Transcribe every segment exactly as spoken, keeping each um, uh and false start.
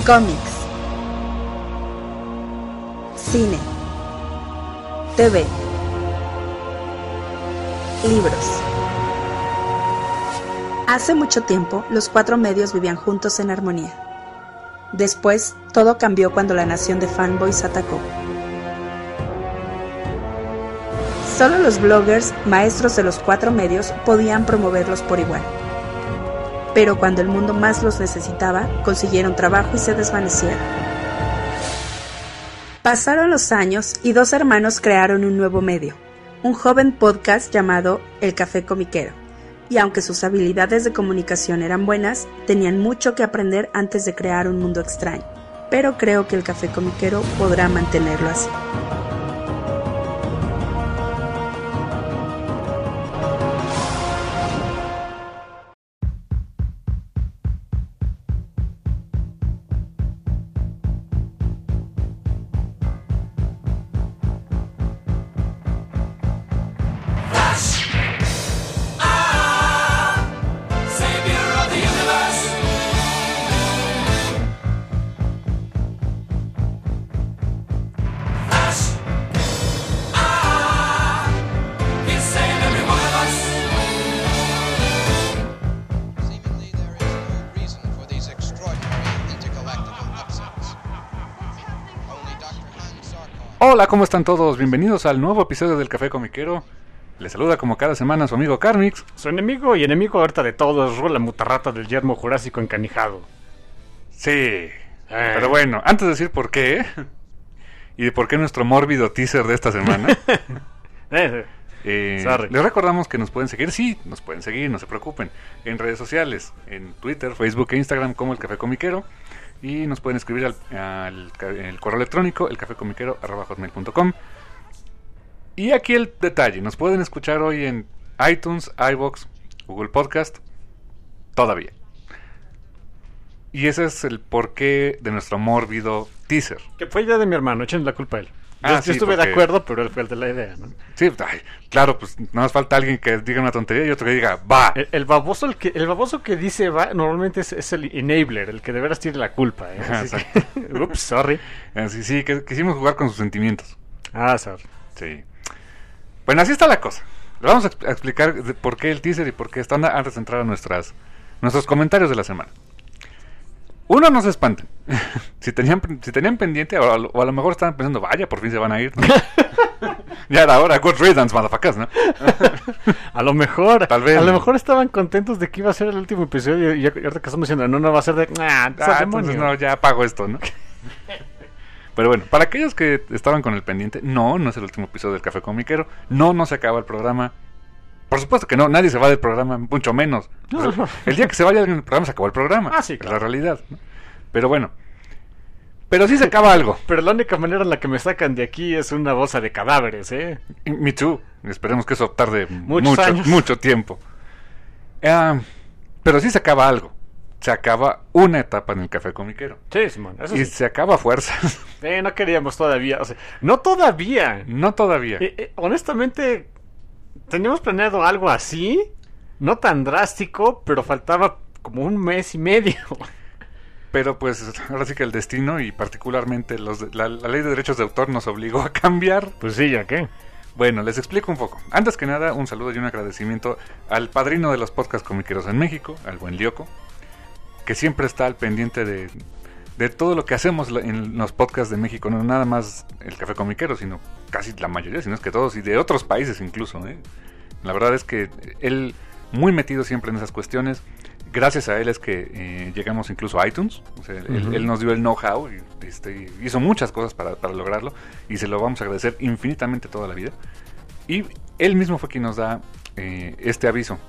Cómics, cine, T V, libros. Hace mucho tiempo, los cuatro medios vivían juntos en armonía. Después, todo cambió cuando la nación de fanboys atacó. Solo los bloggers, maestros de los cuatro medios, podían promoverlos por igual. Pero cuando el mundo más los necesitaba, consiguieron trabajo y se desvanecieron. Pasaron los años y dos hermanos crearon un nuevo medio, un joven podcast llamado El Café Comiquero. Y aunque sus habilidades de comunicación eran buenas, tenían mucho que aprender antes de crear un mundo extraño. Pero creo que El Café Comiquero podrá mantenerlo así. Hola, ¿cómo están todos? Bienvenidos al nuevo episodio del Café Comiquero. Les saluda como cada semana su amigo Carmix. Su enemigo y enemigo ahorita de todos, Ru, la mutarrata del yermo jurásico encanijado. Sí, eh. pero bueno, antes de decir por qué y de por qué nuestro mórbido teaser de esta semana, eh, eh, les recordamos que nos pueden seguir, sí, nos pueden seguir, no se preocupen, en redes sociales, en Twitter, Facebook e Instagram como El Café Comiquero. Y nos pueden escribir al, al, al correo electrónico elcafecomiquero arroba hotmail punto com. Y aquí el detalle, nos pueden escuchar hoy en iTunes, iVoox, Google Podcast, todavía. Y ese es el porqué de nuestro mórbido teaser. Que fue idea de mi hermano, echen la culpa a él. Ah, yo, sí, yo estuve porque... de acuerdo, pero él fue el de la idea, ¿no? Sí, ay, claro, pues nada más falta alguien que diga una tontería y otro que diga va. El, el baboso el que el baboso que dice va normalmente es, es el enabler, el que de veras tiene la culpa, ¿eh? Así que, ups, sorry. Así, sí, que quisimos jugar con sus sentimientos. Ah, sorry. Sí. Bueno, así está la cosa. Le vamos a, exp- a explicar de por qué el teaser y por qué están antes de entrar a nuestras nuestros comentarios de la semana. Uno, no se espanten. si tenían si tenían pendiente, o a, lo, o a lo mejor estaban pensando, vaya, por fin se van a ir, ¿no? Ya era hora, good riddance, motherfuckers, ¿no? A lo mejor, Tal vez, a lo ¿no? mejor estaban contentos de que iba a ser el último episodio y ahorita que estamos diciendo, no, no va a ser de... Ah, ah, entonces no, ya apago esto, ¿no? Pero bueno, para aquellos que estaban con el pendiente, no, no es el último episodio del Café Comiquero, no, no se acaba el programa. Por supuesto que no, nadie se va del programa, mucho menos. O sea, el día que se vaya alguien del programa se acabó el programa. Ah, sí, es claro. la realidad, ¿no? Pero bueno, pero sí se acaba algo. Pero la única manera en la que me sacan de aquí es una bolsa de cadáveres, ¿eh? Me too. Esperemos que eso tarde Muchos mucho, años. mucho tiempo. Uh, pero sí se acaba algo. Se acaba una etapa en el Café Comiquero. Sí, Simón, eso Y sí. se acaba a fuerzas. Eh, no queríamos todavía, o sea, no todavía. No todavía. Eh, eh, honestamente, teníamos planeado algo así, no tan drástico, pero faltaba como un mes y medio. Pero pues ahora sí que el destino y particularmente los de, la, la ley de derechos de autor nos obligó a cambiar. Pues sí, ¿ya qué? Bueno, les explico un poco. Antes que nada, un saludo y un agradecimiento al padrino de los podcasts comiqueros en México, al buen Lyoko, que siempre está al pendiente de, de todo lo que hacemos en los podcasts de México. No nada más el Café Comiquero, sino casi la mayoría, sino es que todos, y de otros países incluso, ¿eh? La verdad es que él muy metido siempre en esas cuestiones. Gracias a él es que eh, llegamos incluso a iTunes. O sea, uh-huh. él, él nos dio el know-how y este, hizo muchas cosas para, para lograrlo y se lo vamos a agradecer infinitamente toda la vida. Y él mismo fue quien nos da eh, este aviso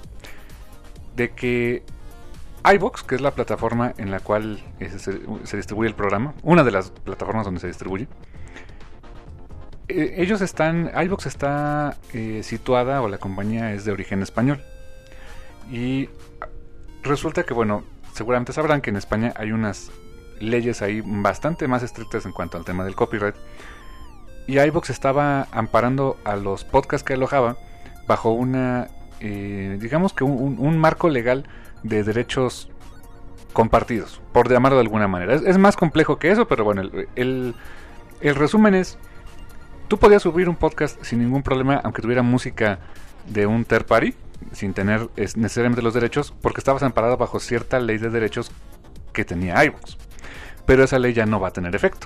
de que iVoox, que es la plataforma en la cual eh, se, se distribuye el programa, una de las plataformas donde se distribuye, eh, ellos están, iVoox está eh, situada, o la compañía es de origen español. Y resulta que, bueno, seguramente sabrán que en España hay unas leyes ahí bastante más estrictas en cuanto al tema del copyright. Y iVoox estaba amparando a los podcasts que alojaba bajo una, eh, digamos que un, un marco legal de derechos compartidos, por llamarlo de alguna manera. Es, es más complejo que eso, pero bueno, el, el, el resumen es, tú podías subir un podcast sin ningún problema, aunque tuviera música de un third party, sin tener es, necesariamente los derechos, porque estabas amparado bajo cierta ley de derechos que tenía iVoox. Pero esa ley ya no va a tener efecto.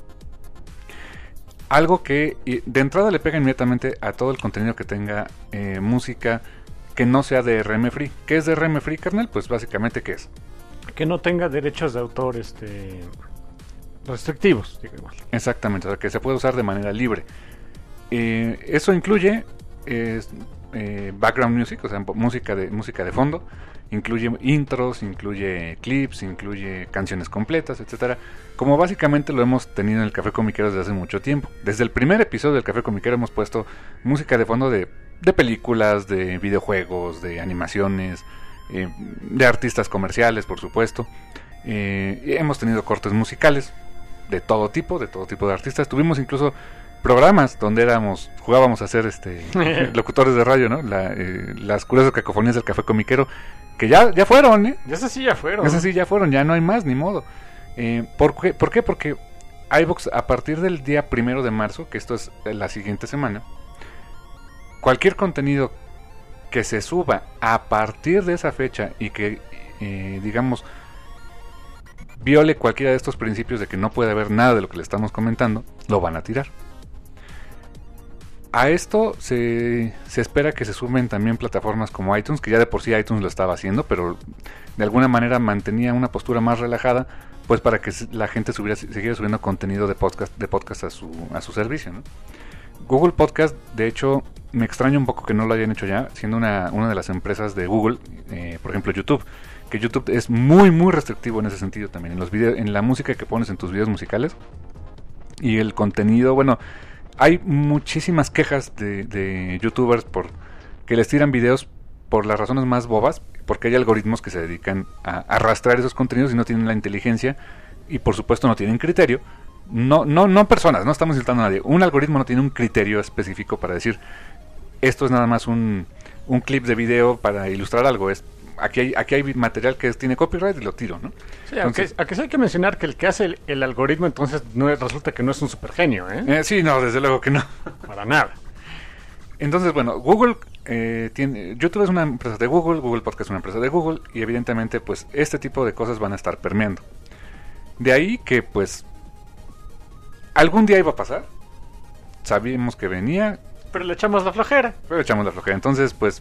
Algo que de entrada le pega inmediatamente a todo el contenido que tenga eh, música que no sea de R M Free. ¿Qué es de R M Free, carnal? Pues básicamente, ¿qué es? Que no tenga derechos de autor este restrictivos, digamos. Exactamente, o sea, que se puede usar de manera libre. Eh, eso incluye eh, eh, background music, o sea, música de, música de fondo. Incluye intros, incluye clips, incluye canciones completas, etcétera. Como básicamente lo hemos tenido en el Café Comiquero desde hace mucho tiempo. Desde el primer episodio del Café Comiquero hemos puesto música de fondo de, de películas, de videojuegos, de animaciones, eh, de artistas comerciales, por supuesto. Eh, hemos tenido cortes musicales de todo tipo, de todo tipo de artistas. Tuvimos incluso programas donde éramos, jugábamos a ser este locutores de radio, ¿no? La, eh, las curiosas cacofonías del Café Comiquero, que ya, ya fueron, ¿eh? Esas sí ya fueron. Esas sí ya fueron, ya no hay más, ni modo. Eh, ¿por qué? ¿Por qué? Porque iVoox, a partir del día primero de marzo, que esto es la siguiente semana, cualquier contenido que se suba a partir de esa fecha y que, eh, digamos, viole cualquiera de estos principios de que no puede haber nada de lo que le estamos comentando, lo van a tirar. A esto se, se espera que se sumen también plataformas como iTunes, que ya de por sí iTunes lo estaba haciendo, pero de alguna manera mantenía una postura más relajada, pues para que la gente subiera, siguiera subiendo contenido de podcast, de podcast a su, a su servicio, ¿no? Google Podcast, de hecho, me extraña un poco que no lo hayan hecho ya, siendo una, una de las empresas de Google, eh, por ejemplo YouTube, que YouTube es muy muy restrictivo en ese sentido también, en los videos, en la música que pones en tus videos musicales, y el contenido, bueno, hay muchísimas quejas de, de youtubers por que les tiran videos por las razones más bobas, porque hay algoritmos que se dedican a arrastrar esos contenidos y no tienen la inteligencia y por supuesto no tienen criterio. No, no, no personas, no estamos insultando a nadie. Un algoritmo no tiene un criterio específico para decir esto es nada más un, un clip de video para ilustrar algo. Es aquí hay, aquí hay material que tiene copyright y lo tiro, ¿no? Sí, aunque, aunque sí hay que mencionar que el que hace el, el algoritmo entonces no es, resulta que no es un supergenio, ¿eh? ¿eh? Sí, no, desde luego que no. Para nada. Entonces, bueno, Google eh, tiene, YouTube es una empresa de Google, Google Podcast es una empresa de Google, y evidentemente, pues, este tipo de cosas van a estar permeando. De ahí que, pues, algún día iba a pasar, sabíamos que venía, pero le echamos la flojera. Pero le echamos la flojera. Entonces, pues,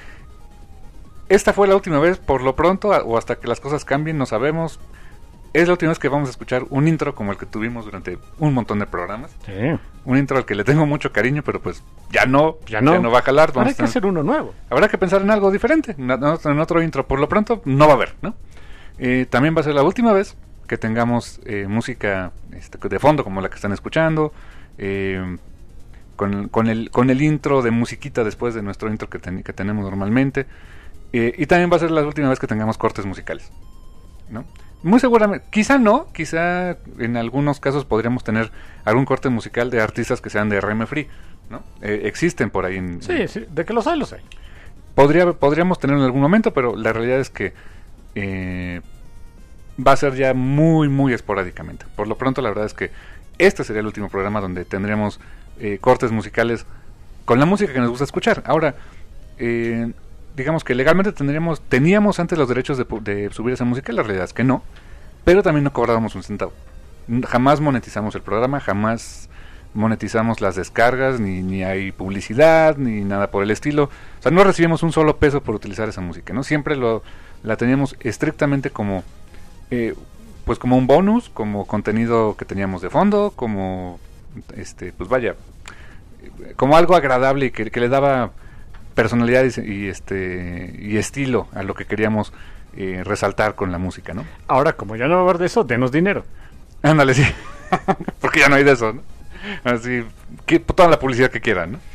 esta fue la última vez, por lo pronto, o hasta que las cosas cambien, no sabemos. Es la última vez que vamos a escuchar un intro como el que tuvimos durante un montón de programas. Sí. Un intro al que le tengo mucho cariño, pero pues ya no, ya no, ya no va a jalar. Habrá que hacer uno nuevo. Habrá que pensar en algo diferente, en otro intro. Por lo pronto no va a haber, ¿no? Eh, también va a ser la última vez que tengamos eh, música este, de fondo como la que están escuchando, eh, con, con, el, con el intro de musiquita después de nuestro intro que, ten, que tenemos normalmente. Eh, y también va a ser la última vez que tengamos cortes musicales, ¿no? Muy seguramente, quizá no, quizá en algunos casos podríamos tener algún corte musical de artistas que sean de R M Free, ¿no? Eh, existen por ahí. En, sí, sí, de que los hay, los hay. Podría, podríamos tenerlo en algún momento, pero la realidad es que eh, va a ser ya muy, muy esporádicamente. Por lo pronto, la verdad es que este sería el último programa donde tendremos eh, cortes musicales con la música que nos gusta escuchar. Ahora, eh, digamos que legalmente tendríamos, teníamos antes los derechos de, de subir esa música, la realidad es que no, pero también no cobrábamos un centavo. Jamás monetizamos el programa, jamás monetizamos las descargas, ni, ni hay publicidad, ni nada por el estilo. O sea, no recibimos un solo peso por utilizar esa música, ¿no? Siempre lo, la teníamos estrictamente como, eh, pues como un bonus, como contenido que teníamos de fondo, como, este, pues vaya, como algo agradable y que, que le daba personalidad y, y este y estilo a lo que queríamos eh, resaltar con la música, ¿no? Ahora, como ya no va a haber de eso, denos dinero. Ándale, sí. Porque ya no hay de eso, ¿no? Así, que, toda la publicidad que quieran, ¿no?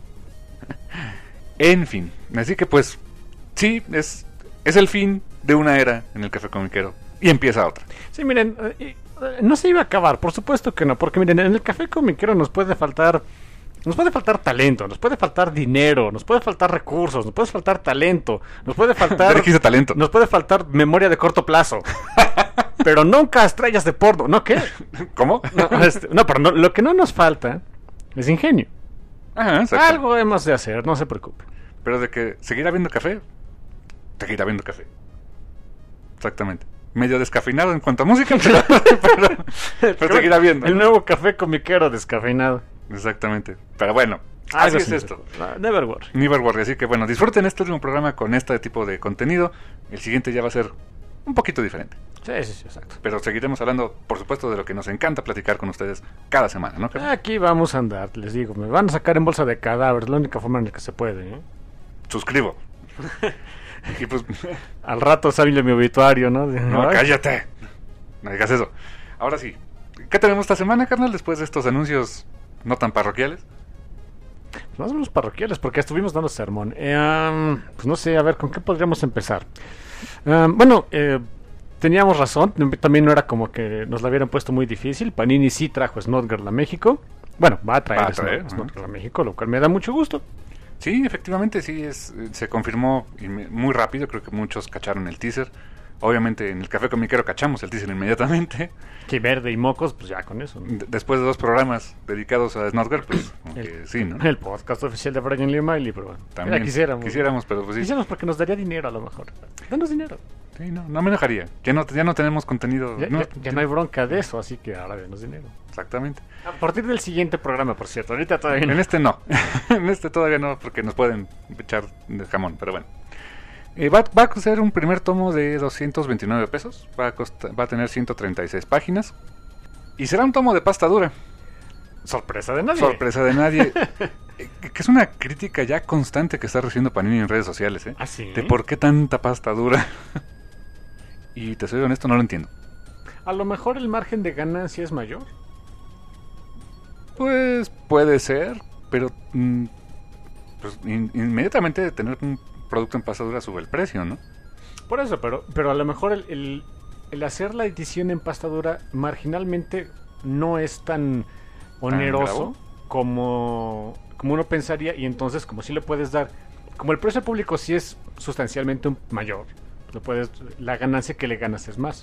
En fin, así que pues, sí, es, es el fin de una era en el Café Comiquero y empieza otra. Sí, miren, eh, no se iba a acabar, por supuesto que no, porque miren, en el Café Comiquero nos puede faltar Nos puede faltar talento, nos puede faltar dinero, nos puede faltar recursos, nos puede faltar talento, nos puede faltar... Ya dijiste talento. Nos puede faltar memoria de corto plazo. Pero nunca estrellas de porno, ¿no? ¿Qué? ¿Cómo? No, este, no pero no, lo que no nos falta es ingenio. Ajá, exacto. Algo hemos de hacer, no se preocupe. Pero de que seguirá viendo café, seguirá viendo café. Exactamente. Medio descafeinado en cuanto a música, pero, pero, pero seguirá viendo. El nuevo café comiquero descafeinado. Exactamente. Pero bueno, Algo así es así. esto. Never worry. Never worry. Así que bueno, disfruten este último programa con este tipo de contenido. El siguiente ya va a ser un poquito diferente. Sí, sí, sí, exacto. Pero seguiremos hablando, por supuesto, de lo que nos encanta platicar con ustedes cada semana, ¿no? Aquí vamos a andar, les digo. Me van a sacar en bolsa de cadáveres, la única forma en la que se puede, ¿eh? Suscribo. Y pues... Al rato sale mi obituario, ¿no? No, Ay. cállate. No digas eso. Ahora sí. ¿Qué tenemos esta semana, carnal? Después de estos anuncios no tan parroquiales. Más o menos parroquiales, porque estuvimos dando sermón. Eh, um, pues no sé, a ver, ¿con qué podríamos empezar? Um, bueno, eh, teníamos razón. También no era como que nos la hubieran puesto muy difícil. Panini sí trajo Snodgirl a México. Bueno, va a traer, Va a traer, Snod- Snodgirl a México, lo cual me da mucho gusto. Sí, efectivamente, sí, es, se confirmó inme- muy rápido. Creo que muchos cacharon el teaser. Obviamente en el Café Comiquero cachamos el teaser inmediatamente. Que verde y mocos, pues ya con eso, ¿no? D- después de dos programas dedicados a Snodgirl, pues como que sí, ¿no? El podcast oficial de Brian Lee Miley, pero bueno. También Ya quisiéramos. Quisiéramos, pero pues sí. Quisiéramos porque nos daría dinero a lo mejor. Danos dinero. Sí, no, no me enojaría. Ya no, ya no tenemos contenido. Ya no, ya- ya no hay bronca de eso, así que ahora denos dinero. Exactamente. A partir del siguiente programa, por cierto. Ahorita todavía no. En este no. En este todavía no, porque nos pueden echar de jamón, pero bueno. Eh, va, va a ser un primer tomo de doscientos veintinueve pesos. Va a, costa- va a tener ciento treinta y seis páginas. Y será un tomo de pasta dura. Sorpresa de nadie. Sorpresa de nadie. Eh, que es una crítica ya constante que está recibiendo Panini en redes sociales, ¿eh? ¿Ah, sí? De por qué tanta pasta dura. Y te soy honesto, no lo entiendo. A lo mejor el margen de ganancia es mayor. Pues puede ser, pero mm, pues, in- inmediatamente tener un producto en pasta dura sube el precio, ¿no? Por eso, pero, pero a lo mejor el, el, el hacer la edición en pasta dura marginalmente no es tan oneroso bravo? como, como uno pensaría. Y entonces, como si le puedes dar, como el precio público sí es sustancialmente un- mayor, lo puedes, la ganancia que le ganas es más.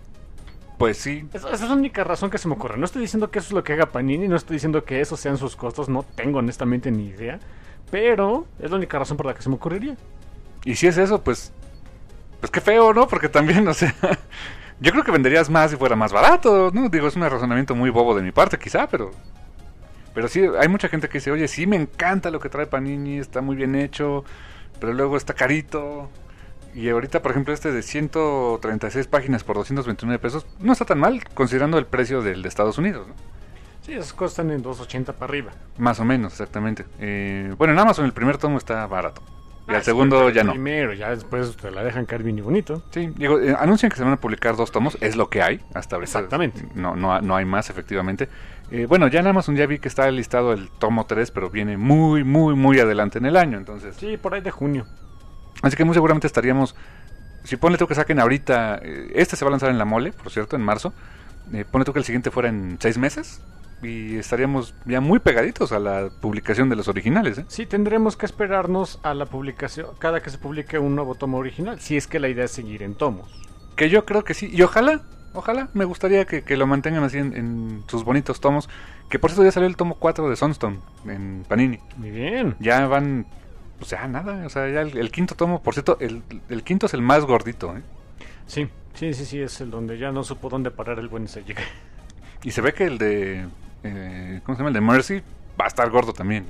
Pues sí, Esa, esa es la única razón que se me ocurre. No estoy diciendo que eso es lo que haga Panini, no estoy diciendo que esos sean sus costos, no tengo honestamente ni idea. Pero es la única razón por la que se me ocurriría. y si es eso, pues pues qué feo, ¿no? Porque también, o sea, yo creo que venderías más si fuera más barato, ¿no? Digo, es un razonamiento muy bobo de mi parte, quizá, pero pero sí, hay mucha gente que dice, oye, sí me encanta lo que trae Panini, está muy bien hecho, pero luego está carito. Y ahorita, por ejemplo, este de ciento treinta y seis páginas por doscientos veintinueve pesos, no está tan mal, considerando el precio del de Estados Unidos, ¿no? Sí, esos costan en dos ochenta para arriba. Más o menos, exactamente. Eh, bueno, en Amazon el primer tomo está barato. Y Ah, al sí, segundo pero ya no. Primero, ya después te la dejan caer bien y bonito. Sí, digo, eh, anuncian que se van a publicar dos tomos, es lo que hay hasta ahorita. Exactamente. No, no, no hay más, efectivamente. Eh, bueno, ya en Amazon ya vi que está listado el tomo tres, pero viene muy, muy, muy adelante en el año, entonces. Sí, por ahí de junio. Así que muy seguramente estaríamos, si ponle tú que saquen ahorita, eh, este se va a lanzar en la Mole, por cierto, en marzo. Eh, ponle tú que el siguiente fuera en seis meses y estaríamos ya muy pegaditos a la publicación de los originales, ¿eh? Sí, tendremos que esperarnos a la publicación, cada que se publique un nuevo tomo original, si es que la idea es seguir en tomos. Que yo creo que sí, y ojalá, ojalá, me gustaría que, que lo mantengan así en, en sus bonitos tomos. Que por eso ya salió el tomo cuatro de Sunstone en Panini. Muy bien. Ya van, pues ya nada, o sea, ya el, el quinto tomo, por cierto, el, el quinto es el más gordito, ¿eh? Sí, sí, sí, sí, es el donde ya no supo dónde parar el buen Sejik. Y se ve que el de, eh, ¿cómo se llama? El de Mercy va a estar gordo también.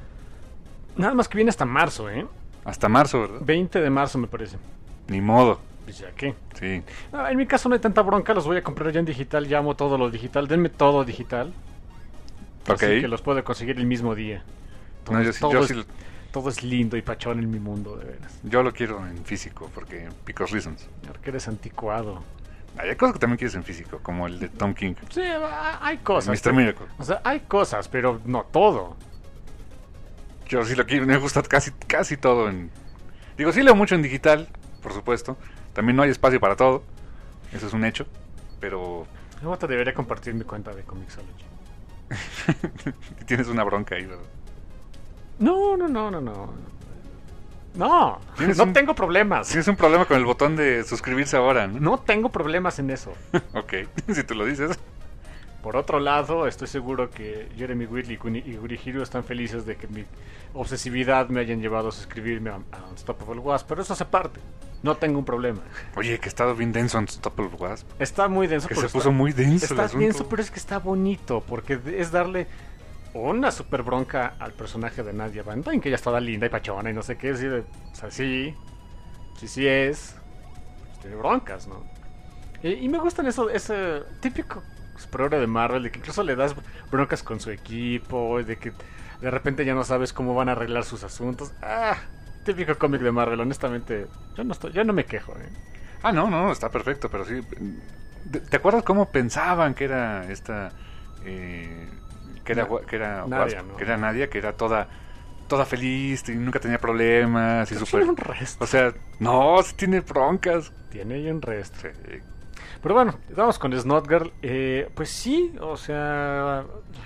Nada más que viene hasta marzo, ¿eh? Hasta marzo, ¿verdad? veinte de marzo me parece. Ni modo, Pues ya qué. sí. Ah, en mi caso no hay tanta bronca, los voy a comprar ya en digital, ya amo todo lo digital, denme todo digital. Ok. Así que los puedo conseguir el mismo día. Todo, No, yo sí- todo yo es, sí lo- todo es lindo y pachón en mi mundo, de veras. Yo lo quiero en físico, porque, because reasons. Porque eres anticuado. Hay cosas que también quieres en físico, como el de Tom King, Sí, ah, hay cosas. mister Miracle. O sea, hay cosas, pero no todo. Yo sí lo quiero, me gusta casi, casi todo en... Digo, sí leo mucho en digital, por supuesto. También no hay espacio para todo, eso es un hecho. Pero Luego te debería compartir mi cuenta de Comixology. Tienes una bronca ahí, ¿verdad? No, no, no, no, no. No, no un, tengo problemas. Tienes un problema con el botón de suscribirse ahora, ¿no? No tengo problemas en eso. Ok, si tú lo dices. Por otro lado, estoy seguro que Jeremy Whitley y Gurihiro están felices de que mi obsesividad me hayan llevado a suscribirme a, a Unstoppable Wasp, pero eso hace parte. No tengo un problema. Oye, que ha estado bien denso Unstoppable Wasp. Está muy denso. Que pero se está, puso muy denso Está el asunto. denso, pero es que está bonito, porque es darle una super bronca al personaje de Nadia Van Dyne, que ella es toda linda y pachona y no sé qué. Es decir, o sea, sí, sí, sí es. Pues tiene broncas, ¿no? Y, y me gustan eso, ese típico superhéroe de Marvel, de que incluso le das broncas con su equipo, de que de repente ya no sabes cómo van a arreglar sus asuntos. Ah, típico cómic de Marvel, honestamente, yo no estoy, yo no me quejo, ¿eh? Ah, no, no, está perfecto, pero sí. ¿Te acuerdas cómo pensaban que era esta eh, que era que era Nadia, Wasp, ¿no? que era Nadia, que era toda toda feliz y nunca tenía problemas y Pero super, tiene un resto. o sea, no, sí tiene broncas. Tiene ahí un resto. Sí. Pero bueno, vamos con Snot Girl. Eh, pues sí, o sea,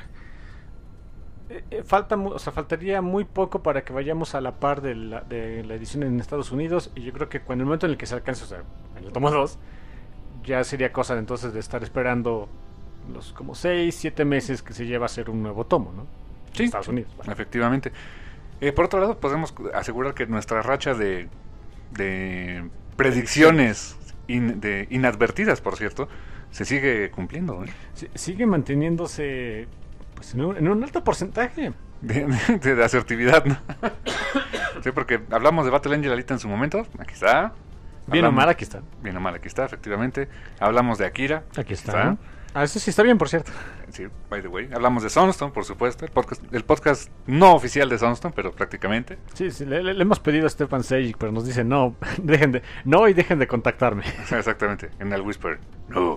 eh, eh, falta, mu- o sea, faltaría muy poco para que vayamos a la par de la, de la edición en Estados Unidos. Y yo creo que cuando el momento en el que se alcance, o sea, en el tomo dos, ya sería cosa de entonces de estar esperando los como seis, siete meses que se lleva a hacer un nuevo tomo, ¿no? Sí, En Estados Unidos. Bueno. efectivamente. Eh, por otro lado, podemos asegurar que nuestra racha de, de predicciones in, de inadvertidas, por cierto, se sigue cumpliendo, ¿eh? Sí, sigue manteniéndose pues, en, un, en un alto porcentaje. De, de, de asertividad, ¿no? Sí, porque hablamos de Battle Angel Alita en su momento, aquí está. Bien o Hablamos- mal, aquí está. Bien o mal, aquí está, efectivamente. Hablamos de Akira. Aquí está. Ah, eso sí está bien, por cierto. Sí, by the way. Hablamos de Sunstone, por supuesto. El podcast, el podcast no oficial de Sunstone, pero prácticamente. Sí, sí, le, le- le hemos pedido a Stefan Sejic, pero nos dice no, dejen de, no y dejen de contactarme. Exactamente, en el Whisper. No.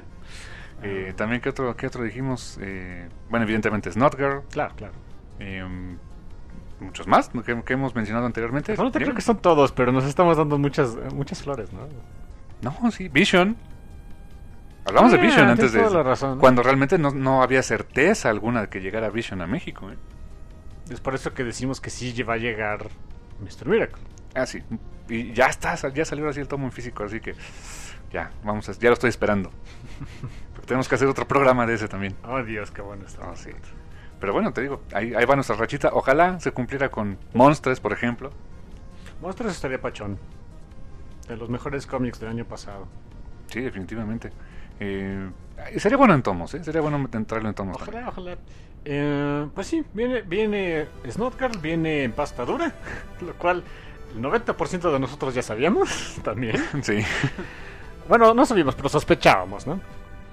Eh, también, ¿qué otro, qué otro dijimos? Eh, bueno, evidentemente Snot Girl. Claro, claro. Eh, muchos más ¿no? que, que hemos mencionado anteriormente. No te Bien. creo que son todos, pero nos estamos dando muchas muchas flores, ¿no? No, sí, Vision. Hablamos de Ah, Vision antes tienes de toda eso, la razón, ¿no? cuando realmente no, no había certeza alguna de que llegara Vision a México. ¿eh? Es por eso que decimos que sí va a llegar mister Miracle. Ah, sí. Y ya está, sal- ya salió así el tomo en físico, así que ya, vamos a, ya lo estoy esperando. Porque tenemos que hacer otro programa de ese también. Oh, Dios, qué bueno está. Ah, sí. Pero bueno, te digo, ahí, ahí va nuestra rachita. Ojalá se cumpliera con Monstres, por ejemplo. Monstruos estaría pachón. De los mejores cómics del año pasado. Sí, definitivamente. Eh, sería bueno en tomos, ¿eh? Sería bueno entrarlo en tomos. Ojalá, ojalá. Eh, pues sí, viene, viene Snot Girl, viene en pasta dura, lo cual el noventa por ciento de nosotros ya sabíamos también. Sí. Bueno, no sabíamos, pero sospechábamos, ¿no?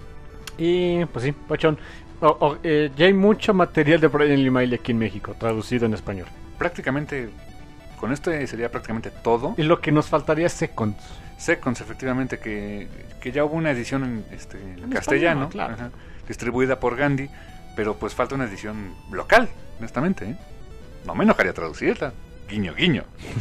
Y pues sí, pachón. O- o, eh, ya hay mucho material de Brian Lee Miley aquí en México, traducido en español. Prácticamente, con esto sería prácticamente todo. Y lo que nos faltaría es Seconds. Seconds, efectivamente, que, que ya hubo una edición en, este, en En castellano, español, claro. ajá, distribuida por Gandhi, pero pues falta una edición local, honestamente. ¿eh? No me enojaría traducirla. Guiño, guiño.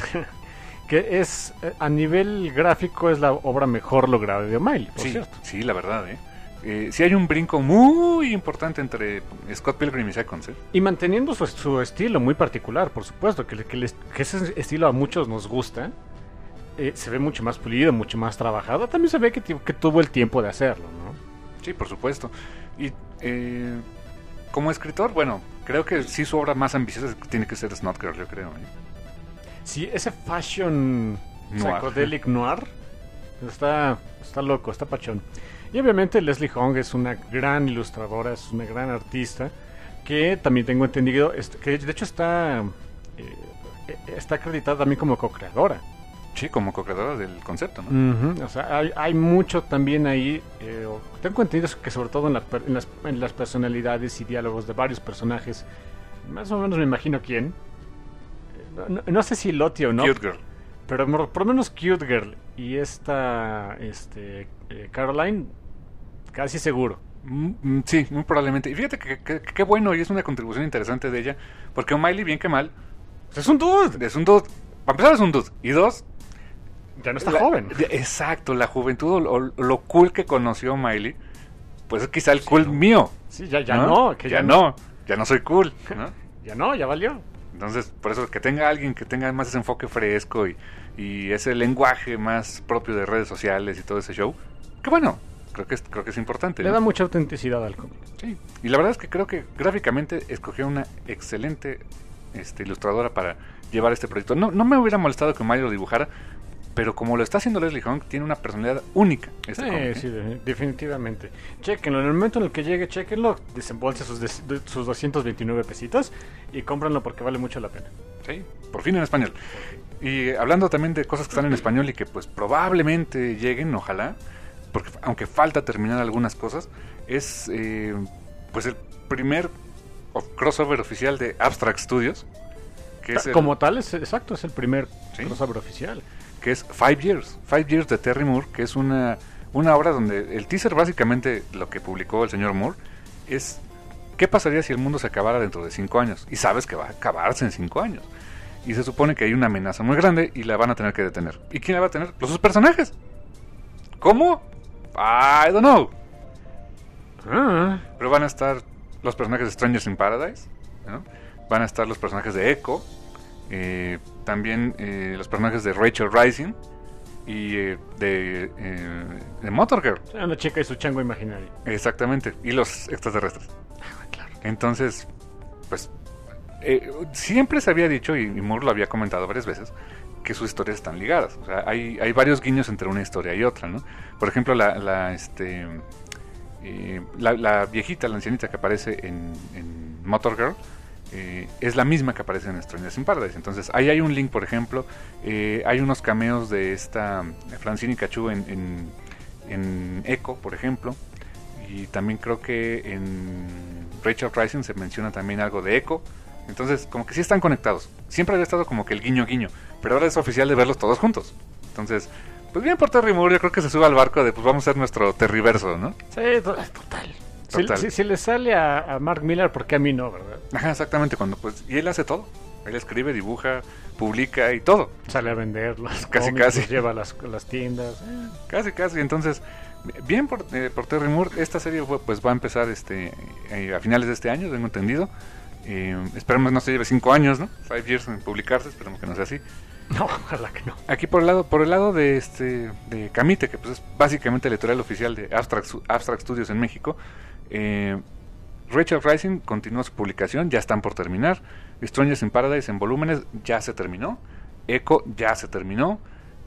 Que es, eh, a nivel gráfico, es la obra mejor lograda de O'Malley, por Sí, cierto. sí, la verdad. ¿eh? Eh, sí hay un brinco muy importante entre Scott Pilgrim y Seconds. ¿eh? Y manteniendo su, su estilo muy particular, por supuesto, que, le- que, les- que ese estilo a muchos nos gusta. Eh, se ve mucho más pulido, mucho más trabajado. También se ve que, tu- que tuvo el tiempo de hacerlo, ¿no? Sí, por supuesto. Y eh, como escritor, bueno, creo que sí su obra más ambiciosa tiene que ser Snot Girl, yo creo. ¿eh? Sí, ese fashion Noir. psychedelic noir está, está loco, está pachón. Y obviamente Leslie Hong es una gran ilustradora, es una gran artista, que también tengo entendido, est- que de hecho está, eh, está acreditada también como co-creadora. Sí, como co-creadora del concepto, ¿no? Ujú, o sea, hay, hay mucho también ahí. Eh, o- tengo entendido que sobre todo en, la per- en, las, en las personalidades y diálogos de varios personajes, más o menos me imagino quién. Eh, No, no- no sé si Lottie o no, Cute Girl. pero mo- por lo menos Cute Girl y esta este, eh, Caroline, casi seguro. Mm, mm, sí, muy probablemente. Y fíjate que que- que qué bueno y es una contribución interesante de ella, porque O'Malley, bien que mal, Pues es un dude, es un dude. Para empezar es un dude. Y dos, ya no está la- joven. de- Exacto, la juventud o, o lo cool que conoció O'Malley, pues es quizá el Sí, cool ¿no? mío. Sí, ya, ya no, no que ya, ya no, ya no soy cool, ¿no? Ya no, ya valió. Entonces, por eso que tenga alguien que tenga más ese enfoque fresco y, y ese lenguaje más propio de redes sociales y todo ese show, que bueno, creo que es, creo que es importante. Le ¿no? da mucha autenticidad al cómic. Sí, y la verdad es que creo que gráficamente escogió una excelente este, ilustradora para llevar este proyecto. No, no me hubiera molestado que Mario lo dibujara, pero como lo está haciendo Leslie Hong, tiene una personalidad única. Este sí, cómic, sí, ¿eh? de- definitivamente. Chequenlo, en el momento en el que llegue, chequenlo, desembolse sus, des- de- sus doscientos veintinueve pesitos y cómpranlo porque vale mucho la pena. Sí, por fin en español. Y hablando también de cosas que están en español y que pues probablemente lleguen, ojalá, porque aunque falta terminar algunas cosas, es eh, pues el primer of- crossover oficial de Abstract Studios, que es el, Como tal, es exacto, es el primer Sí. crossover oficial. que es Five Years, Five Years de Terry Moore, que es una, una obra donde el teaser básicamente lo que publicó el señor Moore es ¿qué pasaría si el mundo se acabara dentro de cinco años? Y sabes que va a acabarse en cinco años. Y se supone que hay una amenaza muy grande y la van a tener que detener. ¿Y quién la va a tener? Los sus personajes. ¿Cómo? I don't know. Ah, Pero van a estar los personajes de Strangers in Paradise, ¿no? Van a estar los personajes de Echo, eh, también eh, los personajes de Rachel Rising y eh, de, eh, de Motor Girl. una chica y su chango imaginario. Exactamente, y los extraterrestres. Claro. Entonces, pues, eh, siempre se había dicho, y, y Moore lo había comentado varias veces, que sus historias están ligadas. O sea, hay, hay varios guiños entre una historia y otra, ¿no? Por ejemplo, la, la, este, eh, la, la viejita, la ancianita que aparece en, en Motor Girl, eh, es la misma que aparece en Strangers in Paradise. Entonces, ahí hay un link, por ejemplo, eh, hay unos cameos de esta Francine Cachu en, en, en Echo, por ejemplo, y también creo que en Rachel Rising se menciona también algo de Echo. Entonces, como que sí están conectados. Siempre había estado como que el guiño guiño, pero ahora es oficial de verlos todos juntos. Entonces, pues bien por Terry Moore, yo creo que se sube al barco de pues vamos a hacer nuestro Terryverso, ¿no? Sí, to- total. Si, Total. si- si le sale a, a Mark Millar, ¿por qué a mí no, verdad? Ajá, exactamente, cuando pues y él hace todo. Él escribe, dibuja, publica y todo. Sale a vender los Casi, cómics, casi. los lleva a las, a las tiendas. eh. Casi, casi. Entonces, bien por, eh, por Terry Moore. Esta serie pues va a empezar este eh, a finales de este año, tengo entendido. Eh, esperemos no se lleve cinco años, ¿no? Five years en publicarse, esperemos que no sea así. No, ojalá que no. Aquí por el lado, por el lado de este de Camite, que pues es básicamente el editorial oficial de Abstract, Abstract Studios en México. Eh, Rachel Rising continúa su publicación, ya están por terminar. Strangers in Paradise en volúmenes ya se terminó. Echo ya se terminó.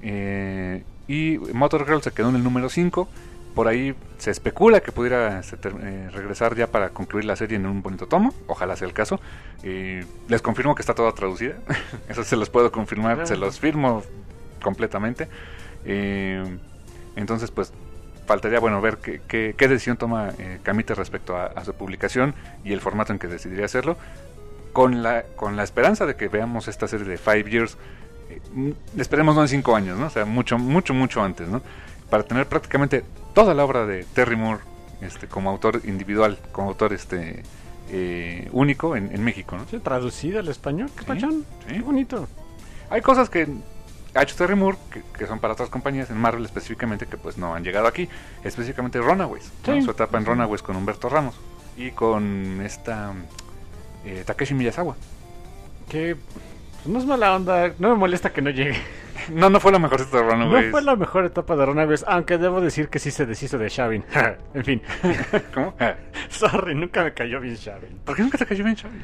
Eh, y Motor Girl se quedó en el número cinco. Por ahí se especula que pudiera este, ter- eh, regresar ya para concluir la serie en un bonito tomo. Ojalá sea el caso. Eh, les confirmo que está toda traducida. Eso se los puedo confirmar, se los firmo completamente. Eh, entonces, pues faltaría bueno ver qué, qué, qué decisión toma eh, Camite respecto a, a su publicación y el formato en que decidiría hacerlo. Con la, con la esperanza de que veamos esta serie de Five Years, eh, m- esperemos no en cinco años, ¿no? O sea, mucho, mucho, mucho antes, ¿no? Para tener prácticamente toda la obra de Terry Moore este, como autor individual, como autor este eh, único en, en México, ¿no? Sí, traducida al español, qué Sí, pachón, sí. qué bonito. Hay cosas que ha hecho Terry Moore que, que son para otras compañías, en Marvel específicamente, que pues no han llegado aquí, específicamente Runaways, ¿no? Sí. Su etapa en Runaways con Humberto Ramos y con esta eh, Takeshi Miyazawa. Que pues, no es mala onda, no me molesta que no llegue. No, no fue la mejor de Runaways. No fue la mejor etapa de Runaways, aunque debo decir que sí se deshizo de Shavin. En fin. ¿Cómo? Sorry, nunca me cayó bien Shavin. ¿Por qué nunca te cayó bien, Xavi?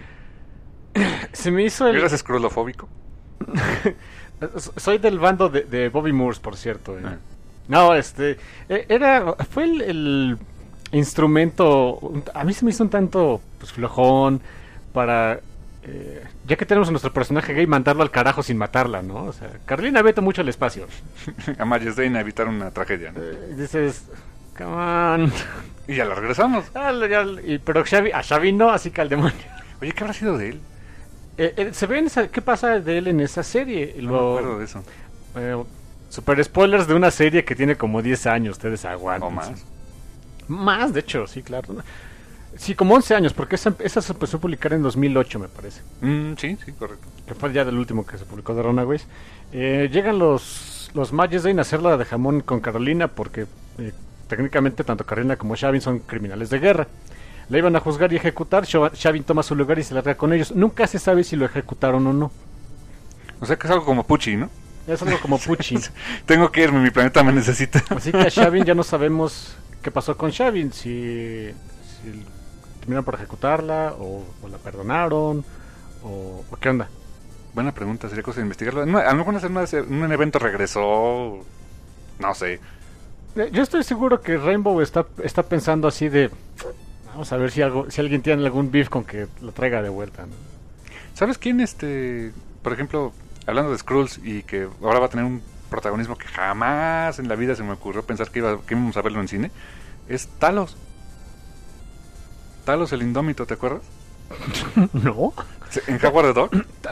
Se me hizo el... ¿Eras escrolofóbico? Soy del bando de, de Bobby Moores, por cierto. eh. Ah. No, este... eh, Era... Fue el, el instrumento... un- A mí se me hizo un tanto pues, flojón para... eh, ya que tenemos a nuestro personaje gay, mandarlo al carajo sin matarla, ¿no? O sea, Carlina vete mucho al espacio. A Majes Dane a evitar una tragedia, ¿no? Eh, dices... Come on. Y ya la regresamos. Ah, ya- y- pero Xavi, a Xavi no, así que al demonio. Oye, ¿qué habrá sido de él? Eh, eh, ¿Se ve en esa- qué pasa de él en esa serie? No Lo- me acuerdo de eso. eh, super spoilers de una serie que tiene como diez años, ustedes aguanten. O más. Más, de hecho, sí, claro. Sí, como once años, porque esa, esa se empezó a publicar en dos mil ocho, me parece. Mm, sí, sí, correcto. Que fue ya del último que se publicó de Runaways. Eh, llegan los, los Mages Dane a hacerla de jamón con Carolina, porque eh, técnicamente tanto Carolina como Shavin son criminales de guerra. la iban a juzgar y ejecutar, Xavin toma su lugar y se larga con ellos. Nunca se sabe si lo ejecutaron o no. O sea que es algo como Pucci, ¿no? Es algo como Pucci. Tengo que irme, mi planeta me necesita. Así que a Xavin ya no sabemos qué pasó con Xavin, si, si terminaron por ejecutarla o, o la perdonaron o, o qué onda. Buena pregunta, sería cosa de investigarlo. A lo mejor en un evento regresó, no sé. Yo estoy seguro que Rainbow está, está pensando así de, vamos a ver si algo, si alguien tiene algún beef con que lo traiga de vuelta, ¿no? ¿Sabes quién, este, por ejemplo, hablando de Skrulls y que ahora va a tener un protagonismo que jamás en la vida se me ocurrió pensar que, iba, que íbamos a verlo en cine? Es Talos. Talos el Indómito, ¿te acuerdas? No. ¿En Howard the Dog?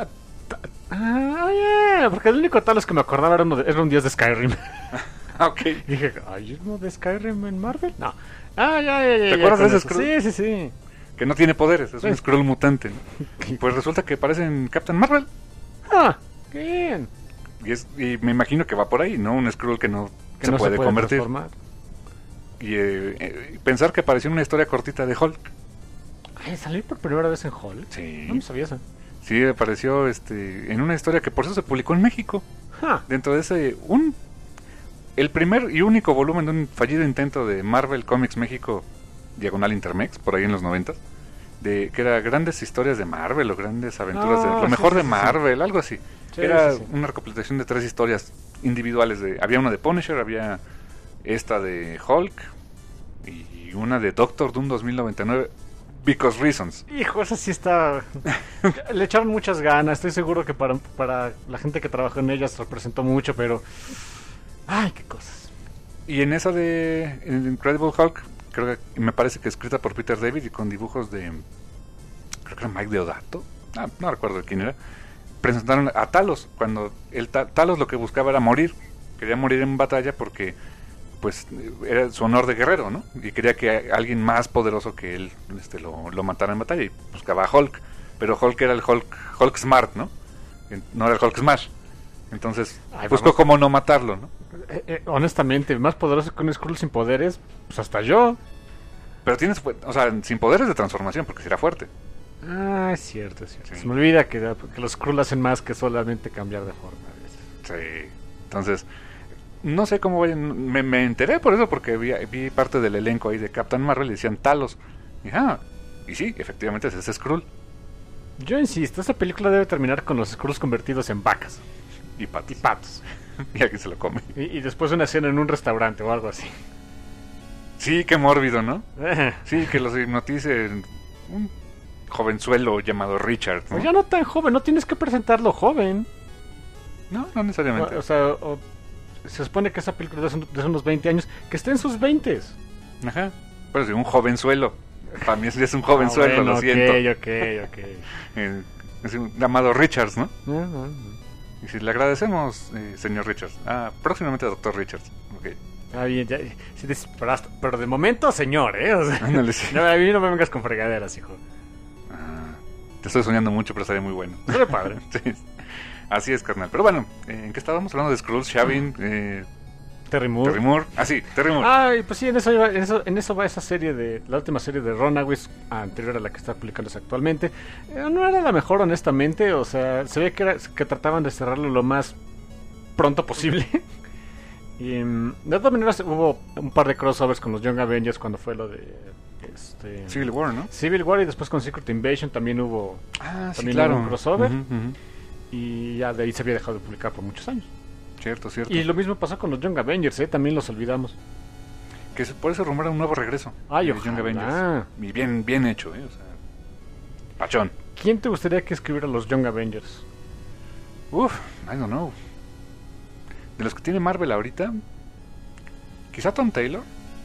Ah, yeah, porque el único Talos que me acordaba era, uno de, era un dios de Skyrim. Ok. Y dije, ¿hay uno de Skyrim en Marvel? No. Ah, ya, ya, ya. ¿Te acuerdas de ese Skrull? Sí, sí, sí. Que no tiene poderes, es Sí. un Skrull mutante, ¿no? Pues resulta que aparece en Captain Marvel. Ah, qué bien. Y, es, y me imagino que va por ahí, ¿no? Un Skrull que no, Que se, no puede se puede convertir. transformar. Y eh, eh, pensar que apareció en una historia cortita de Hulk. Ay, ¿salir por primera vez en Hulk? Sí. No me sabía eso. Sí, apareció este, en una historia que por eso se publicó en México. Ah, Dentro de ese, un el primer y único volumen de un fallido intento de Marvel Comics México, diagonal Intermex, por ahí en los noventas, de que era grandes historias de Marvel o grandes aventuras Ah, de lo sí, mejor sí, de sí, Marvel, algo así. Sí, era sí, sí. una recopilación de tres historias individuales. De, había una de Punisher, había esta de Hulk y una de Doctor Doom dos mil noventa y nueve. Because Reasons. hijo, esa sí está... Le echaron muchas ganas. Estoy seguro que para, para la gente que trabajó en ellas representó mucho, pero... Ay, qué cosas. Y en esa de Incredible Hulk, creo que me parece que escrita por Peter David y con dibujos de, creo que era Mike Deodato, ah, no recuerdo quién era, presentaron a Talos, cuando el Ta- Talos lo que buscaba era morir, quería morir en batalla porque pues era su honor de guerrero, ¿no? Y quería que alguien más poderoso que él este, lo, lo matara en batalla y buscaba a Hulk, pero Hulk era el Hulk, Hulk Smart, ¿no? No era el Hulk Smash. Entonces Ay, buscó vamos. cómo no matarlo, ¿no? Eh, eh, honestamente, más poderoso que un Skrull sin poderes, pues hasta yo. Pero tienes, o sea, sin poderes de transformación, porque será fuerte. Ah, es cierto, es cierto. Sí. Se me olvida que, que los Skrull hacen más que solamente cambiar de forma a veces. Sí. Entonces, no sé cómo vayan. Me, me enteré por eso, porque vi, vi parte del elenco ahí de Captain Marvel y decían Talos. Y, ah, y sí, efectivamente es ese Skrull. Yo insisto, esta película debe terminar con los Skrulls convertidos en vacas Y patos. y patos. Y aquí se lo come. Y, y después una escena en un restaurante o algo así. Sí, qué mórbido, ¿no? Eh, Sí, que los hipnotice un jovenzuelo llamado Richard, ¿no? pues ya no tan joven, no tienes que presentarlo joven. No, no necesariamente. O, o sea, o- se supone que esa película es de hace unos veinte años, que esté en sus veinte. Ajá. Pero sí, un jovenzuelo. Para mí es un jovenzuelo, Ah, bueno, lo siento. Ok, ok, ok. Eh, es un llamado Richards, ¿no? No, no, no. Y si le agradecemos, eh, señor Richards. Ah, próximamente doctor Richards. Ok. Ah, bien, ya, sí, des- pero, hasta- pero de momento, señor, ¿eh? O sea, Ándale, sí. no, a mí no me vengas con fregaderas, hijo. Ah, te estoy soñando mucho, pero estaría muy bueno. Pero padre. Sí. Así es, carnal. Pero bueno, eh, ¿en qué estábamos hablando de Skrulls, Xavin, eh, Terry Moore. Terry Moore? Ah, sí, Terry Moore. Ay, pues sí, en eso, iba- en eso, en eso va esa serie de, la última serie de Runaways, anterior a la que está publicándose actualmente. Eh, no era la mejor, honestamente, o sea, se ve que, era- que trataban de cerrarlo lo más pronto posible. Y mm, de todas maneras hubo un par de crossovers con los Young Avengers cuando fue lo de este, Civil War, ¿no? Civil War, y después con Secret Invasion también hubo, Ah, sí, también claro. hubo un crossover. Ujú, ujú. Y ya de ahí se había dejado de publicar por muchos años. Cierto, cierto. Y lo mismo pasó con los Young Avengers, ¿eh? También los olvidamos. Que se- por eso rumora un nuevo regreso. Ay, de ojalá. Young Avengers. Y bien, bien hecho, ¿eh? O sea, pachón. ¿Quién te gustaría que escribiera los Young Avengers? Uf, I don't know. De los que tiene Marvel ahorita, quizá Tom Taylor.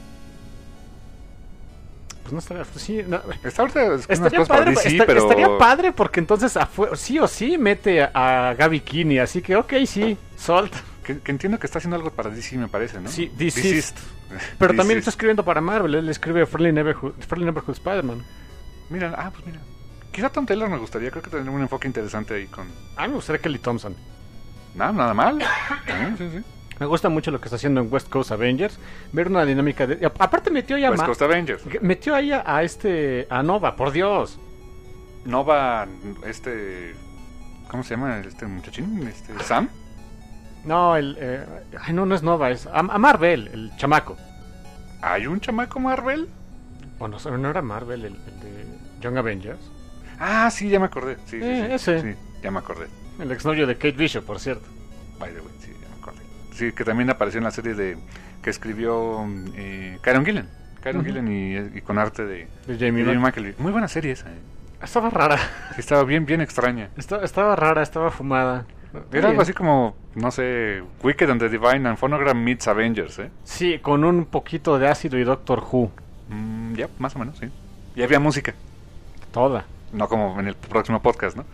Pues no estaría... Pues sí, no. Está ahorita es unas Estaría cosas para padre, D C, esta- pero estaría padre porque entonces afue- sí o sí mete a, a Gaby Kinney, así que ok, sí, Salt. que, que entiendo que está haciendo algo para D C, me parece, ¿no? Sí, Deceased. Deceased. Pero también está Deceased. escribiendo para Marvel, él escribe Friendly Neighborhood, Friendly Neighborhood Spider-Man. Mira, ah, pues mira. Quizá Tom Taylor me gustaría, creo que tendría un enfoque interesante ahí con... A mí me gustaría Kelly Thompson. Nada, nada mal. Sí, sí, sí. Me gusta mucho lo que está haciendo en West Coast Avengers. Ver una dinámica de... Aparte metió ya... West Coast Avengers. Metió ahí a, a este... A Nova, por Dios. Nova, este... ¿Cómo se llama este muchachín? Este, ¿Sam? No, el... Eh, ay, no, no es Nova, es... A, a Marvel, el chamaco. ¿Hay un chamaco Marvel? O no, no era Marvel, el, el de Young Avengers. Ah, sí, ya me acordé. Sí, Eh, sí, sí, ese. sí, ya me acordé. El exnovio de Kate Bishop, por cierto. By the way, sí, ya me acordé. Sí, que también apareció en la serie de que escribió eh, Kieron Gillen. Kieron Ujú. Gillen y, y con arte de, De de Jamie Jamie Mac- McAvoy. Muy buena serie esa. Eh. Estaba rara. Sí, estaba bien, bien extraña. Estaba, estaba rara, estaba fumada. Era algo Bien. así como, no sé, Wicked and the Divine and Phonogram meets Avengers, ¿eh? Sí, con un poquito de ácido y Doctor Who. Mm, ya, más o menos, sí. Y había música. Toda. No como en el próximo podcast, ¿no?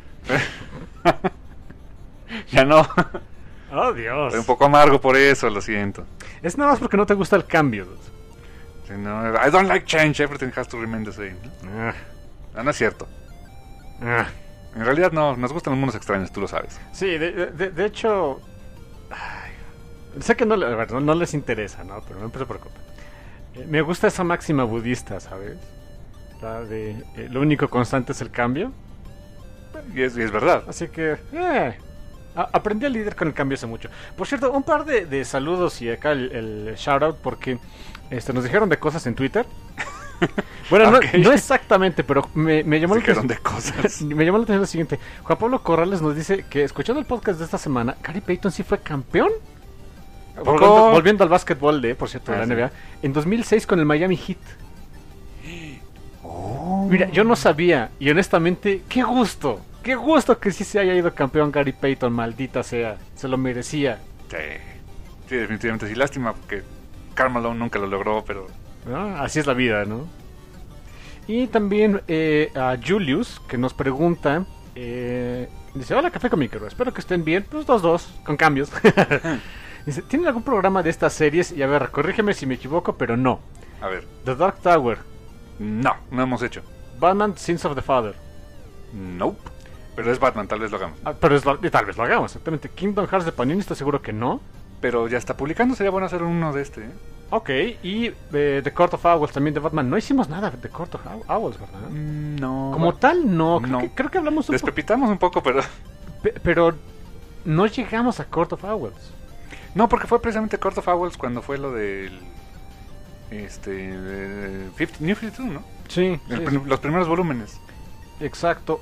Ya no. Oh, Dios. Estoy un poco amargo por eso, lo siento. Es nada más porque no te gusta el cambio. Sí, no, I don't like change, everything has to remain the same. ¿no? Ah, No, no es cierto. ah. En realidad no, nos gustan los mundos extraños, tú lo sabes. Sí, de, de, de hecho... ay, sé que no, le- a ver, no, no les interesa, ¿no? Pero no se preocupen. Eh, me gusta esa máxima budista, ¿sabes? La de... eh, lo único constante es el cambio. Y es, y es verdad. Así que... Eh, a- aprendí a lidiar con el cambio hace mucho. Por cierto, un par de, de saludos y acá el, el shoutout porque este, nos dijeron de cosas en Twitter. Bueno, no- Ok. no, exactamente, pero me, me llamó la Dijeron atención. de cosas. Me llamó la atención lo siguiente. Juan Pablo Corrales nos dice que escuchando el podcast de esta semana, Gary Payton sí fue campeón. ¿A poco? Volviendo, volviendo al básquetbol de, por cierto, de Ah, la sí. N B A, en dos mil seis con el Miami Heat. Oh. Mira, yo no sabía y honestamente, qué gusto, qué gusto que sí se haya ido campeón Gary Payton, maldita sea, se lo merecía. Sí. Sí, definitivamente. Sí, lástima que Carmelo nunca lo logró, pero... ¿No? Así es la vida, ¿no? Y también eh, a Julius, que nos pregunta, eh, dice, hola Café Comiquero, espero que estén bien, pues dos, dos, con cambios. Dice, ¿tienen algún programa de estas series? Y a ver, corrígeme si me equivoco, pero no. A ver. The Dark Tower, No, no hemos hecho. Batman, Sins of the Father. Nope. Pero es Batman, tal vez lo hagamos. Ah, pero es lo- y tal vez lo hagamos, exactamente. Kingdom Hearts de Panini, estoy seguro que no. Pero ya está publicando, sería bueno hacer uno de este, ¿eh? Ok, y eh, The Court of Owls también de Batman. No hicimos nada de The Court of Ow- Owls, ¿verdad? Mm, No. Como tal, no. Creo, No. Que, creo que hablamos un poco. Despepitamos un poco, pero... Pe- Pero no llegamos a Court of Owls. No, porque fue precisamente Court of Owls cuando fue lo del... Este... eh, cincuenta New cincuenta y dos, ¿no? Sí, El sí, prim- Los primeros volúmenes. exacto.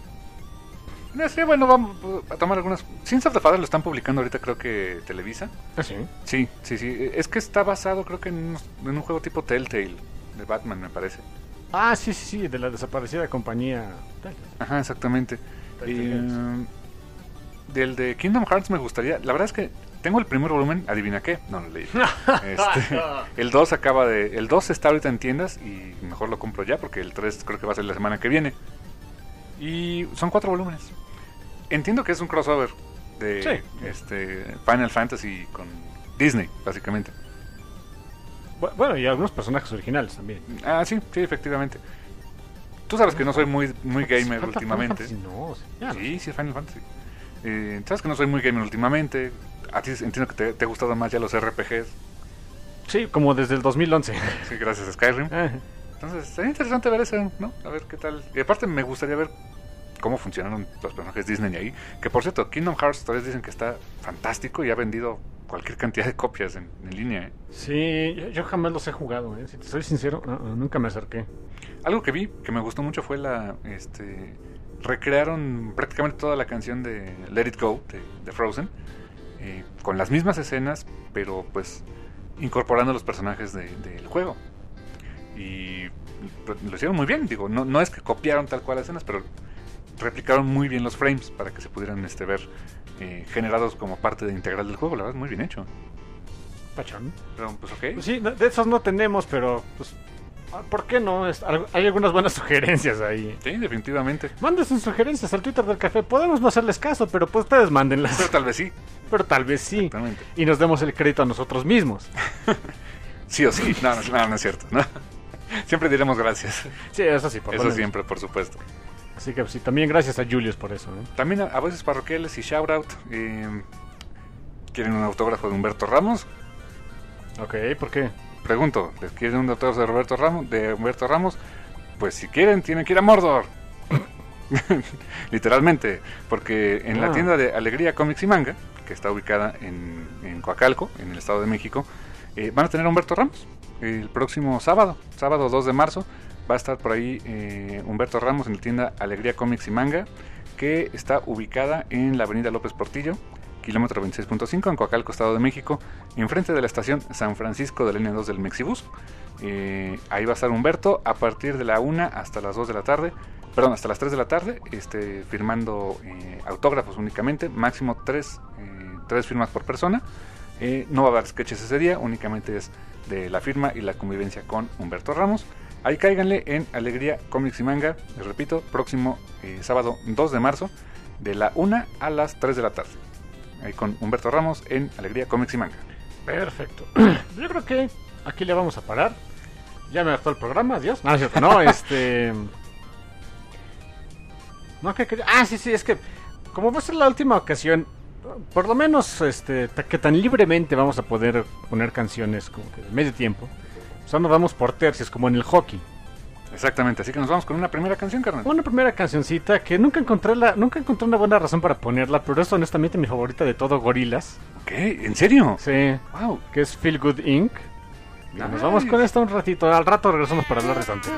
No sé, bueno, vamos a tomar algunas... Sins of the Father lo están publicando ahorita, creo que Televisa. Ah, sí. Sí, sí, sí. Es que está basado, creo que en, unos- en un juego tipo Telltale de Batman, me parece. Ah, sí, sí, sí, de la desaparecida compañía. Ajá, exactamente. Telltale Y, Games. um, del de Kingdom Hearts me gustaría... La verdad es que tengo el primer volumen, adivina qué, no lo leí. Este, el dos acaba de... El dos está ahorita en tiendas y mejor lo compro ya porque el tres creo que va a ser la semana que viene. Y son cuatro volúmenes. Entiendo que es un crossover de Sí. este Final Fantasy con Disney, básicamente. Bu- Bueno, y algunos personajes originales también. Ah, sí, sí, efectivamente. Tú sabes que no soy muy muy gamer Falta Final últimamente. Fantasy, no, sí, ya no. Sí, sí, es Final Fantasy. Eh, sabes que no soy muy gamer últimamente. A ti entiendo que te, te ha gustado más ya los R P Gs. Sí, como desde el dos mil once. Sí, gracias a Skyrim. Ah, Entonces, sería interesante ver eso, ¿no? A ver qué tal. Y aparte me gustaría ver cómo funcionaron los personajes Disney ahí. Que por cierto, Kingdom Hearts todavía dicen que está fantástico y ha vendido cualquier cantidad de copias en, en línea, ¿eh? sí, yo, yo jamás los he jugado, ¿eh? Si te soy sincero, no, no, nunca me acerqué. Algo que vi que me gustó mucho fue la... este recrearon prácticamente toda la canción de Let It Go de, de Frozen eh, con las mismas escenas, pero pues incorporando los personajes de- del juego. Y lo hicieron muy bien, digo, no, no es que copiaron tal cual las escenas, pero replicaron muy bien los frames para que se pudieran este ver eh, generados como parte de integral del juego. La verdad, muy bien hecho. Pachón. Pero pues ok. Pues sí, no- de esos no tenemos, pero pues, ah, ¿por qué no? Es- al- hay algunas buenas sugerencias ahí. Sí, definitivamente. Manden sus sugerencias al Twitter del café. Podemos no hacerles caso, pero pues ustedes mándenlas. Pero tal vez sí. Pero tal vez sí. Exactamente. Y nos demos el crédito a nosotros mismos. Sí o sí. No, no, no, no es cierto, ¿no? Siempre diremos gracias. Sí, eso sí, por lo Eso menos. siempre, por supuesto. Así que sí, también gracias a Julius por eso. ¿eh? También a, a voces parroquiales y shoutout. Eh, ¿Quieren un autógrafo de Humberto Ramos? Ok, ¿por qué? Pregunto, ¿les quieren un autógrafo de Roberto Ramos, de Humberto Ramos? Pues si quieren, tienen que ir a Mordor. Literalmente, porque en ah. la tienda de Alegría Comics y Manga, que está ubicada en, en Coacalco, en el Estado de México, eh, van a tener a Humberto Ramos el próximo sábado, sábado dos de marzo. Va a estar por ahí eh, Humberto Ramos en la tienda Alegría Comics y Manga, que está ubicada en la avenida López Portillo, kilómetro veintiséis punto cinco, en Coacalco, Estado de México, enfrente de la estación San Francisco de la línea dos del Mexibus. Eh, ahí va a estar Humberto a partir de la una hasta las dos de la tarde, perdón, hasta las tres de la tarde, este, firmando eh, autógrafos únicamente, máximo tres, eh, tres firmas por persona. Eh, no va a haber sketches ese día, únicamente es de la firma y la convivencia con Humberto Ramos. Ahí cáiganle en Alegría Comics y Manga, les repito, próximo eh, sábado dos de marzo, de la una a las tres de la tarde. Ahí con Humberto Ramos en Alegría Comics y Manga. Perfecto. Yo creo que aquí le vamos a parar. Ya me gastó el programa, adiós. No, es cierto, no, este... No, que, que... Ah, sí, sí, es que como va a ser la última ocasión, por lo menos este que tan libremente vamos a poder poner canciones como que de medio tiempo. O sea, nos vamos por tercios, como en el hockey. Exactamente, así que nos vamos con una primera canción, carnal. Una primera cancioncita que nunca encontré la, nunca encontré una buena razón para ponerla, pero es honestamente mi favorita de todo, Gorillaz. ¿Qué? ¿En serio? Sí. Wow. Que es Feel Good incorporated. Y nice. Nos vamos con esto un ratito. Al rato regresamos para hablar de Dante.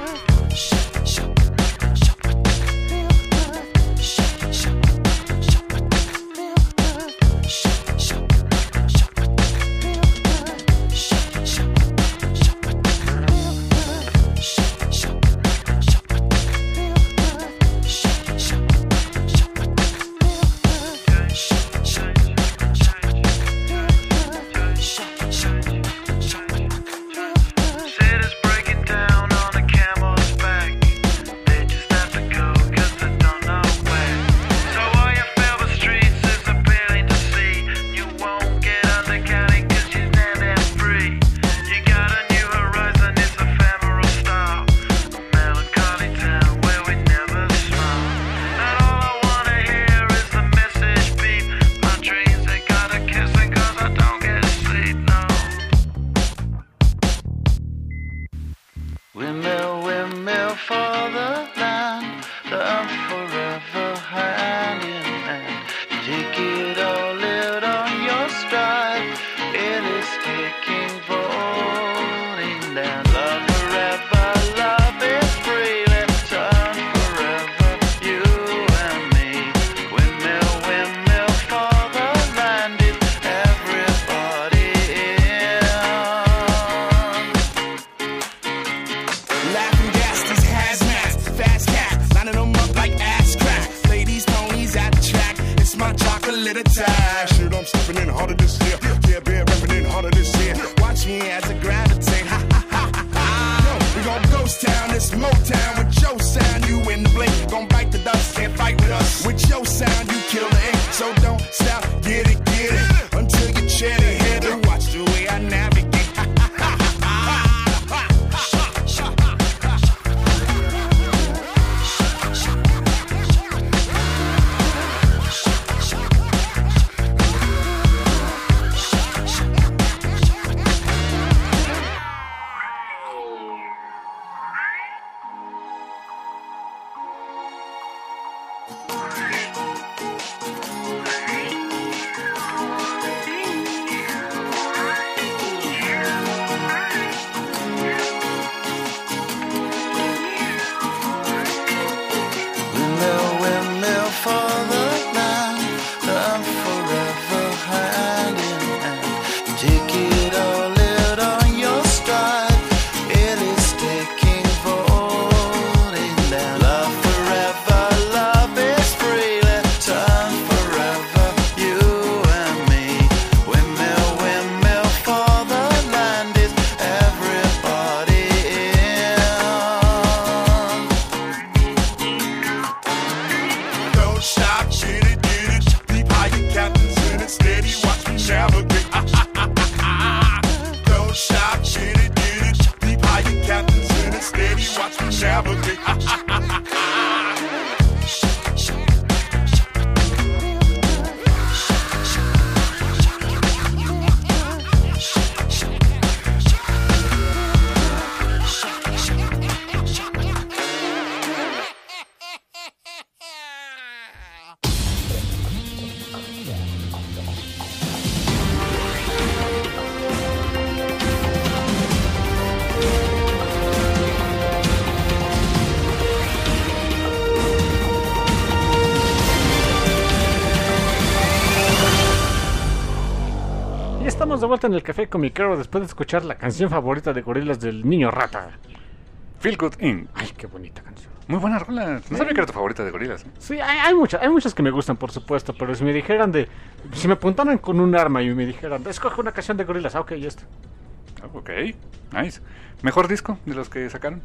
Estamos de vuelta en el Café Comiquero después de escuchar la canción favorita de Gorillaz del Niño Rata. Feel Good In. Ay, qué bonita canción. Muy buena rola. No sabía que era tu favorita de Gorillaz. ¿eh? Sí, hay, hay, muchas, hay muchas que me gustan, por supuesto, pero si me dijeran de... Si me apuntaran con un arma y me dijeran, escoge una canción de Gorillaz, ah, ok, ya está. Ok, nice. ¿Mejor disco de los que sacaron?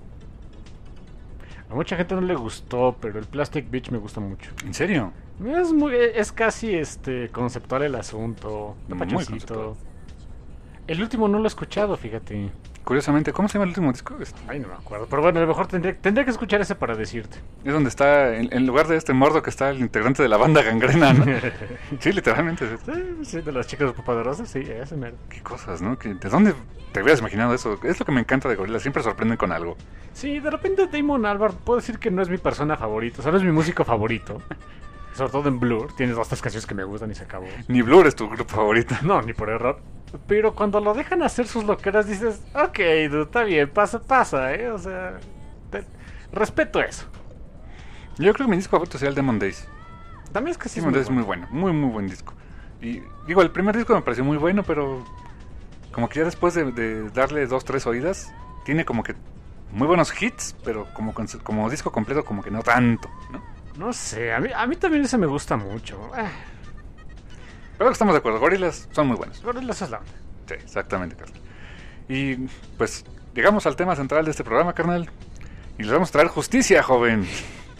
A mucha gente no le gustó, pero el Plastic Beach me gusta mucho. ¿En serio? Es muy, es casi este conceptual el asunto. Muy Pachoncito. conceptual. El último no lo he escuchado, fíjate. Curiosamente, ¿cómo se llama el último disco? Este, Ay, no me acuerdo. Pero bueno, a lo mejor tendría, tendría que escuchar ese para decirte. Es donde está, en, en lugar de este mordo que está el integrante de la banda Gangrena, ¿no? Sí, literalmente. Sí, sí, de las chicas poderosas, sí, ese mero. Qué cosas, ¿no? ¿De dónde te hubieras imaginado eso? Es lo que me encanta de Gorillaz, siempre sorprenden con algo. Sí, de repente Damon Albarn, puedo decir que no es mi persona favorita, o sea, no es mi músico favorito. Sobre todo en Blur, tienes dos tres canciones que me gustan y se acabó. Ni Blur es tu grupo favorito. No, ni por error. Pero cuando lo dejan hacer sus loqueras dices, ok, dude, está bien, pasa, pasa, eh, o sea, te, respeto eso. Yo creo que mi disco favorito sería el Demon Days. También es que sí Demon es Days es muy bueno, muy muy buen disco. Y digo, el primer disco me pareció muy bueno, pero como que ya después de, de darle dos, tres oídas, tiene como que muy buenos hits, pero como, como disco completo como que no tanto, ¿no? No sé, a mí, a mí también ese me gusta mucho. Eh. Pero estamos de acuerdo, Gorillaz son muy buenos. Gorillaz es la onda. Sí, exactamente, carnal. Y pues llegamos al tema central de este programa, carnal. Y les vamos a traer justicia, joven.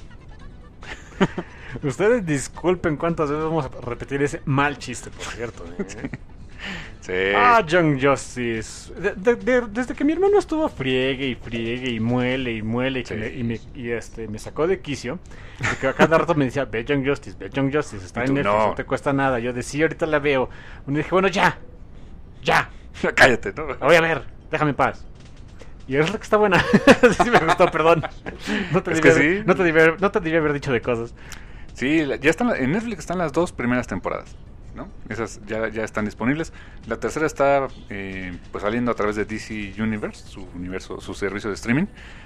Ustedes disculpen cuántas veces vamos a repetir ese mal chiste, por cierto. ¿eh? Sí. Ah, Young Justice. De, de, de, desde que mi hermano estuvo friegue y friegue y muele y muele y, Sí. que me, y, me, y este, me sacó de quicio, porque a cada rato me decía, ve Young Justice, ve Young Justice, está Y en tú, Netflix, no. no. te cuesta nada. Yo decía, ahorita la veo. Y dije, bueno, ya, ya, Cállate, ¿no? la voy a ver, déjame en paz. Y es la que está buena. Sí me gustó, perdón. No te Es debí que haber- sí. no te debí haber- no te debí haber dicho de cosas. Sí, la- ya están en Netflix están las dos primeras temporadas, ¿no? Esas ya, ya están disponibles. La tercera está eh, pues saliendo a través de D C Universe, su universo, su servicio de streaming.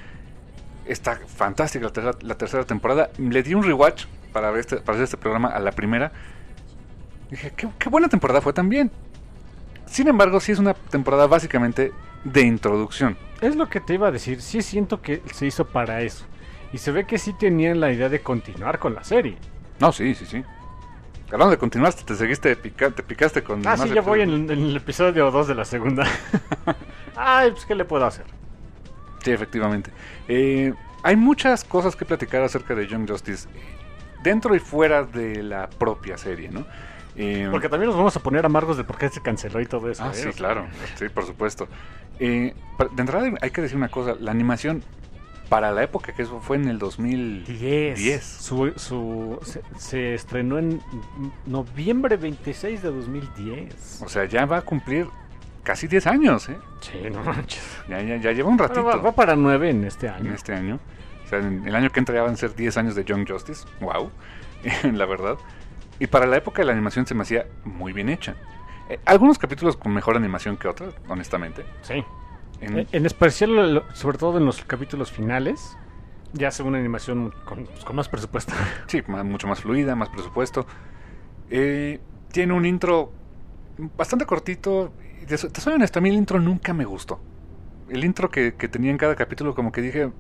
Está fantástica la tercera, la tercera temporada. Le di un rewatch para ver este, para hacer este programa a la primera. Dije, qué, qué buena temporada fue también. Sin embargo, sí es una temporada básicamente de introducción. Es lo que te iba a decir. Sí siento que se hizo para eso. Y se ve que sí tenían la idea de continuar con la serie. No, sí, sí, sí. Hablando de continuar, te seguiste, pica, te picaste con... Ah, más sí, ya voy episodios. en, en el episodio dos de la segunda. Ay, pues, ¿qué le puedo hacer? Sí, efectivamente. Eh, hay muchas cosas que platicar acerca de Young Justice, dentro y fuera de la propia serie, ¿no? Eh, Porque también nos vamos a poner amargos de por qué se canceló y todo eso. Ah, ¿eh? sí, O sea, claro. Sí, por supuesto. Eh, pa- de entrada hay que decir una cosa. La animación, para la época que eso fue en el dos mil diez. diez. Su, su, se, se estrenó en noviembre veintiséis de dos mil diez. O sea, ya va a cumplir casi diez años, ¿eh? Sí, no manches. Ya, ya, ya lleva un ratito. Bueno, va, va para nueve en este En año. este año. O sea, en el año que entra ya van a ser diez años de Young Justice. Wow. La verdad. Y para la época la animación se me hacía muy bien hecha. Eh, algunos capítulos con mejor animación que otros, honestamente. Sí. En- En, en especial, lo- sobre todo en los capítulos finales, ya hace una animación con, pues, con más presupuesto. Sí, ma- mucho más fluida, más presupuesto. Eh, tiene un intro bastante cortito. Y Te, so- te soy honesto, a mí el intro nunca me gustó. El intro que, que tenía en cada capítulo, como que dije...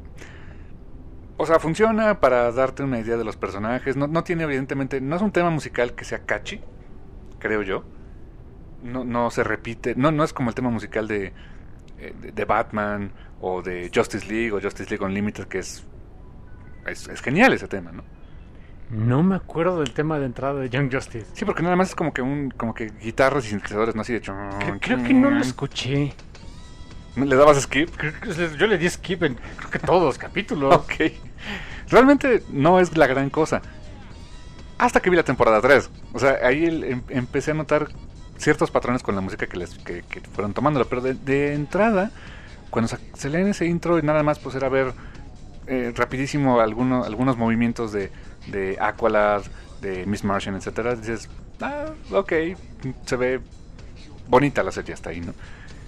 O sea, funciona para darte una idea de los personajes. No, no tiene, evidentemente... No es un tema musical que sea catchy, creo yo. No, no se repite. No, no es como el tema musical de, eh, de, de Batman o de Justice League o Justice League Unlimited, que es... Es, es genial ese tema, ¿no? No me acuerdo del tema de entrada de Young Justice. Sí, porque nada más es como que un como que guitarras y sintetizadores, no así de chon, Creo, creo que chon. no lo escuché. ¿Le dabas skip? Creo que- Yo le di skip en creo que todos los capítulos. Ok. Realmente no es la gran cosa. Hasta que vi la temporada tres. O sea, ahí el- em- empecé a notar ciertos patrones con la música que les que, que fueron tomándolo. Pero de, de entrada, cuando sa- se leen ese intro y nada más pues era ver eh, rapidísimo alguno, algunos movimientos de, de Aqualad, de Miss Martian, etcétera, dices, ah, ok, se ve bonita la serie hasta ahí, ¿no?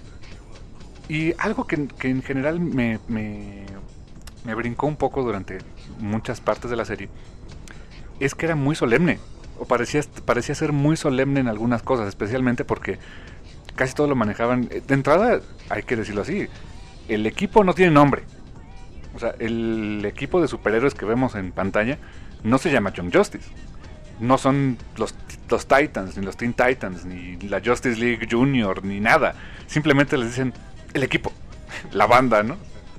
Y algo que, que en general me, me, me brincó un poco durante muchas partes de la serie es que era muy solemne, o parecía, parecía ser muy solemne en algunas cosas, especialmente porque casi todo lo manejaban. De entrada, hay que decirlo así, el equipo no tiene nombre. O sea, el equipo de superhéroes que vemos en pantalla no se llama Young Justice. No son los, los Titans, ni los Teen Titans, ni la Justice League Junior, ni nada. Simplemente les dicen el equipo, la banda, ¿no?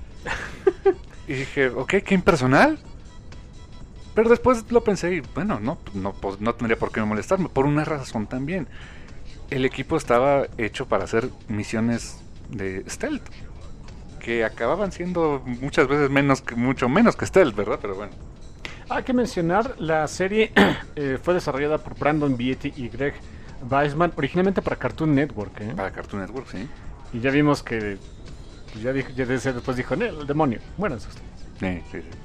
Y dije, ok, qué impersonal. Pero después lo pensé y, bueno, no, no, pues, no tendría por qué molestarme. Por una razón también. El equipo estaba hecho para hacer misiones de stealth, que acababan siendo muchas veces menos que, mucho menos que stealth, ¿verdad? Pero bueno. Hay que mencionar, la serie eh, fue desarrollada por Brandon Beatty y Greg Weisman, originalmente para Cartoon Network. ¿eh? Para Cartoon Network, sí. Y ya vimos que, pues ya, dijo, ya después dijo, "No, el demonio, muéranse ustedes". Sí, sí, sí.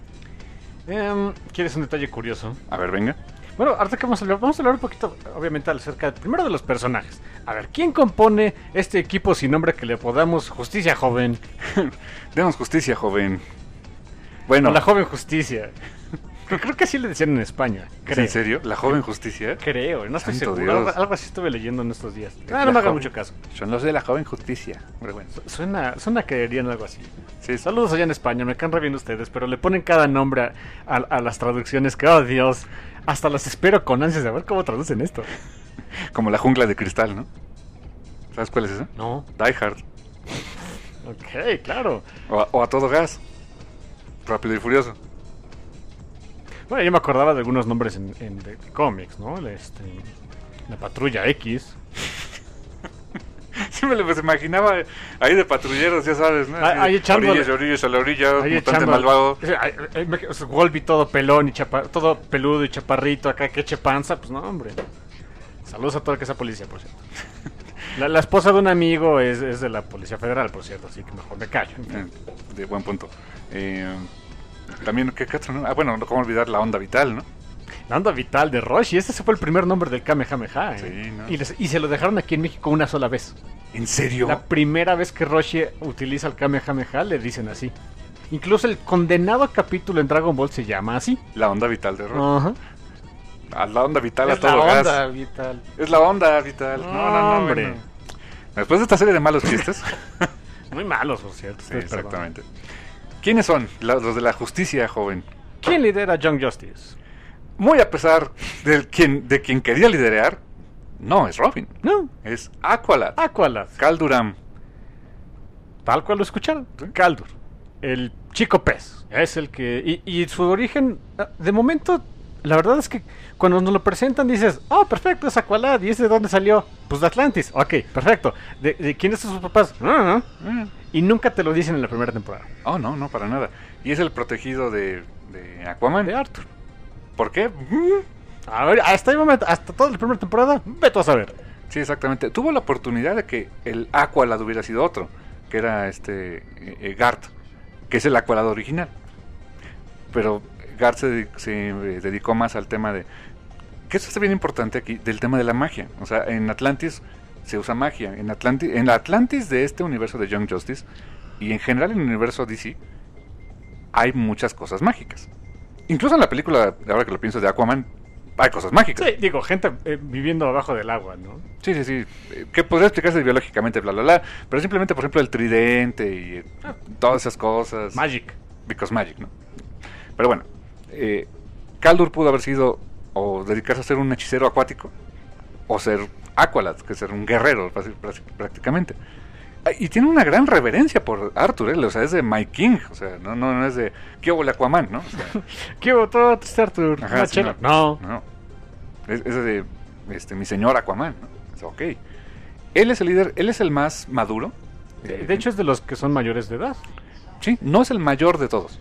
Um, ¿Quieres un detalle curioso? A ver, venga. Bueno, ahorita que vamos a hablar, vamos a hablar un poquito, obviamente, acerca primero de los personajes. A ver, ¿quién compone este equipo sin nombre que le podamos Justicia Joven? Demos justicia, joven. Bueno. O la Joven Justicia. Creo que así le decían en España. Creo. ¿En serio? ¿La Joven Justicia? Creo, no estoy Santo seguro. Algo, Dios. algo así estuve leyendo en estos días. Ah, La no me haga joven- mucho caso. Son los de la Joven Justicia. Pero bueno. Suena, suena que dirían algo así. Sí, Saludos allá en España, me caen re bien ustedes, pero le ponen cada nombre a, a, a las traducciones que, oh Dios, hasta las espero con ansias de ver cómo traducen esto. Como la jungla de cristal, ¿no? ¿Sabes cuál es esa? No. Die Hard. Ok, claro. O a, o a todo gas. Rápido y furioso. Bueno, yo me acordaba de algunos nombres en, en de, de cómics, ¿no? Este, la Patrulla X. Sí me lo pues, imaginaba ahí de patrulleros, ya sabes, ¿no? Ahí- ahí echándole- Orillas, orillas a la orilla, Ahí mutante echando- malvado. Ay, ay, me- o sea, Wolby todo pelón y chapa, todo peludo y chaparrito, acá que eche panza, pues no, hombre. Saludos a toda esa policía, por cierto. La, la esposa de un amigo es, es de la Policía Federal, por cierto, así que mejor me callo. Eh, de buen punto. Eh, también, ¿qué, qué otro, no? Ah, bueno, no cómo olvidar la onda vital, ¿no? La onda vital de Roshi, ese fue el primer nombre del Kamehameha. ¿eh? Sí, ¿no? y, les- y se lo dejaron aquí en México una sola vez. ¿En serio? La primera vez que Roshi utiliza el Kamehameha le dicen así. Incluso el condenado capítulo en Dragon Ball se llama así. La onda vital de Roshi. Ajá. A la onda vital, a Es la todo gas. onda vital. Es la onda vital. No, no, no, Hombre. bueno. Después de esta serie de malos chistes. Muy malos, por cierto. Sí, ustedes perdonen. exactamente. ¿Quiénes son la- los de la justicia, joven? ¿Quién lidera Young Justice? Muy a pesar de quien, de quien quería liderar, no es Robin. No, Es Aqualad. Aqualad. Kal Duram. Tal cual lo escucharon. Sí. Kaldur. El chico pez. Es el que... Y, y su origen, ah, de momento, la verdad es que cuando nos lo presentan dices, oh, perfecto, es Aqualad. ¿Y ese de dónde salió? Pues de Atlantis. Ok, perfecto. ¿De, de quiénes son sus papás? Ah, ah. Eh. Y nunca te lo dicen en la primera temporada. Oh, no, no, para nada. Y es el protegido de, de Aquaman. De Arthur. ¿Por qué? A ver, hasta el momento, hasta toda la primera temporada, vete a saber. Sí, exactamente. Tuvo la oportunidad de que el Aqualad hubiera sido otro, que era este eh, eh, Garth, que es el Aqualad original. Pero Garth se, dedi- se eh, dedicó más al tema de... Que eso está bien importante aquí, del tema de la magia. O sea, en Atlantis se usa magia. En Atlantis, en la Atlantis de este universo de Young Justice, y en general en el universo D C, hay muchas cosas mágicas. Incluso en la película, ahora que lo pienso, de Aquaman, hay cosas mágicas. Sí, digo, gente eh, viviendo abajo del agua, ¿no? Sí, sí, sí. Eh, Que podría explicarse biológicamente, bla, bla, bla. Pero simplemente, por ejemplo, el tridente y eh, todas esas cosas. Magic. Because magic, ¿no? Pero bueno, eh, Kaldur pudo haber sido o dedicarse a ser un hechicero acuático o ser Aqualad, que es ser un guerrero, prá- prá- prácticamente. Ah, Y tiene una gran reverencia por Arthur, ¿eh? O sea, es de My King. O sea, no, no, no es de... ¿Qué hubo el Aquaman, no? O sea, ¿Qué votó Arthur? Ajá, ¿Una sí, chela? No. no. Es, es de este, mi señor Aquaman, ¿no? O sea, ok. Él es el líder, él es el más maduro. De, de hecho, es de los que son mayores de edad. Sí, no es el mayor de todos.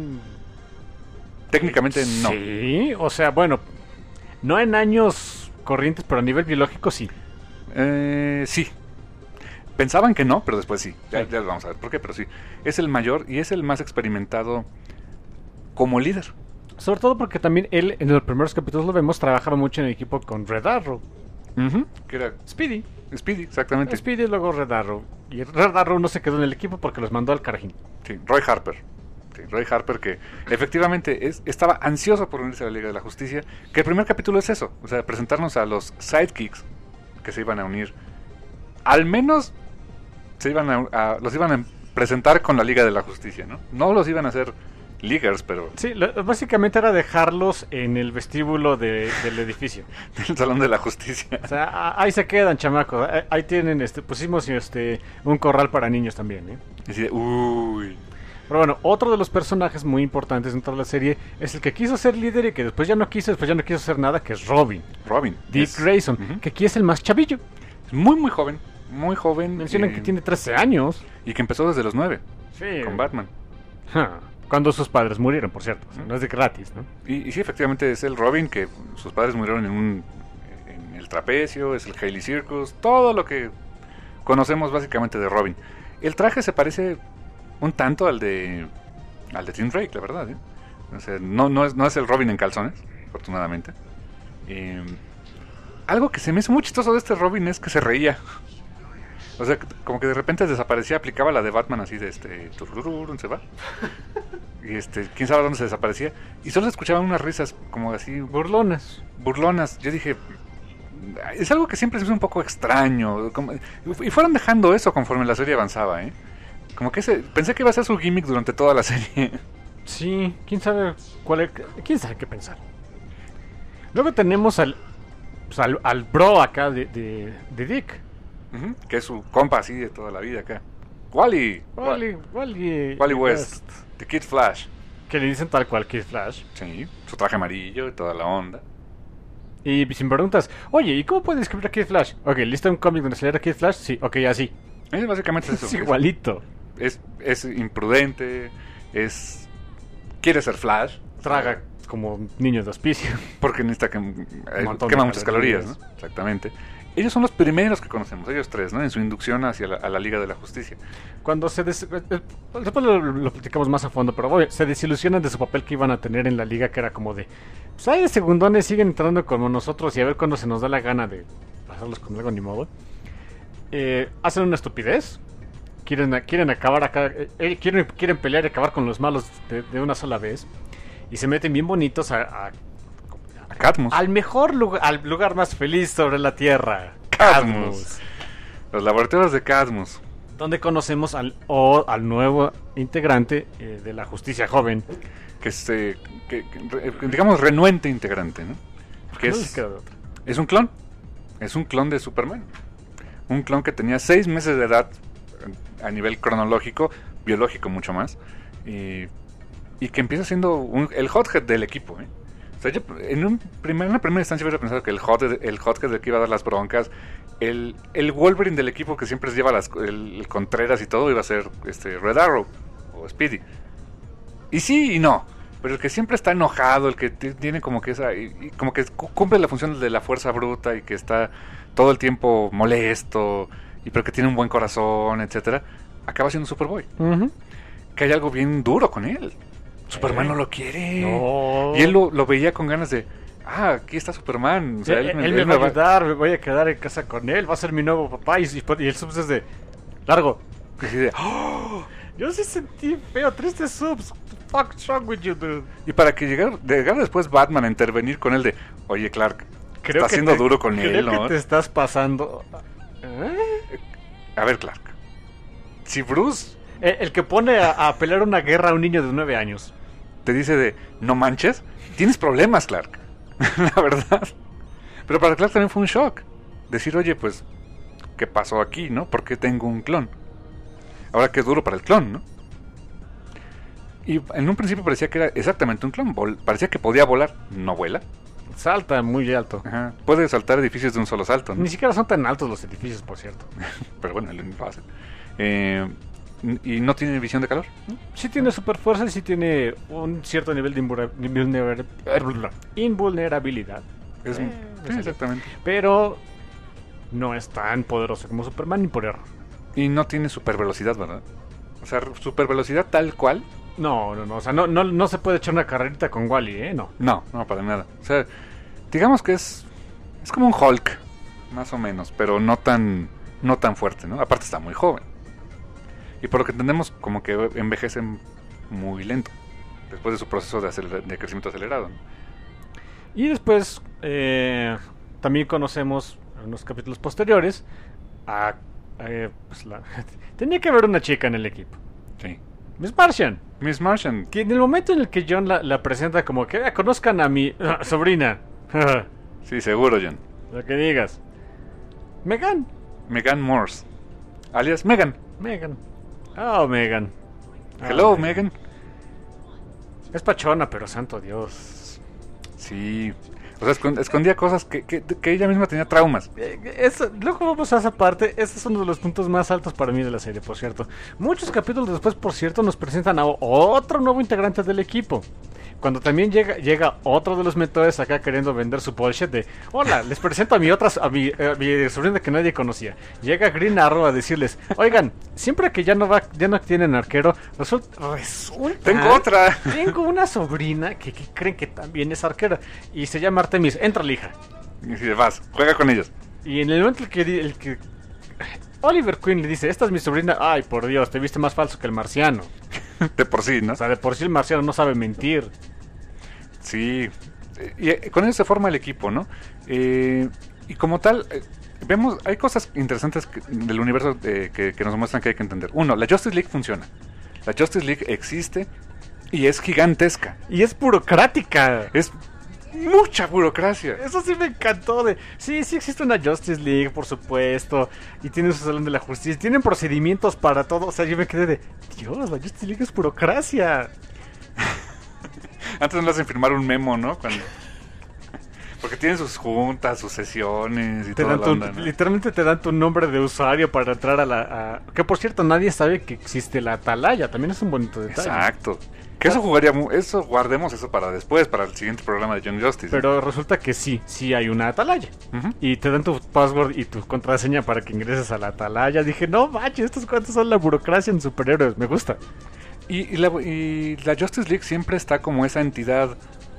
Técnicamente no. Sí, o sea, bueno, no en años corrientes, pero a nivel biológico sí. Eh, sí. Pensaban que no, pero después sí. Ya, ya lo vamos a ver por qué, pero sí. Es el mayor y es el más experimentado como líder. Sobre todo porque también él, en los primeros capítulos lo vemos, trabajaba mucho en el equipo con Red Arrow. Ujú, que era Speedy. Speedy, exactamente. Speedy y luego Red Arrow. Y Red Arrow no se quedó en el equipo porque los mandó al carajín. Sí, Roy Harper. Sí, Roy Harper que efectivamente es, estaba ansioso por unirse a la Liga de la Justicia. Que el primer capítulo es eso. O sea, presentarnos a los sidekicks que se iban a unir al menos se iban a, a, los iban a presentar con la Liga de la Justicia, ¿no? No los iban a hacer leaguers, pero... Sí, lo, básicamente era dejarlos en el vestíbulo de, del edificio. Del Salón de la Justicia. O sea, a, ahí se quedan, chamacos. Ahí, ahí tienen, este, pusimos este, un corral para niños también, ¿eh? Y así de, uy... Pero bueno, otro de los personajes muy importantes dentro de la serie es el que quiso ser líder y que después ya no quiso, después ya no quiso hacer nada, que es Robin. Robin. Dick es... Grayson, uh-huh. que aquí es el más chavillo. Es muy, muy joven. Muy joven. Mencionan eh, que tiene trece años. Y que empezó desde los nueve. Sí. Con Batman. Ja, cuando sus padres murieron, por cierto. O sea, no es de gratis, ¿no? Y, y sí, efectivamente es el Robin que sus padres murieron en un en el trapecio, es el Hailey Circus, todo lo que conocemos básicamente de Robin. El traje se parece un tanto al de al de Tim Drake, la verdad, ¿eh? O sea, no, no, es, no es el Robin en calzones, afortunadamente. Eh, algo que se me hizo muy chistoso de este Robin es que se reía. O sea, como que de repente desaparecía, aplicaba la de Batman así de este... ¿Dónde se va? Y este, quién sabe dónde se desaparecía. Y solo se escuchaban unas risas como así... Burlonas. Burlonas. Yo dije... Es algo que siempre se hizo un poco extraño. Como, y fueron dejando eso conforme la serie avanzaba, ¿eh? Como que ese, pensé que iba a ser su gimmick durante toda la serie. Sí, quién sabe cuál es, quién sabe qué pensar. Luego tenemos al pues al, al bro acá de, de, de Dick, uh-huh, que es su compa así de toda la vida acá. Wally. Wally, Wally, Wally West, The Kid Flash. Que le dicen tal cual Kid Flash. Sí, su traje amarillo y toda la onda. Y sin preguntas, oye, ¿y cómo puedes escribir a Kid Flash? Ok, ¿listo un cómic donde se lea a Kid Flash? Sí, ok, así. Es básicamente eso. Es igualito. Es, es imprudente, es quiere ser Flash. Traga ¿sabes? Como niños de hospicio. Porque necesita que eh, quema muchas calorías, ¿no? Exactamente. Ellos son los primeros que conocemos, ellos tres, ¿no? En su inducción hacia la, a la Liga de la Justicia. Cuando se... Des... Después lo, lo platicamos más a fondo, pero oye, se desilusionan de su papel que iban a tener en la Liga, que era como de... Pues hay de segundones, siguen entrando como nosotros y a ver cuándo se nos da la gana de pasarlos con algo ni modo. Eh, hacen una estupidez. Quieren, quieren acabar acá, eh, quieren, quieren pelear y acabar con los malos de, de una sola vez. Y se meten bien bonitos a... a, a Cadmus. Al mejor lugar, al lugar más feliz sobre la Tierra. Cadmus. Cadmus. Los laboratorios de Cadmus. Donde conocemos al, o, al nuevo integrante eh, de la Justicia Joven. Que es, eh, que, que, digamos, renuente integrante, ¿no? Que es, es un clon. Es un clon de Superman. Un clon que tenía seis meses de edad a nivel cronológico, biológico mucho más, y, y que empieza siendo un, el hothead del equipo, ¿eh? O sea, yo en, un primer, en una primera instancia hubiera pensado que el hothead, el hothead del que iba a dar las broncas, el, el Wolverine del equipo que siempre lleva las, el, el Contreras y todo, iba a ser este Red Arrow o Speedy. Y sí y no, pero el que siempre está enojado, el que t- tiene como que esa, y, y como que cumple la función de la fuerza bruta y que está todo el tiempo molesto, y pero que tiene un buen corazón, etcétera, acaba siendo Superboy. Uh-huh. Que hay algo bien duro con él. Superman eh, no lo quiere. No. Y él lo, lo veía con ganas de, ah, aquí está Superman. O sea, sí, él, él, él me va a va... ayudar, me voy a quedar en casa con él, va a ser mi nuevo papá. Y, y, y el subs es de, largo. Y así de, oh. Yo sí sentí feo, triste subs. What's wrong with you, dude? Y para que llegara, llegara después Batman a intervenir con él de, oye, Clark, creo está siendo te, duro con creo él, ¿no? Creo que te estás pasando... ¿Eh? A ver, Clark. Si Bruce... El, el que pone a, a pelear una guerra a un niño de nueve años. Te dice de, no manches, tienes problemas, Clark. La verdad. Pero para Clark también fue un shock. Decir, oye, pues, ¿qué pasó aquí, no? ¿Por qué tengo un clon? Ahora que es duro para el clon, ¿no? Y en un principio parecía que era exactamente un clon. Vol- parecía que podía volar. No vuela. Salta muy alto. Ajá. Puede saltar edificios de un solo salto, ¿no? Ni siquiera son tan altos los edificios, por cierto. Pero bueno, él lo hace. Eh, y no tiene visión de calor. Sí tiene super fuerza y sí tiene un cierto nivel de invulner- invulner- invulnerabilidad. Es, eh, sí, exactamente. Pero no es tan poderoso como Superman ni por error. Y no tiene super velocidad, ¿verdad? O sea, super velocidad tal cual. No, no, no. O sea, no, no, no se puede echar una carrerita con Wally, ¿eh? No. No, no, para nada. O sea, digamos que es es como un Hulk, más o menos, pero no tan no tan fuerte, ¿no? Aparte está muy joven. Y por lo que entendemos, como que envejece muy lento después de su proceso de, aceler- de crecimiento acelerado, ¿no? Y después eh, también conocemos en unos capítulos posteriores a eh, pues la, tenía que haber una chica en el equipo. Sí. Miss Martian. Miss Martian. Que en el momento en el que John la, la presenta como que ah, conozcan a mi uh, sobrina. Sí, seguro, John. Lo que digas. Megan. Megan Morse. Alias Megan. Megan. Oh, Megan. Hello, oh, Megan. Es pachona, pero santo Dios. Sí. O sea, escond- escondía cosas que, que, que ella misma tenía traumas. Eh, eso, luego vamos a esa parte. Este es uno de los puntos más altos para mí de la serie, por cierto. Muchos capítulos después, por cierto, nos presentan a otro nuevo integrante del equipo. Cuando también llega llega otro de los mentores acá queriendo vender su bullshit de hola, les presento a mi otra a mi, a mi sobrina que nadie conocía. Llega Green Arrow a decirles, oigan, siempre que ya no va, ya no tienen arquero, resulta, resulta Tengo otra. Tengo una sobrina que, que creen que también es arquera y se llama Artemis. Entra, hija. Y dice, vas, juega con ellos. Y en el momento en que, el que Oliver Queen le dice, esta es mi sobrina, ay por Dios, te viste más falso que el marciano. De por sí, ¿no? O sea, de por sí el marciano no sabe mentir. Sí. Y eh, con eso se forma el equipo, ¿no? Eh, y como tal, eh, vemos, hay cosas interesantes que- del universo eh, que, que nos muestran que hay que entender. Uno, la Justice League funciona. La Justice League existe y es gigantesca. Y es burocrática. Es mucha burocracia. Eso sí me encantó de... Sí, sí existe una Justice League, por supuesto. Y tienen su salón de la justicia. Tienen procedimientos para todo. O sea, yo me quedé de... Dios, la Justice League es burocracia. Antes no le hacen firmar un memo, ¿no? Cuando... Porque tienen sus juntas, sus sesiones y Te toda dan la tu- onda, ¿no? Literalmente te dan tu nombre de usuario para entrar a la... a- Que por cierto, nadie sabe que existe la Atalaya. También es un bonito detalle. Exacto. Que eso jugaría... mu- Eso, guardemos eso para después, para el siguiente programa de Young Justice. Pero resulta que sí, sí hay una Atalaya. Ujú. Y te dan tu password y tu contraseña para que ingreses a la Atalaya. Dije, no manches, estos cuantos son la burocracia en superhéroes. Me gusta. Y, y la, y la Justice League siempre está como esa entidad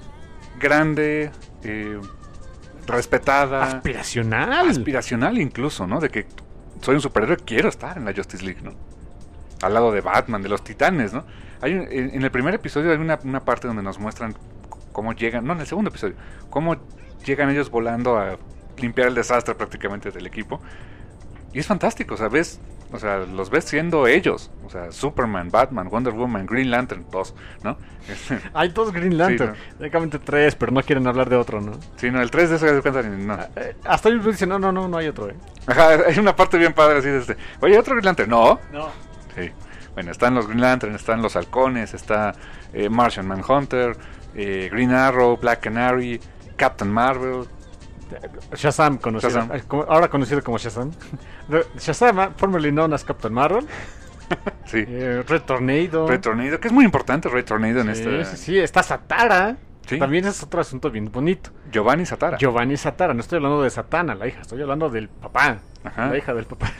grande, eh, respetada, Aspiracional. aspiracional incluso, ¿no? De que soy un superhéroe, quiero estar en la Justice League, ¿no? Al lado de Batman, de los titanes, ¿no? Hay un- en, en el primer episodio hay una, una parte donde nos muestran c- cómo llegan, no, en el segundo episodio, cómo llegan ellos volando a limpiar el desastre prácticamente del equipo. Y es fantástico, o sea, ves, o sea, los ves siendo ellos, o sea, Superman, Batman, Wonder Woman, Green Lantern, dos, ¿no? Hay dos Green Lantern. Sí, Técnicamente tres, pero no quieren hablar de otro, ¿no? Sí, no, el tres de eso ya se cuenta, no. Eh, hasta ellos dicen, no, no, no, no hay otro, ¿eh? Ajá, hay una parte bien padre así de este, oye, otro Green Lantern, no. No. Sí, bueno, están los Green Lantern, están los halcones, está eh, Martian Manhunter, eh, Green Arrow, Black Canary, Captain Marvel. Shazam, conocido, Shazam. eh, como- ahora conocido como Shazam. Shazam, ah, formerly known as Captain Marvel. Sí, Eh, Red Tornado. Red Tornado, que es muy importante Red Tornado en Sí, este. sí, sí, está Satara. Sí. También es otro asunto bien bonito. Giovanni Satara. Giovanni Satara, no estoy hablando de Satana, la hija, estoy hablando del papá. Ajá. La hija del papá.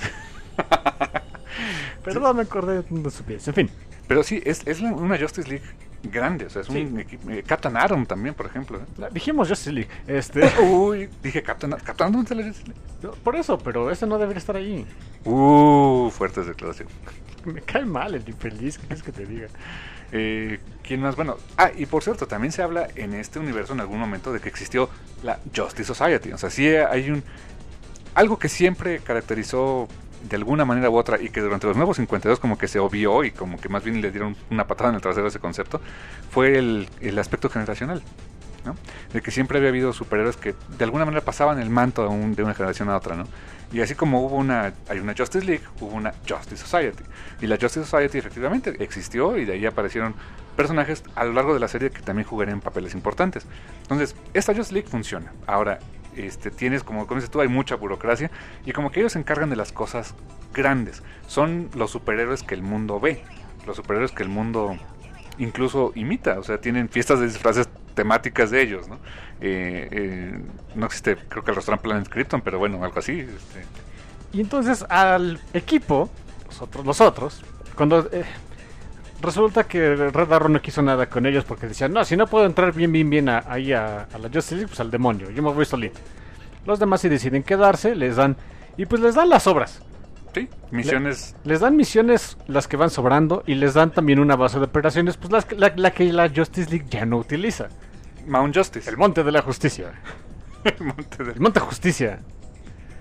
Perdón, me acordé de su pies. En fin. Pero sí, es, es la- una Justice League grande, o sea, es Sí. un equipo. eh, Captain Atom también, por ejemplo. ¿eh? la- Dijimos Justice League. Este, Uy, dije Captain Atom. ¿Captain Atom está en la Justice League? no, por eso, pero ese no debería estar ahí. Uh, fuertes declaraciones. Me cae mal el infeliz, ¿qué quieres que te diga? Eh, ¿Quién más? Bueno, ah, y por cierto, también se habla en este universo en algún momento de que existió la Justice Society. O sea, sí hay un... Algo que siempre caracterizó de alguna manera u otra y que durante los nuevos cincuenta y dos como que se obvió y como que más bien le dieron una patada en el trasero a ese concepto, fue el, el aspecto generacional, ¿no? De que siempre había habido superhéroes que de alguna manera pasaban el manto de, un- de una generación a otra, ¿no? Y así como hubo una, hay una Justice League, hubo una Justice Society. Y la Justice Society efectivamente existió y de ahí aparecieron personajes a lo largo de la serie que también jugarían papeles importantes. Entonces, esta Justice League funciona. Ahora, este, tienes, como, como dices tú, hay mucha burocracia y como que ellos se encargan de las cosas grandes. Son los superhéroes que el mundo ve, los superhéroes que el mundo incluso imita. O sea, tienen fiestas de disfraces temáticas de ellos, ¿no? Eh, eh, no existe, creo que el restaurante Planet Krypton, pero bueno, algo así. Este. Y entonces al equipo, nosotros, los otros, cuando eh, resulta que Red Arrow no quiso nada con ellos porque decían, no, si no puedo entrar bien, bien, bien a- ahí a, a la Justice League, pues al demonio, yo me voy solito. Los demás sí deciden quedarse, les dan, y pues les dan las obras. Sí, misiones. Les dan misiones las que van sobrando y les dan también una base de operaciones, pues las, que- la, la que la Justice League ya no utiliza. Mount Justice. El Monte de la Justicia. El monte de- El Monte Justicia.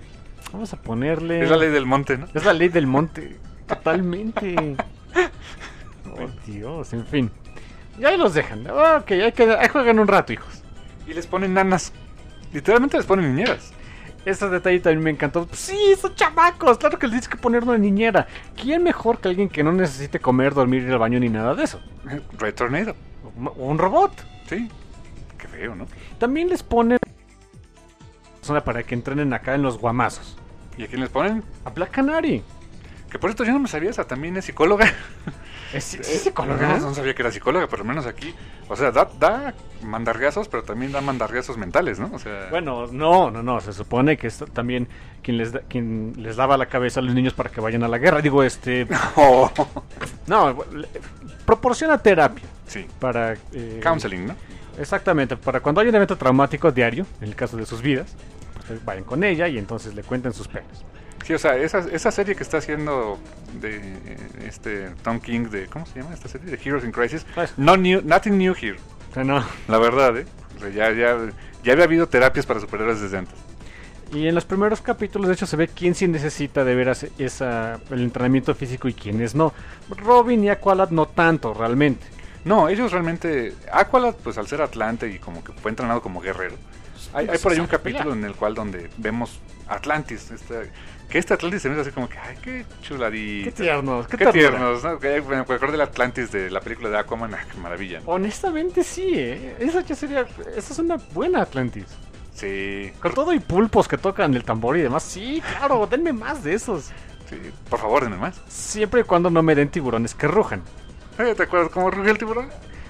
Vamos a ponerle... Es la ley del monte, ¿no? Es la ley del monte. Totalmente. Oh, Dios, en fin. Y ahí los dejan. Ok, hay que, ahí juegan un rato, hijos. Y les ponen nanas. Literalmente les ponen niñeras. Ese detalle también me encantó. Sí, son chamacos. Claro que les tienes que poner una niñera. ¿Quién mejor que alguien que no necesite comer, dormir, ir al baño ni nada de eso? Red Tornado. O un robot. Sí. Qué feo, ¿no? También les ponen para que entrenen acá en los guamazos. ¿Y a quién les ponen? A Black Canary. Que por cierto yo no me sabía esa, también es psicóloga. ¿Es, ¿es psicóloga? No, no sabía que era psicóloga, pero al menos aquí. O sea, da, da mandarriazos, pero también da mandarriazos mentales, ¿no? O sea... Bueno, no, no, no. Se supone que es también quien les da, quien les lava la cabeza a los niños para que vayan a la guerra. Digo, este... Oh. No, proporciona terapia. Sí. Para... Eh, counseling, ¿no? Exactamente. Para cuando hay un evento traumático diario, en el caso de sus vidas, pues vayan con ella y entonces le cuenten sus penas. Sí, o sea, esa, esa serie que está haciendo de este Tom King, de ¿cómo se llama esta serie? De Heroes in Crisis. Pues, no new, nothing new here. O sea, no. La verdad, ¿eh? O sea, ya, ya, ya había habido terapias para superhéroes desde antes. Y en los primeros capítulos, de hecho, se ve quién sí necesita de veras esa, el entrenamiento físico y quiénes no. Robin y Aqualad no tanto, realmente. No, ellos realmente... Aqualad, pues al ser Atlante y como que fue entrenado como guerrero. Hay, hay por ahí un capítulo en el cual donde vemos Atlantis, esta, que este Atlantis se me hace así como que, ay, qué chuladito. Qué tiernos, qué, qué tiernos, ¿no? Que, me acuerdo del Atlantis de la película de Aquaman, ah, qué maravilla, ¿no? Honestamente sí, ¿eh? Esa ya sería, esa es una buena Atlantis. Sí. Con todo y pulpos que tocan el tambor y demás, sí, claro, denme más de esos. Sí, por favor, denme más. Siempre y cuando no me den tiburones que rujan. ¿Eh? ¿Te acuerdas cómo ruge el tiburón?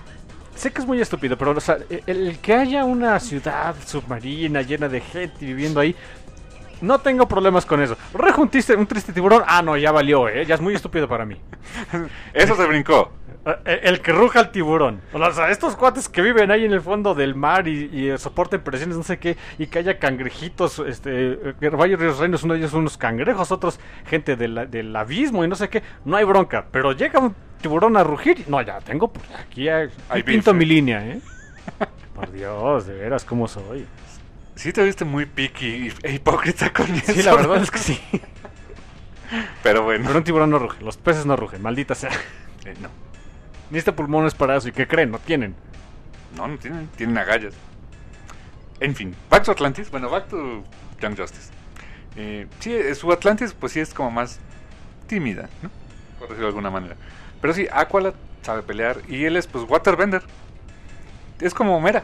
Sé que es muy estúpido, pero o sea, el, el que haya una ciudad submarina llena de gente viviendo ahí, no tengo problemas con eso. Ruge un triste, un triste tiburón, ah no, ya valió, eh, ya es muy estúpido para mí. Eso se brincó. El, el que ruja el tiburón. O sea, estos cuates que viven ahí en el fondo del mar y, y soporten presiones, no sé qué, y que haya cangrejitos, este, varios reinos, uno de ellos unos cangrejos, otros gente de la, del abismo y no sé qué, no hay bronca, pero llega un tiburón a rugir, no, ya tengo, pues aquí hay, hay pinto mi línea, ¿eh? Por Dios, de veras, ¿cómo soy? Sí te viste muy picky e hipócrita con eso. Sí, la verdad es que sí. Pero bueno. Pero un tiburón no ruge, los peces no rugen, maldita sea. Eh, no. Ni este pulmón es para eso, ¿y qué creen? No tienen. No, no tienen, tienen agallas. En fin, back to Atlantis, bueno, back to Young Justice. Eh, sí, su Atlantis pues sí es como más tímida, ¿no? Por decirlo de alguna manera. Pero sí, Aqualad sabe pelear y él es pues Waterbender. Es como Homera.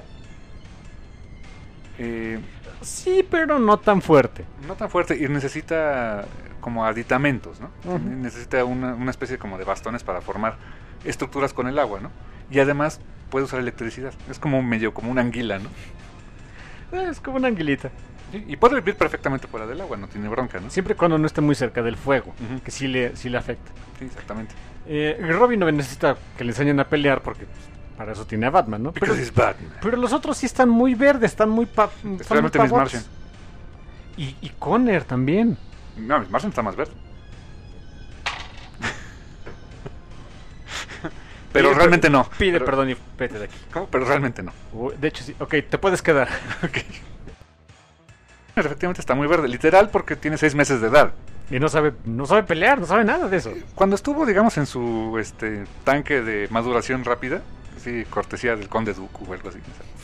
Eh, sí, pero no tan fuerte. No tan fuerte y necesita como aditamentos, ¿no? Uh-huh. Necesita una, una especie como de bastones para formar estructuras con el agua, ¿no? Y además puede usar electricidad. Es como medio como una anguila, ¿no? Es como una anguilita. Sí, y puede vivir perfectamente fuera del agua, no tiene bronca, ¿no? Siempre y cuando no esté muy cerca del fuego, uh-huh. que sí le, sí le afecta. Sí, exactamente. Eh, Robin no necesita que le enseñen a pelear porque pues, para eso tiene a Batman, ¿no? Pero, Batman. pero los otros sí están muy verdes, están muy pa Especialmente Miss Martian. Y, y Connor también. No, Miss Martian está más verde. Pero pide, realmente no. Pide pero, perdón y vete de aquí. ¿Cómo? Pero realmente no. De hecho, sí. Ok, te puedes quedar. Ok. Efectivamente está muy verde. Literal porque tiene seis meses de edad. Y no sabe, no sabe pelear, no sabe nada de eso. Cuando estuvo, digamos, en su este tanque de maduración rápida, sí, cortesía del Conde Dooku o algo así.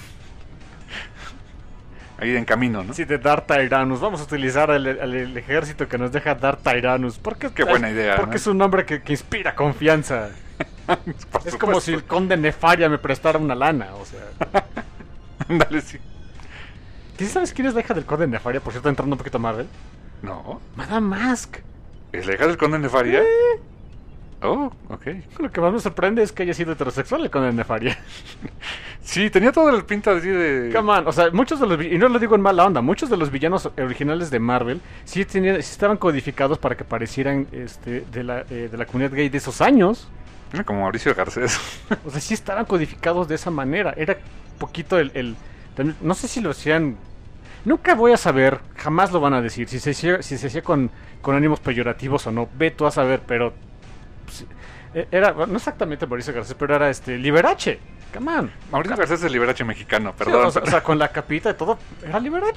Ahí en camino, ¿no? Sí, de Darth Tyrannus. Vamos a utilizar el, el, el ejército que nos deja Darth Tyrannus. Porque, Qué buena idea. Porque ¿no? es un nombre que, que inspira confianza. Es como si el Conde Nefaria me prestara una lana, o sea. Dale, sí. ¿Sí sabes quién es la hija del Conde Nefaria? Por cierto, entrando un poquito a Marvel. No. Madame Mask. ¿Es la hija del Conde Nefaria? ¿Eh? Oh, ok. Lo que más me sorprende es que haya sido heterosexual el Conde Nefaria. Sí, tenía toda la pinta así de... Come on, o sea, muchos de los... Y no lo digo en mala onda, muchos de los villanos originales de Marvel sí, tenían, sí estaban codificados para que parecieran este, de, la, eh, de la comunidad gay de esos años. Era como Mauricio Garcés. O sea, sí estaban codificados de esa manera. Era poquito el... el también, no sé si lo hacían... Nunca voy a saber, jamás lo van a decir, si se hacía, si se hacía con, con ánimos peyorativos o no. Ve tú a saber, pero... Pues, era, no exactamente Mauricio Garcés, pero era este Liberace. Come on. Mauricio Garcés es el Liberace mexicano, perdón. Sí, o, sea, o sea, con la capita y todo, era Liberace.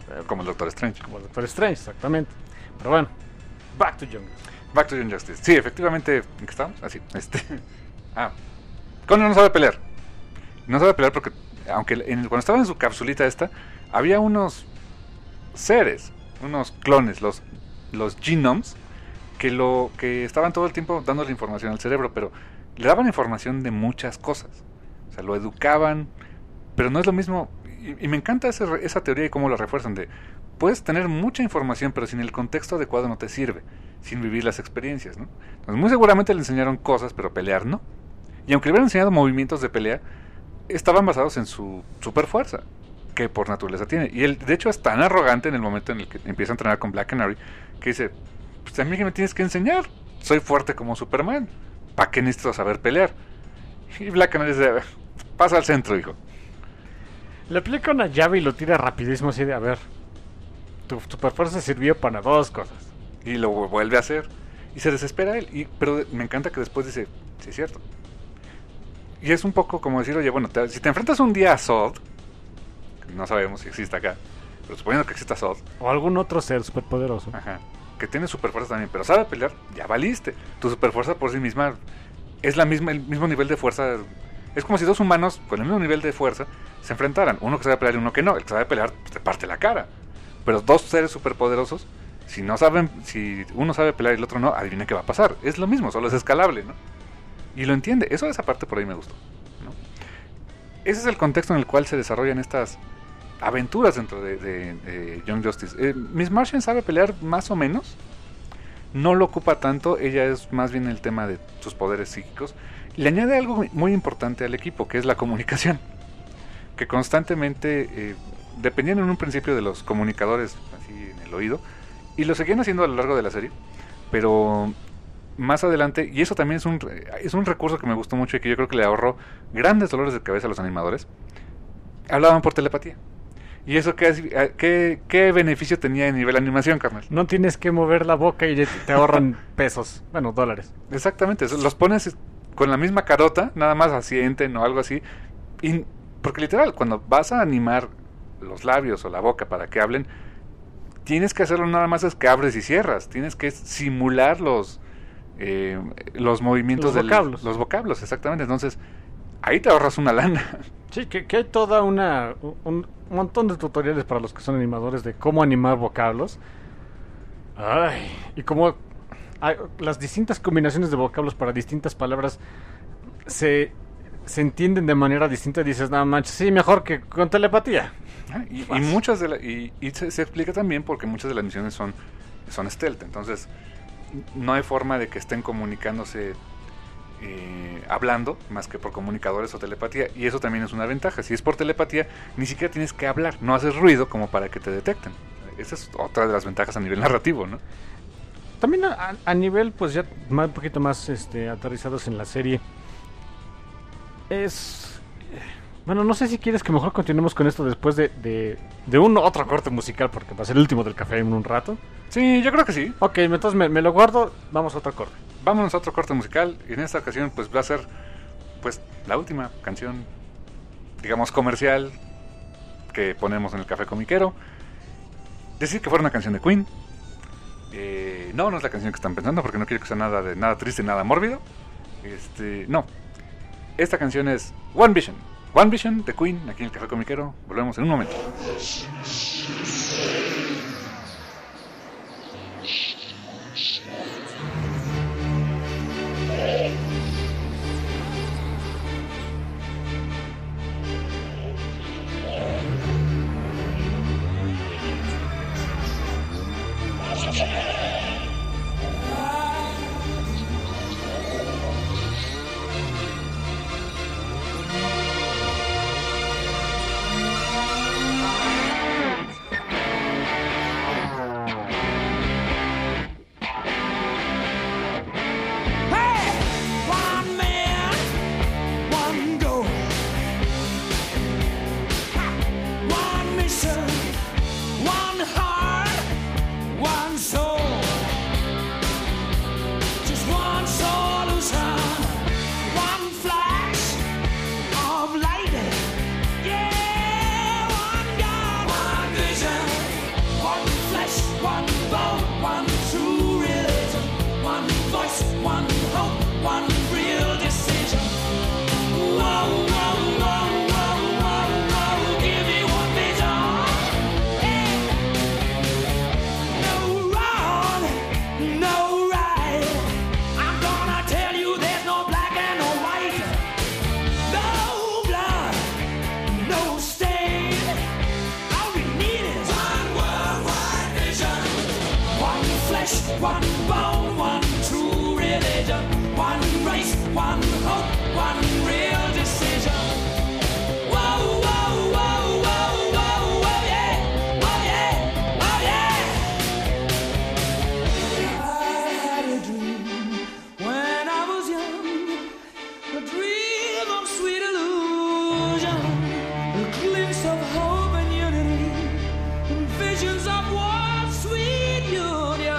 Como el Doctor Strange. Como el Doctor Strange, exactamente. Pero bueno, back to Young Justice. Back to Young Justice. Sí, efectivamente. ¿En qué estamos? Así. Este. Ah. Connor no sabe pelear. No sabe pelear porque, aunque en, cuando estaba en su capsulita esta, había unos seres, unos clones, los, los genomes, que, lo, que estaban todo el tiempo dándole información al cerebro, pero le daban información de muchas cosas. O sea, lo educaban, pero no es lo mismo. Y, y me encanta ese, esa teoría y cómo lo refuerzan de, puedes tener mucha información, pero sin el contexto adecuado no te sirve, sin vivir las experiencias, ¿no? Entonces, muy seguramente le enseñaron cosas, pero pelear no. Y aunque le hubieran enseñado movimientos de pelea, estaban basados en su super fuerza, que por naturaleza tiene. Y él, de hecho, es tan arrogante en el momento en el que empieza a entrenar con Black Canary, que dice, pues a mí que me tienes que enseñar, soy fuerte como Superman, ¿para qué necesito saber pelear? Y Black Canary dice, pasa al centro, hijo. Le aplica una llave y lo tira rapidísimo, así de, a ver, tu superfuerza sirvió para dos cosas. Y lo vuelve a hacer. Y se desespera él. Y, pero me encanta que después dice, sí es cierto. Y es un poco como decir, oye, bueno, te, si te enfrentas un día a Zod, que no sabemos si existe acá, pero suponiendo que exista Zod. O algún otro ser superpoderoso. Ajá. Que tiene superfuerza también, pero sabe pelear, ya valiste. Tu superfuerza por sí misma es la misma, el mismo nivel de fuerza. Es como si dos humanos con el mismo nivel de fuerza se enfrentaran. Uno que sabe pelear y uno que no. El que sabe pelear pues, te parte la cara. Pero dos seres superpoderosos, si no saben, si uno sabe pelear y el otro no, adivina qué va a pasar. Es lo mismo, solo es escalable, ¿no? Y lo entiende. Eso, esa parte por ahí me gustó, ¿no? Ese es el contexto en el cual se desarrollan estas aventuras dentro de, de, de Young Justice. Eh, Miss Martian sabe pelear más o menos. No lo ocupa tanto. Ella es más bien el tema de sus poderes psíquicos. Le añade algo muy importante al equipo, que es la comunicación. Que constantemente eh, dependían en un principio de los comunicadores así en el oído. Y lo seguían haciendo a lo largo de la serie. Pero más adelante, y eso también es un, es un recurso que me gustó mucho y que yo creo que le ahorró grandes dolores de cabeza a los animadores. Hablaban por telepatía. ¿Y eso qué, qué, qué beneficio tenía en nivel animación, carnal? No tienes que mover la boca y te ahorran pesos. Bueno, dólares. Exactamente. Los pones con la misma carota, nada más asienten o algo así. Y, porque literal, cuando vas a animar los labios o la boca para que hablen, tienes que hacerlo nada más es que abres y cierras. Tienes que simular los, eh, los movimientos los vocablos. Del, los vocablos, exactamente. Entonces, ahí te ahorras una lana. Sí, que, que hay toda una un montón de tutoriales para los que son animadores de cómo animar vocablos. Ay, y cómo hay, las distintas combinaciones de vocablos para distintas palabras se, se entienden de manera distinta y dices, nada manches, sí, mejor que con telepatía. Ah, y, y muchas de la, y, y se, se explica también porque muchas de las misiones son, son stealth, entonces no hay forma de que estén comunicándose Eh, hablando más que por comunicadores o telepatía, y eso también es una ventaja. Si es por telepatía, ni siquiera tienes que hablar, no haces ruido como para que te detecten. Esa es otra de las ventajas a nivel narrativo, ¿no? También a, a nivel, pues ya más, un poquito más este, aterrizados en la serie, es... Bueno, no sé si quieres que mejor continuemos con esto después de, de, de un otro corte musical, porque va a ser el último del café en un rato. Sí, yo creo que sí. Ok, entonces me, me lo guardo, vamos a otro corte. Vámonos a otro corte musical, y en esta ocasión pues va a ser pues la última canción, digamos, comercial que ponemos en el Café Comiquero. Decir que fuera una canción de Queen, eh, no, no es la canción que están pensando, porque no quiero que sea nada de nada triste, nada mórbido. Este, no, esta canción es One Vision, One Vision de Queen, aquí en el Café Comiquero. Volvemos en un momento. one bone, one true religion, one race, one hope, one real decision. Whoa, whoa, whoa, whoa, whoa, whoa, yeah, oh yeah, oh yeah. I had a dream when I was young, a dream of sweet illusion, a glimpse of hope and unity, and visions of one sweet union.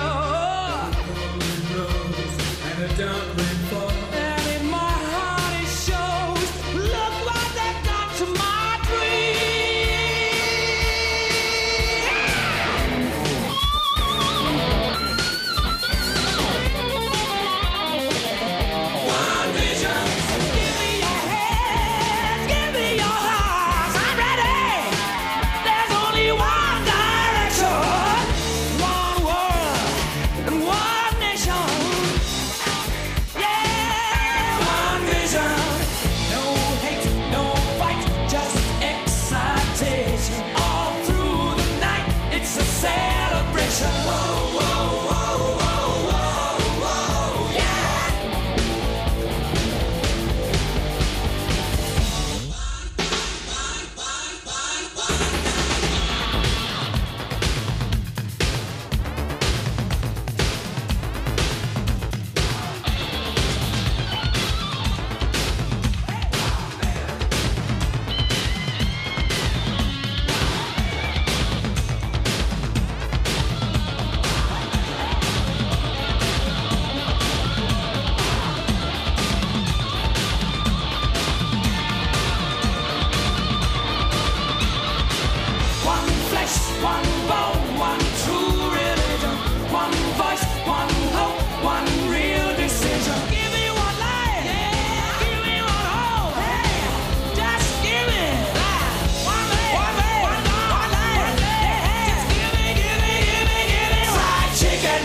And a dark rain falls. And in my heart it shows. Look what they've done to my One vision. Give me your hands, give me your hearts. I'm ready. There's only one direction, one world, and one nation. Yeah, one vision. No hate, no fight, just excitation. All through the night, it's a celebration. Whoa, whoa, whoa, whoa, whoa, whoa, yeah. One flesh, one bone, one true religion, one voice, one hope, one real decision. Give me one life, yeah. Give me one hope, hey. Just give me life. One life, one life, one, one life, yeah. Just give me, give me, give me, give me fried chicken.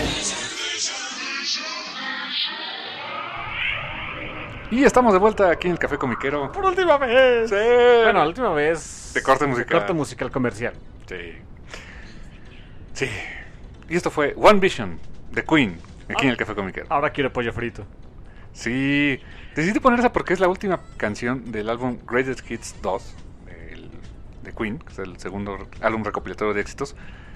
Y estamos de vuelta aquí en el Café Comiquero. Por última vez. Sí. Bueno, la última vez. De corte musical. De corte musical comercial. Sí. Sí. Y esto fue One Vision de Queen, aquí en el Café Comiquero. Ahora quiero pollo frito. Sí. Decidí poner esa porque es la última canción del álbum Greatest Hits dos del- de Queen, que es el segundo álbum recopilatorio de éxitos.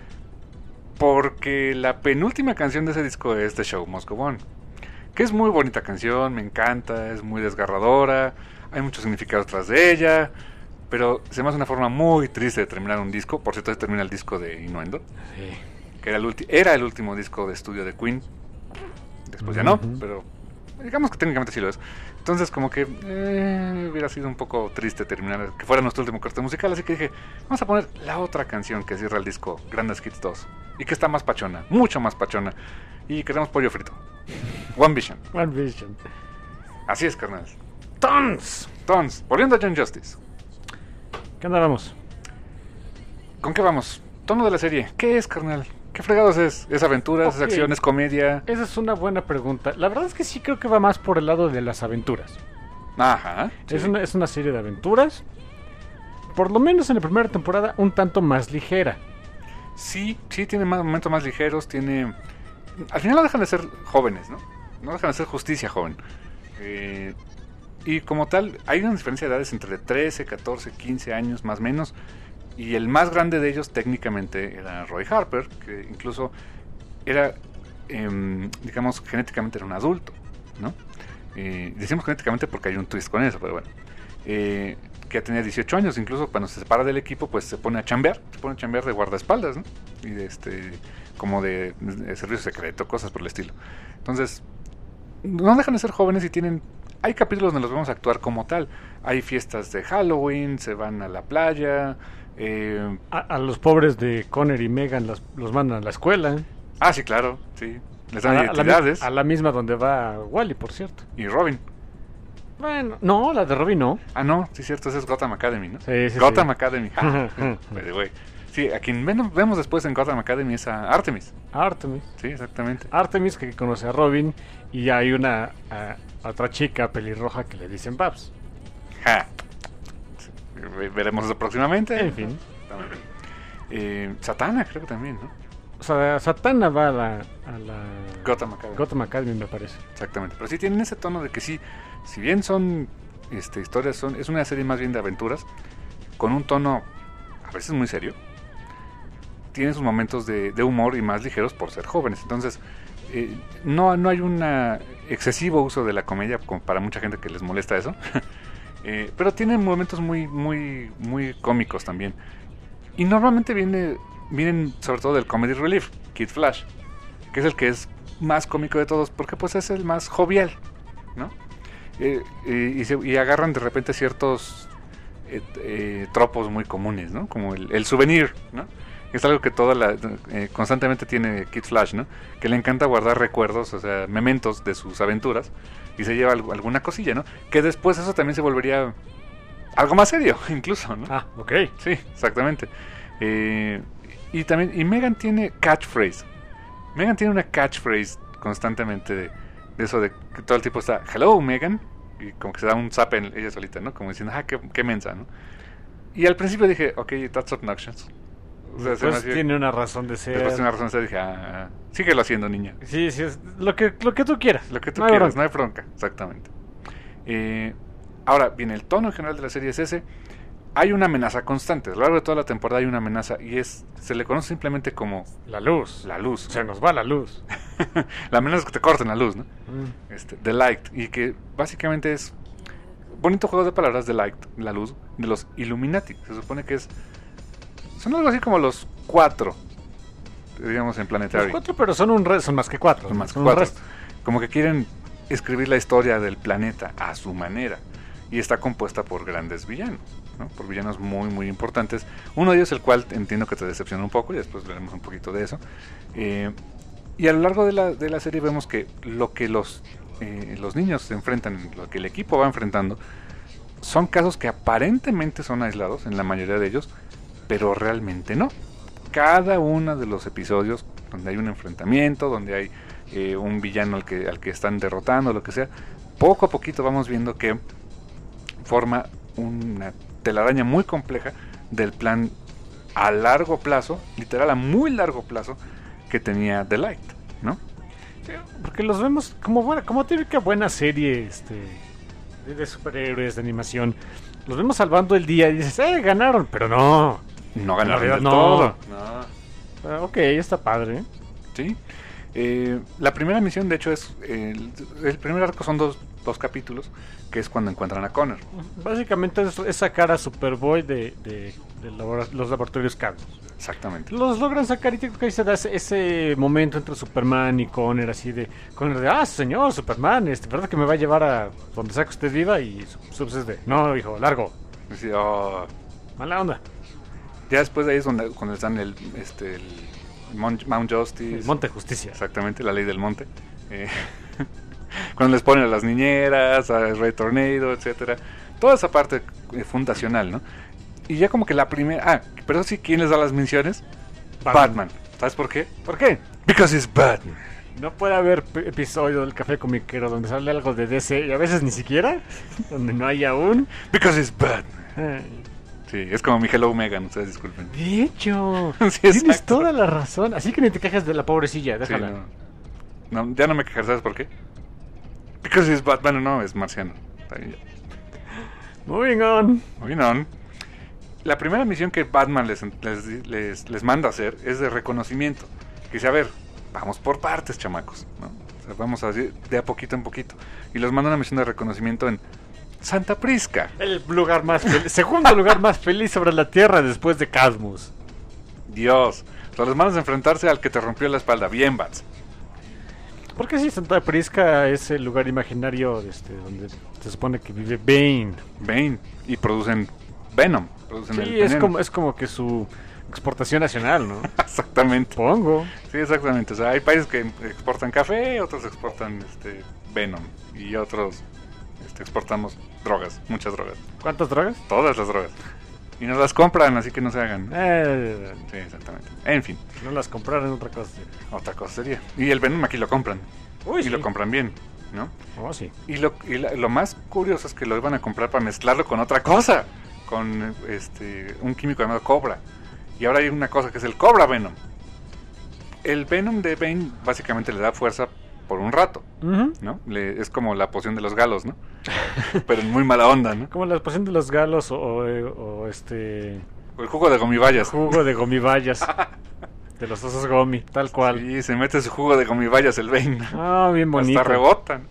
Porque la penúltima canción de ese disco es The Show Must Go On, que es muy bonita canción, me encanta, es muy desgarradora, hay mucho significado tras de ella, pero se me hace una forma muy triste de terminar un disco. Por cierto, se termina el disco de Innuendo, Sí. que era el, ulti- era el último disco de estudio de Queen. Después ya no, Ujú. pero digamos que técnicamente sí lo es. Entonces como que eh, hubiera sido un poco triste terminar, que fuera nuestro último corte musical, así que dije, vamos a poner la otra canción que cierra el disco Greatest Hits dos, y que está más pachona, mucho más pachona, y queremos pollo frito. One Vision. One Vision. Así es, carnal. Tons. Entonces, volviendo a John Justice, ¿Qué onda vamos? ¿con qué vamos? Tono de la serie, ¿qué es, carnal? ¿Qué fregados es? ¿Es aventuras, Ok. es acción, es comedia? Esa es una buena pregunta. La verdad es que sí creo que va más por el lado de las aventuras. Ajá. Es, sí. una, es una serie de aventuras. Por lo menos en la primera temporada un tanto más ligera. Sí, sí, tiene más momentos más ligeros, tiene... Al final no dejan de ser jóvenes, ¿no? No dejan de ser justicia joven. Eh, y como tal, hay una diferencia de edades entre trece, catorce, quince años, más o menos. Y el más grande de ellos técnicamente era Roy Harper, que incluso era, eh, digamos, genéticamente era un adulto, ¿no? Eh, decimos genéticamente porque hay un twist con eso, pero bueno. Eh, que ya tenía dieciocho años, incluso cuando se separa del equipo, pues se pone a chambear, se pone a chambear de guardaespaldas, ¿no? Y de este, como de, de servicio secreto, cosas por el estilo. Entonces, no dejan de ser jóvenes y tienen... Hay capítulos donde los vemos actuar como tal. Hay fiestas de Halloween, se van a la playa. Eh, A, a los pobres de Connor y Megan los, los mandan a la escuela. ah, sí, claro, sí. Les A dan la, a, la, mi- identidades. a la misma donde va Wally, por cierto. Y Robin. Bueno, no, la de Robin no. Ah, no, sí, cierto, ese es Gotham Academy, ¿no? Sí, sí, Gotham sí. Academy. Ah, by the way. Sí, a quien ven- vemos después en Gotham Academy es a Artemis. Artemis. Sí, exactamente. Artemis que conoce a Robin y hay una a- otra chica pelirroja que le dicen Babs. Ja. Sí, ve- veremos eso próximamente. En fin. Eh, Satana, creo que también, ¿no? O sea, Satana va a la, a la Gotham Academy. Gotham Academy, me parece. Exactamente. Pero sí tienen ese tono de que sí, si bien son este, historias, son es una serie más bien de aventuras, con un tono a veces muy serio. Tiene sus momentos de, de humor y más ligeros por ser jóvenes. Entonces, eh, no, no hay un excesivo uso de la comedia, como para mucha gente que les molesta eso. eh, pero tienen momentos muy, muy, muy cómicos también. Y normalmente viene, vienen sobre todo del comedy relief, Kid Flash, que es el que es más cómico de todos, porque pues es el más jovial, ¿no? Eh, eh, y, se, y agarran de repente ciertos eh, eh, tropos muy comunes, ¿no? Como el, el souvenir, ¿no? Es algo que toda la, eh, constantemente tiene Kid Flash, ¿no? Que le encanta guardar recuerdos, o sea, mementos de sus aventuras, y se lleva algo, alguna cosilla, ¿no? Que después eso también se volvería algo más serio, incluso, ¿no? Ah, ok. Sí, exactamente. Eh, y también, y Megan tiene catchphrase. Megan tiene una catchphrase constantemente de, de eso de que todo el tipo está, hello Megan, y como que se da un zap en ella solita, ¿no? Como diciendo, ah, qué, qué mensa, ¿no? Y al principio dije, ok, that's obnoxious. O sea, se me Pues hacía- tiene una razón de ser. Después tiene una razón de ser, dije, ah, síguelo haciendo, niña. Sí, sí, es lo que, lo que tú quieras. Lo que tú No hay quieras, bronca. no hay bronca, exactamente. Eh, ahora, bien, el tono en general de la serie es ese. Hay una amenaza constante. A lo largo de toda la temporada hay una amenaza y es se le conoce simplemente como La luz. la luz. Se nos va la luz. La amenaza es que te corten la luz, ¿no? Mm. Este, the light. Y que básicamente es bonito juego de palabras, the light, la luz, de los Illuminati. Se supone que es son algo así como los cuatro, digamos, en Planetary. Los cuatro, pero son un re- son más que cuatro. Son más que un cuatro. resto. Como que quieren escribir la historia del planeta a su manera. Y está compuesta por grandes villanos, ¿no? Por villanos muy, muy importantes. Uno de ellos, el cual entiendo que te decepciona un poco, y después veremos un poquito de eso. Eh, y a lo largo de la, de la serie vemos que lo que los, eh, los niños se enfrentan, lo que el equipo va enfrentando, son casos que aparentemente son aislados, en la mayoría de ellos, pero realmente no. Cada uno de los episodios donde hay un enfrentamiento, donde hay eh, un villano al que, al que están derrotando, lo que sea, poco a poquito vamos viendo que forma una telaraña muy compleja del plan a largo plazo, literal a muy largo plazo, que tenía The Light, ¿no? Sí, porque los vemos como buena, como típica buena serie este, de, de superhéroes, de animación. Los vemos salvando el día y dices, eh, ganaron, pero no. No ganaron realidad del no. todo. No. Ah, ok, está padre. ¿eh? Sí. Eh, la primera misión, de hecho, es el, el primer arco son dos, dos capítulos, que es cuando encuentran a Connor. Básicamente es, es sacar a Superboy de, de, de labora- los laboratorios Cadmus. Exactamente. Los logran sacar y creo que ahí se da ese, ese momento entre Superman y Connor, así de Connor de, ah, señor Superman, este, ¿verdad que me va a llevar a donde sea que usted viva? Y Subs es de, no, hijo, largo, Sí, oh. mala onda. Ya después de ahí es donde, cuando están el, este, el Mount, Mount Justice. El Monte Justicia. Exactamente, la ley del monte. Eh, cuando les ponen a las niñeras, a Ray Tornado, etcétera. Toda esa parte eh, fundacional, ¿no? Y ya como que la primera... Ah, pero sí, ¿quién les da las menciones? Batman. Batman. ¿Sabes por qué? ¿Por qué? Because it's Batman. No puede haber p- episodio del Café Comiquero donde sale algo de D C y a veces ni siquiera, donde no hay aún. Because it's Batman. Ay, Sí, es como mi Hello Megan, ustedes disculpen. de hecho, Sí, tienes exacto. toda la razón. Así que ni te quejas de la pobrecilla, Sí, déjala. no. No, ya no me quejaré, ¿sabes por qué? Because it's Batman, no, es marciano. Está bien, ya. Moving on. Muy bien. La primera misión que Batman les, les, les, les manda a hacer es de reconocimiento. Que dice, a ver, vamos por partes, chamacos, ¿no? O sea, vamos así de a poquito en poquito. Y los manda una misión de reconocimiento en Santa Prisca. El lugar más fel- segundo lugar más feliz sobre la Tierra después de Cadmus. Dios. O sea, los mandas a enfrentarse al que te rompió la espalda. Bien, Bats. Porque sí, Santa Prisca es el lugar imaginario este, donde se supone que vive Bane. Bane. Y producen Venom. Producen el Sí, es veneno. como, es como que su exportación nacional, ¿no? Exactamente. Pongo. Sí, exactamente. O sea, hay países que exportan café, otros exportan este Venom. Y otros este, exportamos drogas. Muchas drogas. ¿Cuántas drogas? Todas las drogas. Y nos las compran, así que no se hagan. Eh, Sí, exactamente. En fin, no las compraron otra cosa. otra cosa sería. Y el Venom aquí lo compran. Uy, y sí. lo compran bien, ¿no? Oh, sí. Y, lo, y la- lo más curioso es que lo iban a comprar para mezclarlo con otra cosa. Con este un químico llamado Cobra. Y ahora hay una cosa que es el Cobra Venom. el Venom de Bane básicamente le da fuerza por un rato, Ujú. ¿no? Le, es como la poción de los galos, ¿no? Pero en muy mala onda, ¿no? Como la poción de los galos o, o, eh, o este O el jugo de gomibayas. jugo de gomibayas. De los osos gomi, tal cual. Sí, se mete su jugo de gomibayas el Bane. Ah, bien bonito. Hasta rebotan.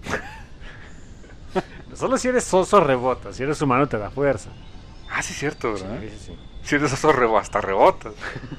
Solo si eres oso rebota, si eres humano te da fuerza. Ah, sí, cierto, ¿verdad? Sí, sí, sí. Si eres oso rebo, hasta rebotas.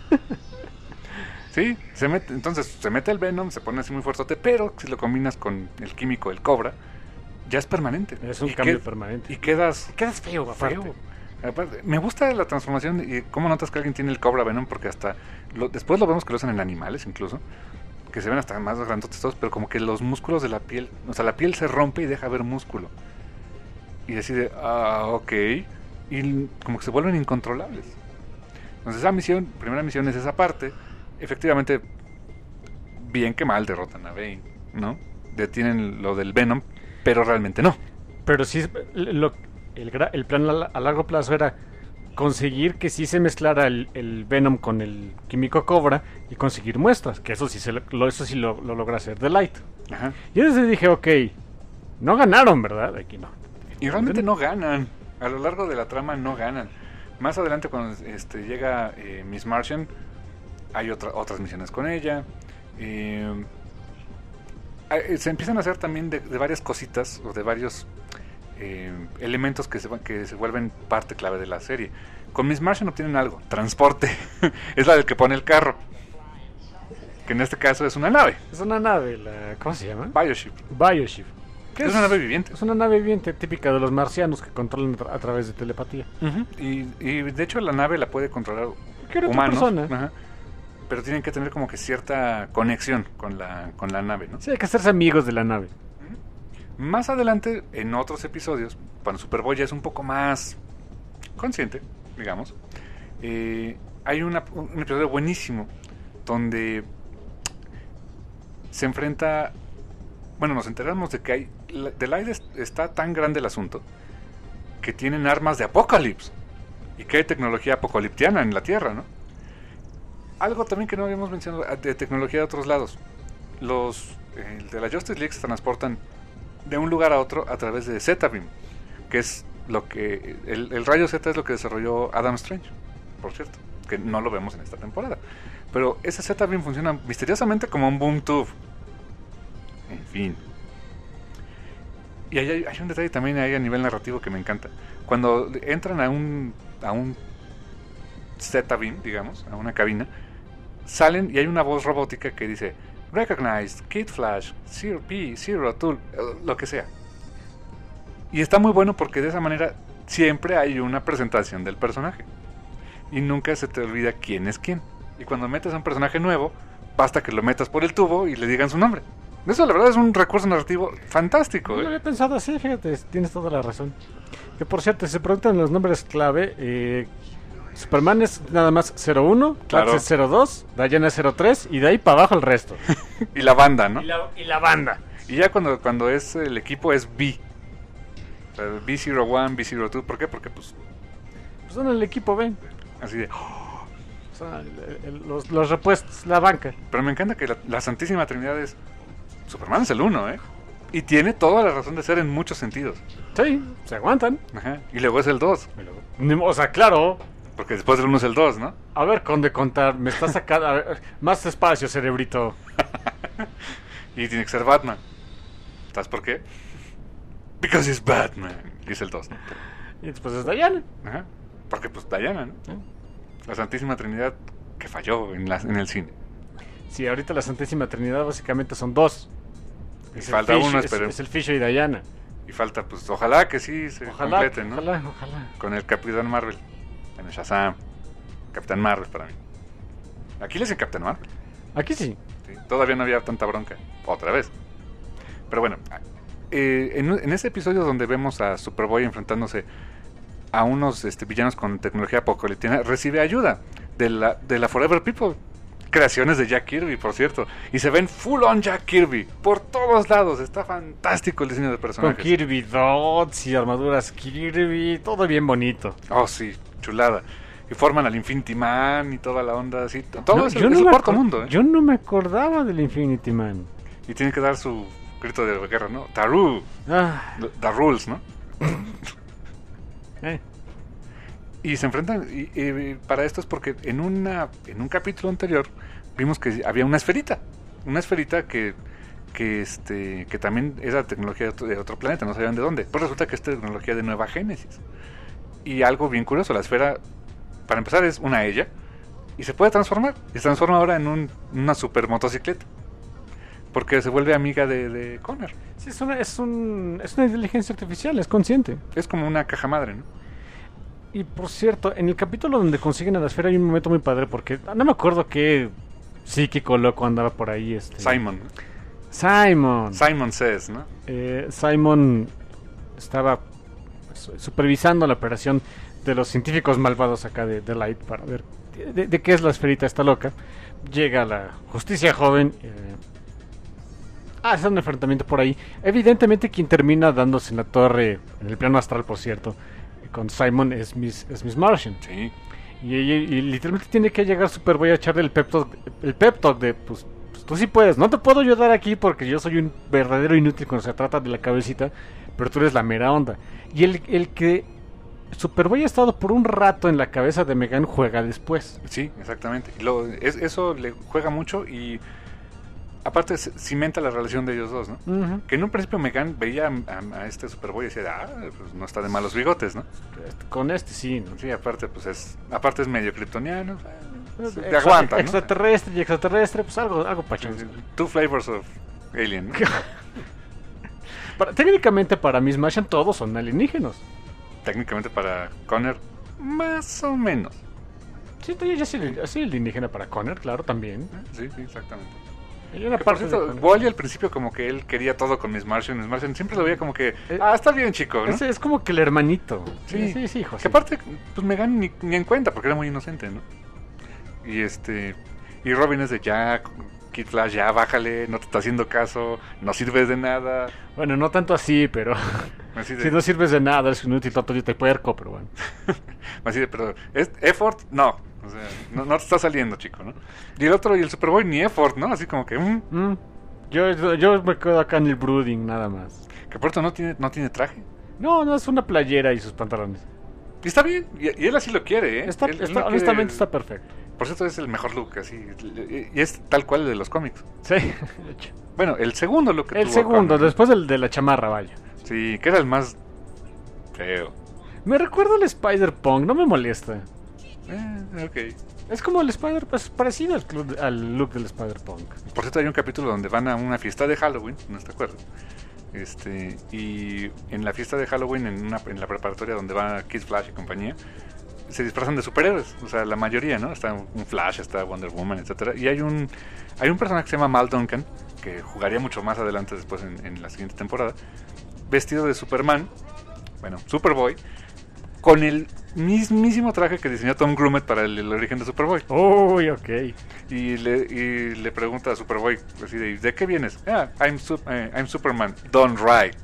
Sí, se mete, entonces se mete el Venom, se pone así muy fuertote, pero si lo combinas con el químico del Cobra, ya es permanente. Es un Y cambio qued- permanente. Y quedas quedas feo, aparte. feo. Aparte, me gusta la transformación y cómo notas que alguien tiene el Cobra Venom, porque hasta lo- después lo vemos que lo usan en animales incluso, que se ven hasta más grandotes todos, pero como que los músculos de la piel, o sea, la piel se rompe y deja ver músculo. Y decide, ah, ok, y como que se vuelven incontrolables. Entonces esa misión, primera misión es esa parte. Efectivamente, bien que mal derrotan a Bane, ¿no? Detienen lo del Venom, pero realmente no. Pero sí, lo, el, gra- el plan a, a largo plazo era conseguir que sí se mezclara el, el Venom con el químico Cobra y conseguir muestras, que eso sí, se lo, lo- eso sí lo, lo logra hacer The Light. Ajá. Y entonces dije, ok, no ganaron, ¿verdad? Aquí no. Y realmente no ganan. A lo largo de la trama no ganan. Más adelante cuando este, llega eh, Miss Martian, hay otra, otras misiones con ella. Eh, eh, se empiezan a hacer también de, de varias cositas o de varios eh, elementos que se, van- que se vuelven parte clave de la serie. Con Miss Martian obtienen algo, transporte. Es la del que pone el carro. Que en este caso es una nave, Es una nave, la, ¿cómo se llama? Bioship. Bioship. Es una nave viviente. Es una nave viviente típica de los marcianos que controlan a, tra- a través de telepatía. Ujú. y, y de hecho la nave la puede controlar Cualquier otra humanos, persona. ajá, pero tienen que tener como que cierta conexión con la, con la nave, ¿no? Sí, hay que hacerse amigos de la nave. Más adelante, en otros episodios, cuando Superboy ya es un poco más consciente, digamos, eh, hay una- un episodio buenísimo donde se enfrenta, bueno, nos enteramos de que hay, la- del aire es- está tan grande el asunto que tienen armas de Apocalipsis y que hay tecnología apocaliptiana en la Tierra, ¿no? Algo también que no habíamos mencionado ah, de tecnología de otros lados. Los eh, de la Justice League se transportan de un lugar a otro a través de Z-Beam, que es lo que el, el rayo Z es lo que desarrolló Adam Strange, por cierto, que no lo vemos en esta temporada. Pero ese Z-Beam funciona misteriosamente como un boom tube. En fin. Y hay, hay- hay un detalle también ahí a nivel narrativo que me encanta. Cuando entran a un a un Z-Beam, digamos, a una cabina, salen y hay una voz robótica que dice Recognized, Kid Flash, Zero P, Zero Tool, eh, lo que sea. Y está muy bueno porque de esa manera siempre hay una presentación del personaje. Y nunca se te olvida quién es quién. Y cuando metes a un personaje nuevo, basta que lo metas por el tubo y le digan su nombre. Eso la verdad es un recurso narrativo fantástico. No lo ¿eh? había pensado así, fíjate, tienes toda la razón. Que por cierto, si se preguntan los nombres clave, eh, Superman es nada más cero uno, Claro. Flash es cero dos, Diana es cero tres y de ahí para abajo el resto. Y la banda, ¿no? y, la, y la banda. Y ya cuando, cuando es el equipo es B. O sea, B cero uno, B cero dos. ¿Por qué? Porque pues Pues son el equipo B. así de... O sea, el- el- los, los repuestos, la banca. Pero me encanta que la, la Santísima Trinidad es... Superman es el uno, ¿eh? Y tiene toda la razón de ser en muchos sentidos. Sí, se aguantan. Ajá. Y luego es el dos. Ni mo- O sea, claro. Porque después del uno es el dos, ¿no? A ver, Conde Contar, me está sacando... a ver, más espacio, cerebrito. Y tiene que ser Batman. ¿Sabes por qué? Because it's Batman. Y es el dos, ¿no? Y después es Diana. Ajá. Porque pues Diana, ¿no? La Santísima Trinidad que falló en, la, en el cine. Sí, ahorita la Santísima Trinidad básicamente son dos. Y Es el falta Fish- uno, es, esperemos. es el Fisher y Diana. Y falta, pues, ojalá que sí se Ojalá, complete, ¿no? ojalá, ojalá. Con el Capitán Marvel. En el Shazam. Capitán Marvel para mí. Aquí le dicen Capitán Marvel. Aquí sí. ¿Sí? Todavía no había tanta bronca. Otra vez. Pero bueno, eh, en, en ese episodio donde vemos a Superboy enfrentándose a unos este, villanos con tecnología apocalíptica, recibe ayuda de la, de la Forever People. Creaciones de Jack Kirby, por cierto. Y se ven full on Jack Kirby. Por todos lados. Está fantástico el diseño de Con personajes. Kirby Dots y armaduras Kirby, todo bien bonito. Oh, sí, chulada. y forman al Infinity Man y toda la onda así. Todo No, es, el- yo es no el me cuarto acor- mundo, ¿eh? Yo no me acordaba del Infinity Man. Y tiene que dar su grito de guerra, ¿no? Taru, Ah, the rules, ¿no? eh. Y se enfrentan, y, y para esto es porque en una en un capítulo anterior vimos que había una esferita, una esferita que que este que también era tecnología de otro, de otro planeta, no sabían de dónde. Pues resulta que es tecnología de Nueva Génesis. Y algo bien curioso, la esfera, para empezar, es una ella y se puede transformar. Y se transforma ahora en un, una super motocicleta. Porque se vuelve amiga de, de Connor. Sí, es una, es, un, es una inteligencia artificial, es consciente. Es como una caja madre, ¿no? Y por cierto, en el capítulo donde consiguen a la esfera hay un momento muy padre porque no me acuerdo qué psíquico loco andaba por ahí. Este, Simon. Simon. Simon Says, ¿no? Eh, Simon estaba su- supervisando la operación de los científicos malvados acá de, de Light para ver de, de- de qué es la esferita esta loca. Llega la justicia joven. Eh, ah, es un enfrentamiento por ahí. Evidentemente quien termina dándose en la torre, en el plano astral por cierto, con Simon es Miss, es Miss Martian. Sí. Y, y- y literalmente tiene que llegar Superboy a echarle el pep talk, el pep talk de, pues, pues, tú sí puedes, no te puedo ayudar aquí porque yo soy un verdadero inútil cuando se trata de la cabecita, pero tú eres la mera onda. Y el, el que Superboy ha estado por un rato en la cabeza de Megan juega después. Sí, exactamente. Y lo- es- eso le juega mucho y aparte c- cimenta la relación de ellos dos, ¿no? Ujú. Que en un principio Megan veía a, a- a este Superboy y decía, ah, pues no está de malos bigotes, ¿no? Este, Con este sí, ¿no? Sí, aparte pues es aparte es medio kryptoniano, Pues, te extra- aguanta, ¿no? Extraterrestre y extraterrestre, pues algo, algo pachón. Two flavors of alien, ¿no? Para- técnicamente para Miss Martian todos son alienígenas. Técnicamente para Connor más o menos. Sí, yo ya soy, soy alienígena para Connor, claro, también. Sí, sí, exactamente. Hay una Que, por parte de cierto, Connor. Wally al principio como que él quería todo con Miss Martian, Miss Martian siempre lo veía como que, Eh, ah, está bien chico, ¿no? Es, es como que el hermanito. Sí, sí, sí, hijo. Que sí. aparte, pues Megan ni, ni en cuenta porque era muy inocente, ¿no? Y este, y Robin es de ya, Kid Flash, ya bájale, no te está haciendo caso, no sirves de nada. Bueno, no tanto así, pero Así de, si no sirves de nada, eres un inútil tonto y te puerco, pero bueno. así de, pero, ¿es effort? No. O sea, no, no te está saliendo, chico, ¿no? Y el otro, y el Superboy, ni effort, ¿no? Así como que, mm, Mm, Yo, yo, yo me quedo acá en el brooding, nada más. que por cierto no tiene, no tiene traje. No, no, es una playera y sus pantalones. Y está bien, y, y él así lo quiere, ¿eh? Está, Él- él está- no quiere- honestamente está perfecto. Por cierto, es el mejor look, así. Y es tal cual el de los cómics. Sí, de hecho. Bueno, el segundo look que El tuvo segundo, Connor. después del de la chamarra, vaya. Sí, que era el más feo. Me recuerda al Spider-Punk, no me molesta. Eh, ok. Es como el Spider, pues parecido al, club- al look del Spider-Punk. Por cierto, hay un capítulo donde van a una fiesta de Halloween, no te acuerdas. Este, y en la fiesta de Halloween, en, una, en la preparatoria donde va Kid Flash y compañía, se disfrazan de superhéroes, o sea, la mayoría, ¿no? Está un Flash, está Wonder Woman, etcétera. Y hay un hay un personaje que se llama Mal Duncan, que jugaría mucho más adelante después en, en la siguiente temporada, vestido de Superman, bueno, Superboy, con el mismísimo traje que diseñó Tom Grummett para el, el origen de Superboy. Uy, ok. Y le, y le pregunta a Superboy, así de, ¿de qué vienes? Ah, I'm, su- eh, I'm Superman, done right.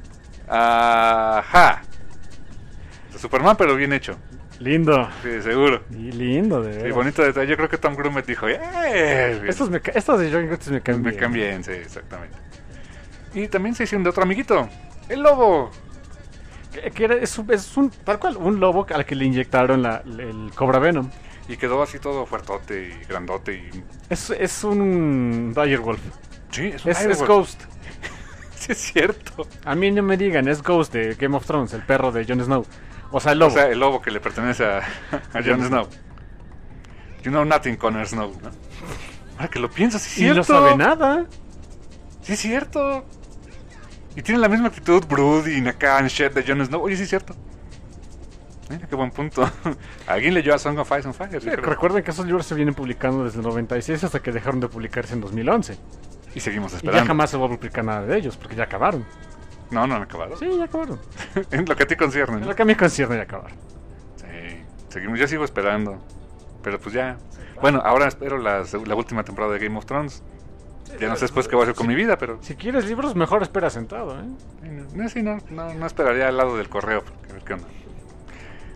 Ajá. Superman, pero bien hecho. Lindo. Sí, seguro. Y lindo, de Sí, veras. bonito detalle. Yo creo que Tom Grummett dijo, ¡eh! Estos, me, ca- estos de John Curtis me caen Me bien. cambian, sí, exactamente. Y también se hicieron de otro amiguito, el lobo. Que, que era, es, un, es un, tal cual, un lobo al que le inyectaron la, el Cobra Venom. Y quedó así todo fuertote y grandote. Y... Es, es un Direwolf. Sí, es un Es, Direwolf. es Ghost. Sí, es cierto. A mí no me digan, es Ghost de Game of Thrones, el perro de Jon Snow. O sea, el lobo. O sea, el lobo que le pertenece a, a Jon Snow. You know nothing, Connor Snow, ¿no? Ahora que lo piensas, sí es y cierto. no sabe nada. Sí es cierto. Y tiene la misma actitud brooding acá en shit de Jon Snow. Oye, sí es cierto. Mira, qué buen punto. Alguien leyó a Song of Ice and Fire. Sí, yo creo. recuerden que esos libros se vienen publicando desde el noventa y seis hasta que dejaron de publicarse en dos mil once. Y seguimos Y esperando. ya jamás se va a publicar nada de ellos, porque ya acabaron. No, no han acabado. Sí, ya acabaron. En lo que a ti concierne, ¿no? Lo que a mí concierne ya acabaron. Sí, seguimos, yo sigo esperando. Pero pues ya. Bueno, ahora espero la, la última temporada de Game of Thrones. Ya no sé después qué voy a hacer con mi vida, pero. Si quieres libros, mejor espera sentado, ¿eh? No, sí, no, no, no esperaría al lado del correo. Porque a ver qué onda.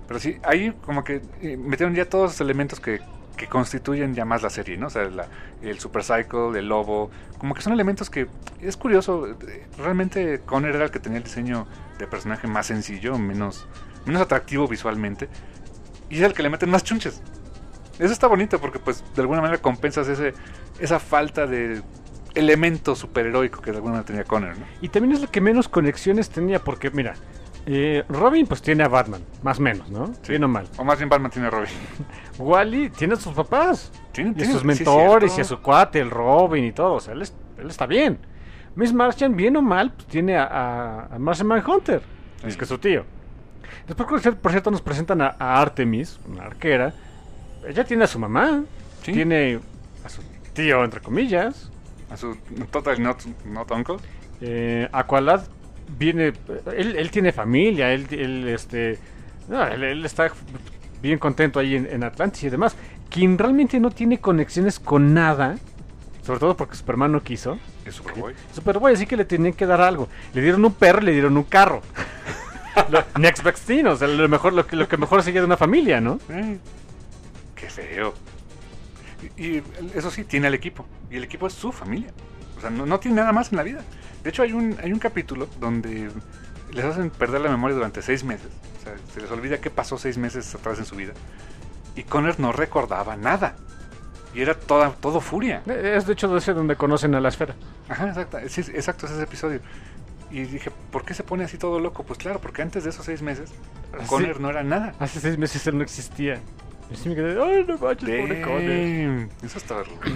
Pero sí, ahí como que eh, metieron ya todos los elementos que, que constituyen ya más la serie, ¿no? O sea, la, el Super Cycle, el lobo, como que son elementos que es curioso. eh, Realmente Connor era el que tenía el diseño de personaje más sencillo, menos, menos atractivo visualmente, y es el que le meten más chunches. Eso está bonito porque pues de alguna manera compensas ese esa falta de elemento superheroico que de alguna manera tenía Connor, ¿no? Y también es lo que menos conexiones tenía, porque mira, eh, Robin pues tiene a Batman, más o menos, ¿no? Sí. Bien o mal. O más bien Batman tiene a Robin. Wally tiene a sus papás, Tiene, y a tiene- sus sí, mentores, y a cierto. su cuate, el Robin y todo, o sea, él, es- él está bien. Miss Martian, bien o mal, pues tiene a, a, a Martian Manhunter, Sí. es que es su tío. Después, por cier- por cierto, nos presentan a, a Artemis, una arquera. Ella tiene a su mamá, Sí. tiene a su tío, entre comillas. A su Total Not, not Uncle. Eh, Aqualad viene, él, él tiene familia, él, él, este, no, él, él está bien contento ahí en, en Atlantis y demás. Quien realmente no tiene conexiones con nada, sobre todo porque Superman no quiso. Es Superboy. Superboy, así que le tenían que dar algo. Le dieron un perro, le dieron un carro. Lo- Next best thing, o sea, lo mejor, lo que, lo que mejor sería de una familia, ¿no? Eh, qué feo. Y, y eso sí, tiene al equipo. Y el equipo es su familia. O sea, no, no tiene nada más en la vida. De hecho, hay un, hay un capítulo donde les hacen perder la memoria durante seis meses. O sea, se les olvida qué pasó seis meses atrás en su vida. Y Connor no recordaba nada. Y era toda, todo furia. Eh, Es de hecho de ese donde conocen a la esfera. Ajá, exacto, sí, exacto, es ese episodio. Y dije, ¿por qué se pone así todo loco? Pues claro, porque antes de esos seis meses, Sí. Connor no era nada. Hace seis meses él no existía. Y sí me quedé, ay, no manches, pobre Connor. Damn, eso está horrible.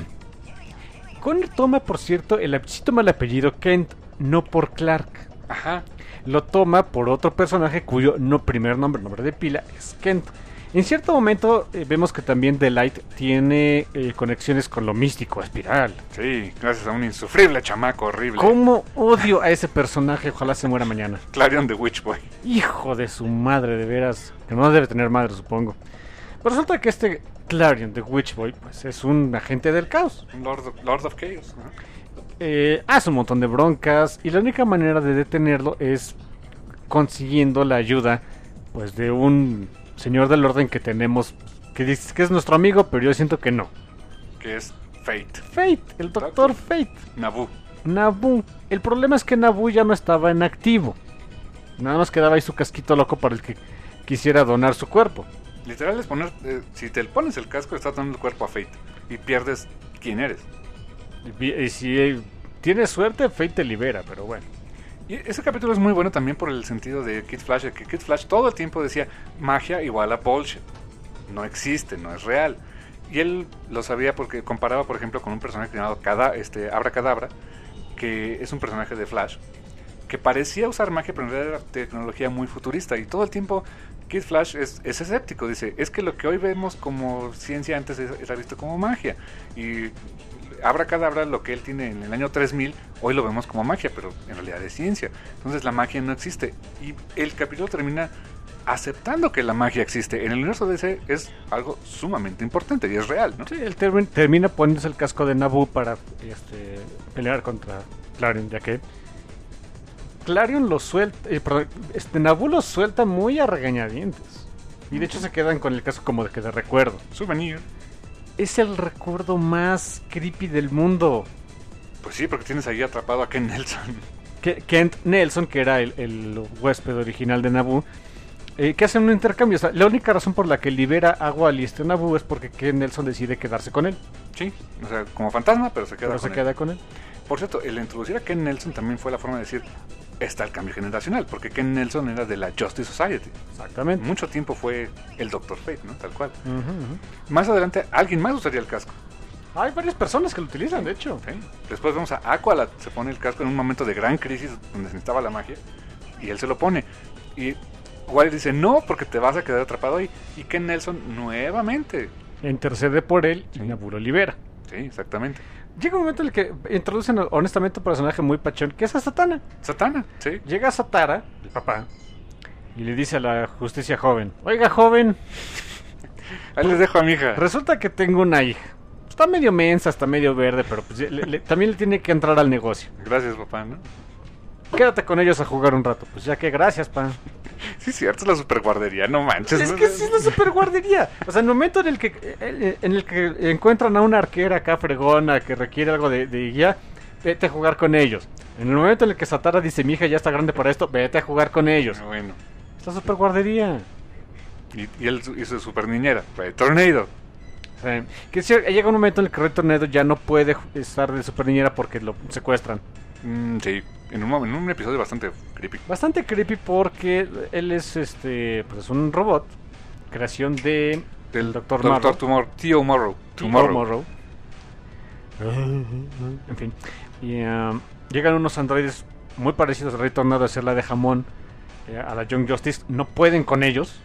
Connor toma, por cierto, el, sí toma el apellido Kent, no por Clark. Ajá, Lo toma por otro personaje cuyo no primer nombre, nombre de pila, es Kent. En cierto momento eh, vemos que también Delight tiene eh, conexiones con lo místico, Espiral. sí, gracias a un insufrible chamaco horrible. ¿Cómo odio a ese personaje? Ojalá se muera mañana. Clarion the Witch Boy. Hijo de su madre, de veras. Que no debe tener madre, supongo. Pero resulta que este Clarion, the Witch Boy, pues es un agente del caos. Un Lord of, Lord of Chaos. Ajá. Eh, hace un montón de broncas y la única manera de detenerlo es consiguiendo la ayuda, pues, de un señor del orden que tenemos, que dice que es nuestro amigo, pero yo siento que no. Que es Fate. Fate, el doctor Fate. Naboo. Naboo. El problema es que Naboo ya no estaba en activo. Nada más quedaba ahí su casquito loco para el que quisiera donar su cuerpo. Literal es poner, eh, si te pones el casco, estás dando el cuerpo a Fate. Y pierdes quién eres. Y, y si eh, tienes suerte, Fate te libera, pero bueno. Y ese capítulo es muy bueno también por el sentido de Kid Flash, de que Kid Flash todo el tiempo decía magia igual a bullshit. No existe, no es real. Y él lo sabía porque comparaba, por ejemplo, con un personaje llamado Cada, este, Abracadabra, que es un personaje de Flash, que parecía usar magia, pero en realidad era tecnología muy futurista. Y todo el tiempo Kid Flash es, es escéptico, dice, es que lo que hoy vemos como ciencia antes era visto como magia. Y Abracadabra, lo que él tiene en el año tres mil, hoy lo vemos como magia, pero en realidad es ciencia. Entonces la magia no existe. Y el capítulo termina aceptando que la magia existe. En el universo D C es algo sumamente importante y es real, ¿no? Sí, él termi- termina poniéndose el casco de Naboo para este, pelear contra Clarion, ya que Clarion lo suelta, eh, perdón, este, Naboo lo suelta muy a regañadientes. Y de hecho se quedan con el casco como de que de recuerdo. Souvenir. Es el recuerdo más creepy del mundo. Pues sí, porque tienes ahí atrapado a Ken Nelson. Que- Kent Nelson, que era el, el huésped original de Naboo, eh, que hacen un intercambio. O sea, la única razón por la que libera a Wally este Naboo es porque Kent Nelson decide quedarse con él. Sí, o sea, como fantasma, pero se queda Pero con se él. queda con él. Por cierto, el introducir a Ken Nelson también fue la forma de decir, está el cambio generacional, porque Ken Nelson era de la Justice Society. Exactamente. Mucho tiempo fue el doctor Fate, ¿no? Tal cual. Ujú, ujú. Más adelante, alguien más usaría el casco. Hay varias personas que lo utilizan, de hecho. ¿Sí? Después vemos a Aqualad, se pone el casco en un momento de gran crisis donde se necesitaba la magia, y él se lo pone. Y Wally dice, no, porque te vas a quedar atrapado ahí. Y Ken Nelson nuevamente. Intercede por él y Sí. Naboo lo libera. Sí, exactamente. Llega un momento en el que introducen honestamente un personaje muy pachón, que es a Satana. Satana, sí. Llega Satara, el papá, y le dice a la justicia joven, oiga joven, Ahí les dejo a mi hija. resulta que tengo una hija. Está medio mensa, está medio verde, pero pues le- le- también le tiene que entrar al negocio. Gracias, papá, ¿no? quédate con ellos a jugar un rato. Pues ya que gracias, pa. Sí, cierto, es la superguardería, no manches. Es ¿no? que sí es la super guardería. O sea, en el momento en el que en el que encuentran a una arquera acá fregona que requiere algo de, de guía, vete a jugar con ellos. En el momento en el que Satara dice, mi hija ya está grande para esto, vete a jugar con ellos. Bueno. Es la super guardería. Y, y él y su super niñera, Red Tornado. O sea, que sí, llega un momento en el que Red Tornado ya no puede estar de super niñera porque lo secuestran. Mm, sí, en un, mo- en un episodio bastante creepy. Bastante creepy porque él es este pues es un robot, creación de Del Doctor Doctor Morrow. Tumor, Tío Morrow. Tomorrow. Tomorrow. En fin. Y um, llegan unos androides muy parecidos a Rey Tornado a ser la de jamón, eh, a la Young Justice. No pueden con ellos.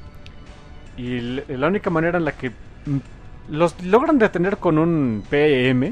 Y l- la única manera en la que mm, los logran detener con un P M.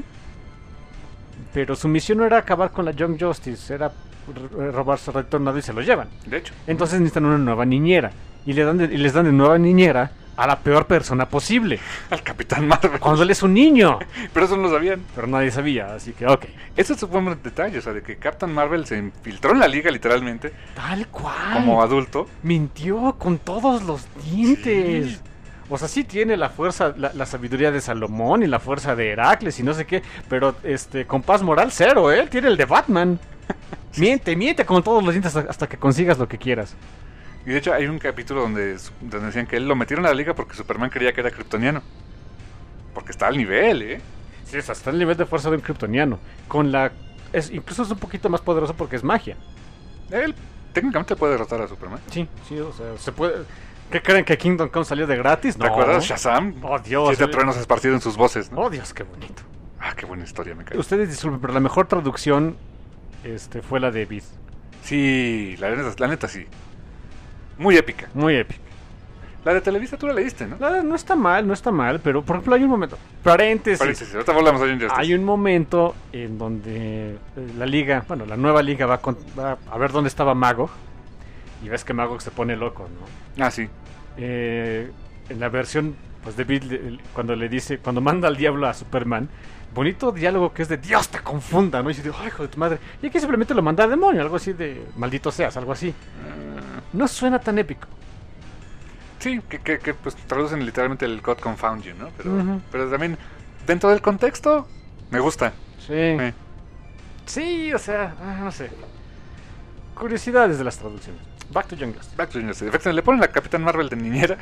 Pero su misión no era acabar con la Young Justice, era r- robarse a Rey Tornado y se lo llevan. De hecho, Entonces necesitan una nueva niñera. Y, le dan de- y les dan de nueva niñera a la peor persona posible. al Capitán Marvel. Cuando él es un niño. Pero eso no lo sabían. Pero nadie sabía, así que ok. Ese es un buen detalle, o sea, de que Captain Marvel se infiltró en la liga literalmente, Tal cual. como adulto. Mintió con todos los dientes. Sí. O sea, sí tiene la fuerza, la, la sabiduría de Salomón y la fuerza de Heracles y no sé qué, pero este, con paz moral cero, ¿eh? Tiene el de Batman. Miente, miente con todos los dientes hasta, hasta que consigas lo que quieras. Y de hecho hay un capítulo donde, donde decían que él lo metieron a la liga porque Superman creía que era kryptoniano. Porque está al nivel, ¿eh? Sí, o sea, está el nivel de fuerza de un kryptoniano. Con la... Es, incluso es un poquito más poderoso porque es magia. Él técnicamente puede derrotar a Superman. Sí, sí, o sea, se puede... ¿Qué creen que Kingdom Come salió de gratis? ¿Te acuerdas? Shazam. Oh, Dios. Siete el- truenos esparcidos en sus voces, ¿no? Oh, Dios, qué bonito. Ah, qué buena historia, me cae. Ustedes disculpen, pero la mejor traducción este, fue la de Beat. Sí, la neta, la neta sí. Muy épica. Muy épica. La de Televisa tú la leíste, ¿no? No, no está mal, no está mal, pero por ejemplo hay un momento. Paréntesis. Paréntesis, ahorita volvamos a Young Justice. Hay un momento en donde eh, la liga, bueno, la nueva liga va, con- va a ver dónde estaba Magog. Y ves que Magog se pone loco, ¿no? Ah, sí. Eh, en la versión pues de Beat, le- cuando le dice, cuando manda al diablo a Superman, bonito diálogo que es de Dios te confunda, ¿no? Y dice, ay, hijo de tu madre. Y aquí simplemente lo manda al demonio, algo así de maldito seas, algo así. Ah, No suena tan épico. sí, que, que, que, pues traducen literalmente el God Confound You, ¿no? Pero, Ujú. pero también, dentro del contexto, me gusta. Sí. Eh. Sí, o sea, ah, no sé. Curiosidades de las traducciones. Back to Young Justice. Back to Young Justice. Efectivamente, le ponen a Capitán Marvel de niñera.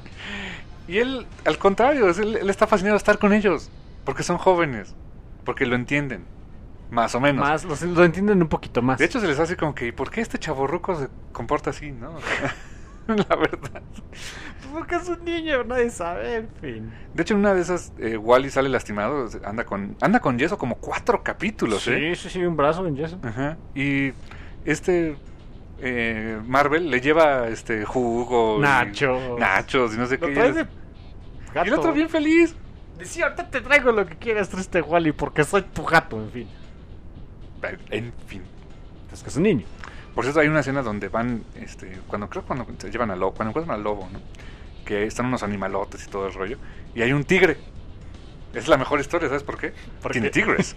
Y él, al contrario, es- él, él está fascinado de estar con ellos. Porque son jóvenes. Porque lo entienden. Más o menos. Más, lo, lo entienden un poquito más. De hecho, se les hace como que, ¿y por qué este chavorruco se comporta así, no? La verdad. porque es un niño, nadie sabe, en fin. De hecho, en una de esas, eh, Wally sale lastimado. Anda con anda con yeso como cuatro capítulos, ¿eh? Sí, sí, sí, un brazo en yeso. Ajá. Y este eh, Marvel le lleva este jugo, y Nachos. nachos y no sé Lo qué. trae Y, de el- gato. y el otro bien feliz. Decía, ahorita te traigo lo que quieras, triste Wally, porque soy tu gato, en fin. En fin. Es que es un niño. Por cierto, hay una escena donde van, este, cuando creo cuando se llevan al lobo, cuando encuentran al lobo, ¿no? Que están unos animalotes y todo el rollo. Y hay un tigre. Es la mejor historia, ¿sabes por qué? ¿Por Tiene qué? tigres.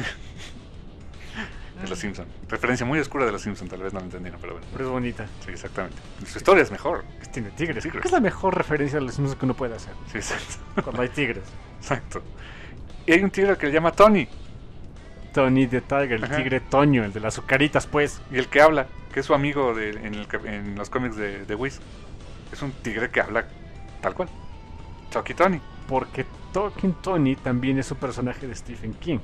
De los Simpsons. Referencia muy oscura de los Simpsons, tal vez no lo entendieron, pero bueno. Pero es bonita. Sí, exactamente. Su historia es mejor. Es- Tiene tigres. Tigres. Creo que es la mejor referencia a los Simpsons que uno puede hacer. Sí, exacto. Cuando hay tigres. Exacto. Y hay un tigre que le llama Tony. Tony the Tiger, el Ajá. tigre Toño, el de las azucaritas, pues. Y el que habla, que es su amigo de, en, el ca- en los cómics de, de Wiz. Es un tigre que habla tal cual. Chucky Tony. Porque Talking Tony también es un personaje de Stephen King.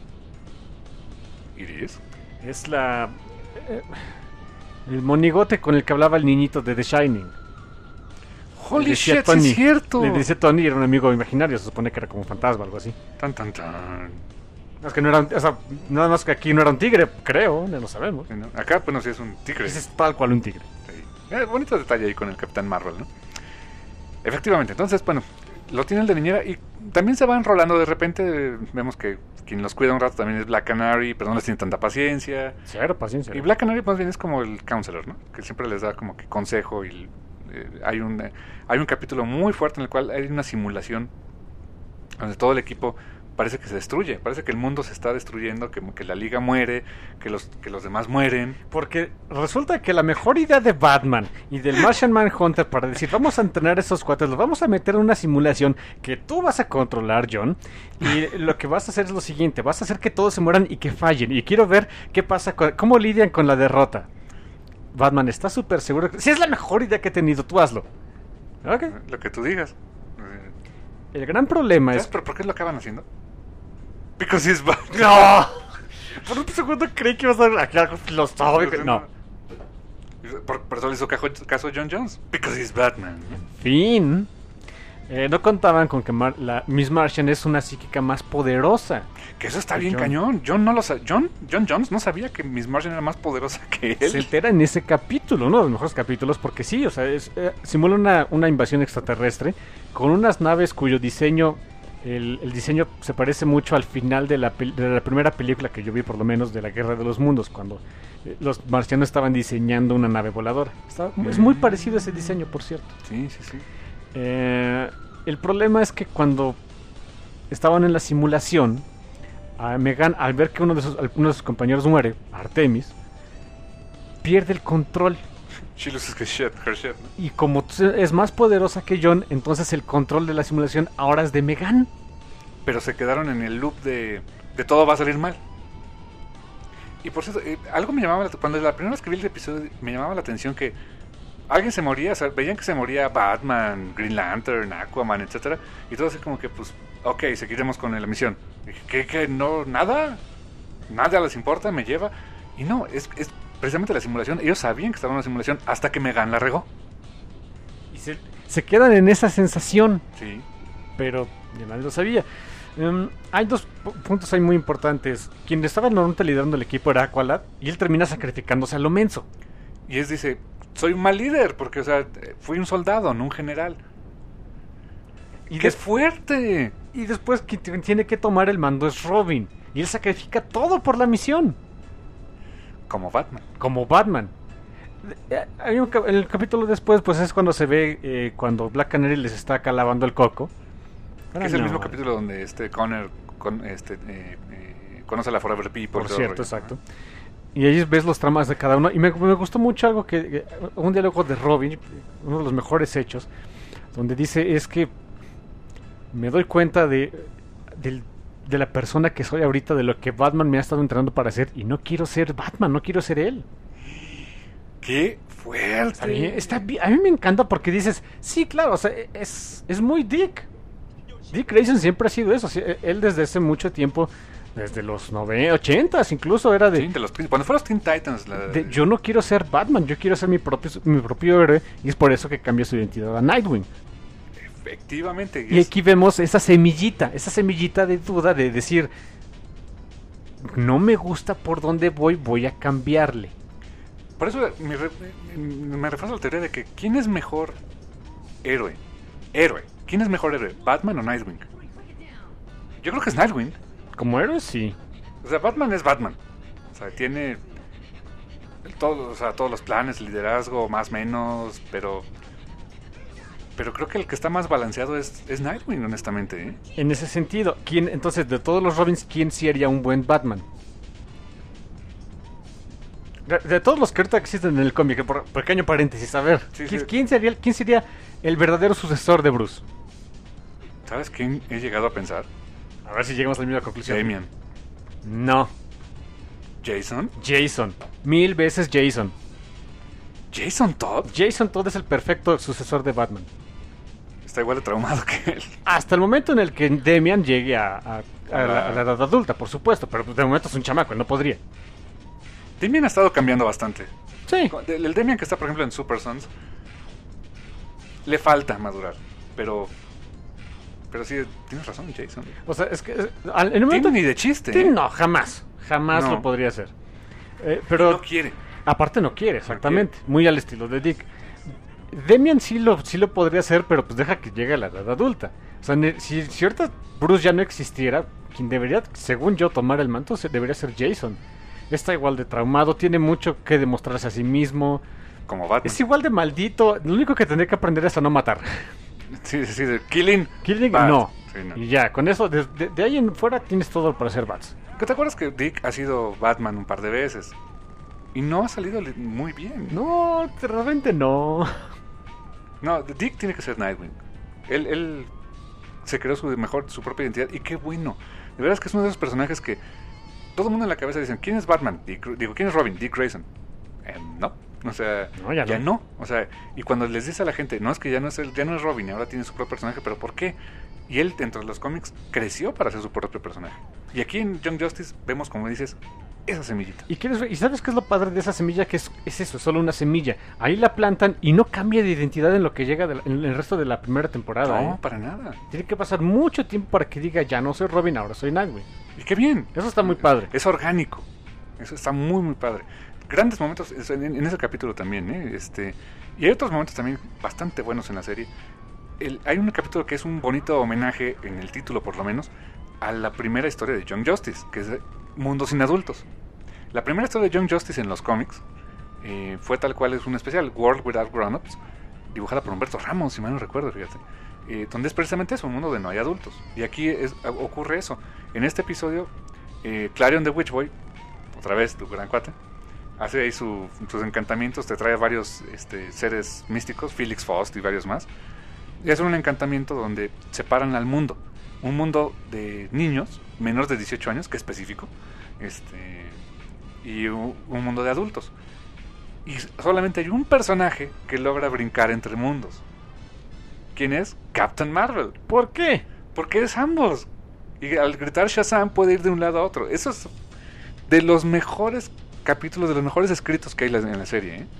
Iris. Es la... eh, el monigote con el que hablaba el niñito de The Shining. Le Holy decía shit, Tony. sí es cierto. Le dice Tony y era un amigo imaginario, se supone que era como un fantasma o algo así. Tan, tan, tan. No, es que no era, un- o sea, nada más que aquí no era un tigre, creo, no lo sabemos. Sí, ¿no? Acá, bueno, sí es un tigre. Ese es tal cual un tigre. Sí. Eh, bonito detalle ahí con el Capitán Marvel, ¿no? Efectivamente, entonces, bueno, lo tiene el de niñera y también se va enrolando de repente. Vemos que quien los cuida un rato también es Black Canary, pero no les tiene tanta paciencia. Cero paciencia. Y Black Canary más bien es como el counselor, ¿no? Que siempre les da como que consejo y eh, hay un eh, hay un capítulo muy fuerte en el cual hay una simulación donde todo el equipo parece que se destruye, parece que el mundo se está destruyendo, que, que la liga muere, que los, que los demás mueren. Porque resulta que la mejor idea de Batman y del Martian Manhunter para decir, vamos a entrenar a esos cuates, los vamos a meter en una simulación que tú vas a controlar, John, y lo que vas a hacer es lo siguiente, vas a hacer que todos se mueran y que fallen, y quiero ver qué pasa, con, cómo lidian con la derrota. Batman está súper seguro, que, si es la mejor idea que he tenido, tú hazlo. Okay. Lo que tú digas. El gran problema ¿Sabes es... pero por qué lo acaban haciendo? Because he's Batman. ¡No! Por un segundo creí que ibas a aquí algo filosófico. No. Por, por eso le hizo caso, caso John Jones. Because he's Batman. Fin. Eh, no contaban con que Mar la Miss Martian es una psíquica más poderosa. Que eso está Que bien John. cañón. John no lo sa John, John Jones no sabía que Miss Martian era más poderosa que él. Se entera en ese capítulo, uno de los mejores capítulos, porque sí, o sea, es, eh, simula una, una invasión extraterrestre con unas naves cuyo diseño, el, el diseño se parece mucho al final de la, de la primera película que yo vi, por lo menos, de la Guerra de los Mundos, cuando eh, los marcianos estaban diseñando una nave voladora. Está, mm. Es muy parecido ese diseño, por cierto. Sí, sí, sí. Eh, el problema es que cuando estaban en la simulación, a Megan, al ver que uno de, sus, uno de sus compañeros muere, Artemis, pierde el control. She loses her shit, her shit, ¿no? Y como es más poderosa que John, entonces el control de la simulación ahora es de Megan. Pero se quedaron en el loop de, de todo va a salir mal. Y por cierto, eh, algo me llamaba la cuando la primera vez que vi el episodio me llamaba la atención que alguien se moría, o sea, veían que se moría Batman, Green Lantern, Aquaman, etcétera, y todo así como que pues, ok, seguiremos con la misión. Dije, ¿qué, qué? No, nada, nada les importa, me lleva. Y no, es, es precisamente la simulación. Ellos sabían que estaban en una simulación hasta que Megan la regó. Y se, se quedan en esa sensación. Sí. Pero ya nadie lo sabía. Um, hay dos p- puntos ahí muy importantes. Quien estaba normalmente liderando el equipo era Aqualad, y él termina sacrificándose a lo menso. Y él dice, soy un mal líder, porque, o sea, fui un soldado, no un general. Y ¡Qué des- fuerte! Y después quien t- tiene que tomar el mando es Robin. Y él sacrifica todo por la misión. Como Batman. Como Batman. Eh, Hay un ca- el capítulo después, pues es cuando se ve eh, cuando Black Canary les está calabando el coco. Que Ah, es el no. mismo capítulo donde este Connor con, este, eh, eh, conoce a la Forever People. Por todo el cierto, rollo. exacto. Y ahí ves los tramas de cada uno. Y me, me gustó mucho algo que, que- un diálogo de Robin, uno de los mejores hechos, donde dice es que me doy cuenta de, del- de la persona que soy ahorita, de lo que Batman me ha estado entrenando para hacer, y no quiero ser Batman, no quiero ser él. ¡Qué fuerte! Está bien, está bien. A mí me encanta porque dices, sí, claro, o sea, es, es muy Dick. Dick Grayson siempre ha sido eso. sí, Él desde hace mucho tiempo, desde los noventa, ochentas incluso, era de... Sí, de los, cuando fueron los Teen Titans. La, de, yo no quiero ser Batman, yo quiero ser mi propio, mi propio héroe, y es por eso que cambia su identidad a Nightwing. Efectivamente. Y es- aquí vemos esa semillita, esa semillita de duda de decir, no me gusta por dónde voy, voy a cambiarle. Por eso me, re- me refuerzo a la teoría de que ¿quién es mejor héroe? Héroe. ¿Quién es mejor héroe? ¿Batman o Nightwing? Yo creo que es Nightwing. Como héroe, sí. O sea, Batman es Batman. O sea, tiene el todo, o sea, todos los planes, el liderazgo, más o menos, pero... Pero creo que el que está más balanceado es, es Nightwing, honestamente, ¿eh? En ese sentido, ¿quién, entonces, de todos los Robins, ¿quién sí haría un buen Batman? De, de todos los que ahorita existen en el cómic, por pequeño paréntesis, a ver, Sí, ¿quién, sí. quién sería, ¿quién sería el verdadero sucesor de Bruce? ¿Sabes quién he llegado a pensar? A ver si llegamos a la misma conclusión. Damian. No, Jason. Jason. Mil veces Jason. Jason Todd. Jason Todd es el perfecto sucesor de Batman. Está igual de traumado que él. Hasta el momento en el que Damian llegue a, a- a la, a la edad adulta, por supuesto, pero de momento es un chamaco, no podría. Damian ha estado cambiando bastante. Sí. El, el Damian que está, por ejemplo, en Super Sons, le falta madurar. Pero... Pero sí, tienes razón, Jason. O sea, es que eh, al- en el momento... Tim ni de chiste. Sí, ¿eh? no, jamás. Jamás No. lo podría hacer. Eh, pero No quiere. aparte no quiere, exactamente. Muy al estilo de Dick. Damian sí lo, sí lo podría hacer, pero pues deja que llegue a la edad adulta. O sea, ne- si, si ahorita Bruce ya no existiera, quien debería, según yo, tomar el manto se- debería ser Jason. Está igual de traumado, tiene mucho que demostrarse a sí mismo. Como Batman. Es igual de maldito. Lo único que tendría que aprender es a no matar. Sí, sí, sí. de Killing. Killing, Bad. no. Sí, no. Y ya, con eso, de, de- de ahí en fuera tienes todo para hacer Bats. ¿Qué te acuerdas que Dick ha sido Batman un par de veces? Y no ha salido li- muy bien. No, de repente no. No, Dick tiene que ser Nightwing. Él, él se creó su mejor, su propia identidad. Y qué bueno. De verdad es que es uno de esos personajes que todo el mundo en la cabeza dicen, ¿quién es Batman? Dick, digo, ¿quién es Robin? Dick Grayson. Eh, no. O sea, No, ya ya, no. no. O sea, y cuando les dice a la gente, no, es que ya no es, el, ya no es Robin, ahora tiene su propio personaje, pero ¿por qué? Y él, dentro de los cómics, creció para ser su propio personaje. Y aquí en Young Justice vemos, como dices, esa semillita. ¿Y, quieres ver- ¿Y sabes qué es lo padre de esa semilla? Que es, es eso, es solo una semilla. Ahí la plantan y no cambia de identidad en lo que llega de la- en el resto de la primera temporada. No, ¿eh? para nada. Tiene que pasar mucho tiempo para que diga, ya no soy Robin, ahora soy Nightwing. Y qué bien. Eso está muy padre. Es orgánico. Eso está muy, muy padre. Grandes momentos es- en, en ese capítulo también, ¿eh? Este, y hay otros momentos también bastante buenos en la serie. El- hay un capítulo que es un bonito homenaje, en el título por lo menos, a la primera historia de Young Justice, que es de Mundo sin Adultos. La primera historia de Young Justice en los cómics eh, fue tal cual, es un especial, World Without Grown-Ups, dibujada por Humberto Ramos, si mal no recuerdo, fíjate. Eh, donde es precisamente eso, un mundo donde no hay adultos. Y aquí es- ocurre eso. En este episodio, eh, Clarion the Witch Boy, otra vez tu gran cuate, hace ahí su- sus encantamientos, te trae varios este, seres místicos, Felix Faust y varios más, y hacen un encantamiento donde separan al mundo, un mundo de niños menores de dieciocho años, que es específico, este, y un, un mundo de adultos. Y solamente hay un personaje que logra brincar entre mundos. ¿Quién es? Captain Marvel. ¿Por qué? Porque es ambos. Y al gritar Shazam puede ir de un lado a otro. Eso es de los mejores capítulos, de los mejores escritos que hay en la serie, ¿eh?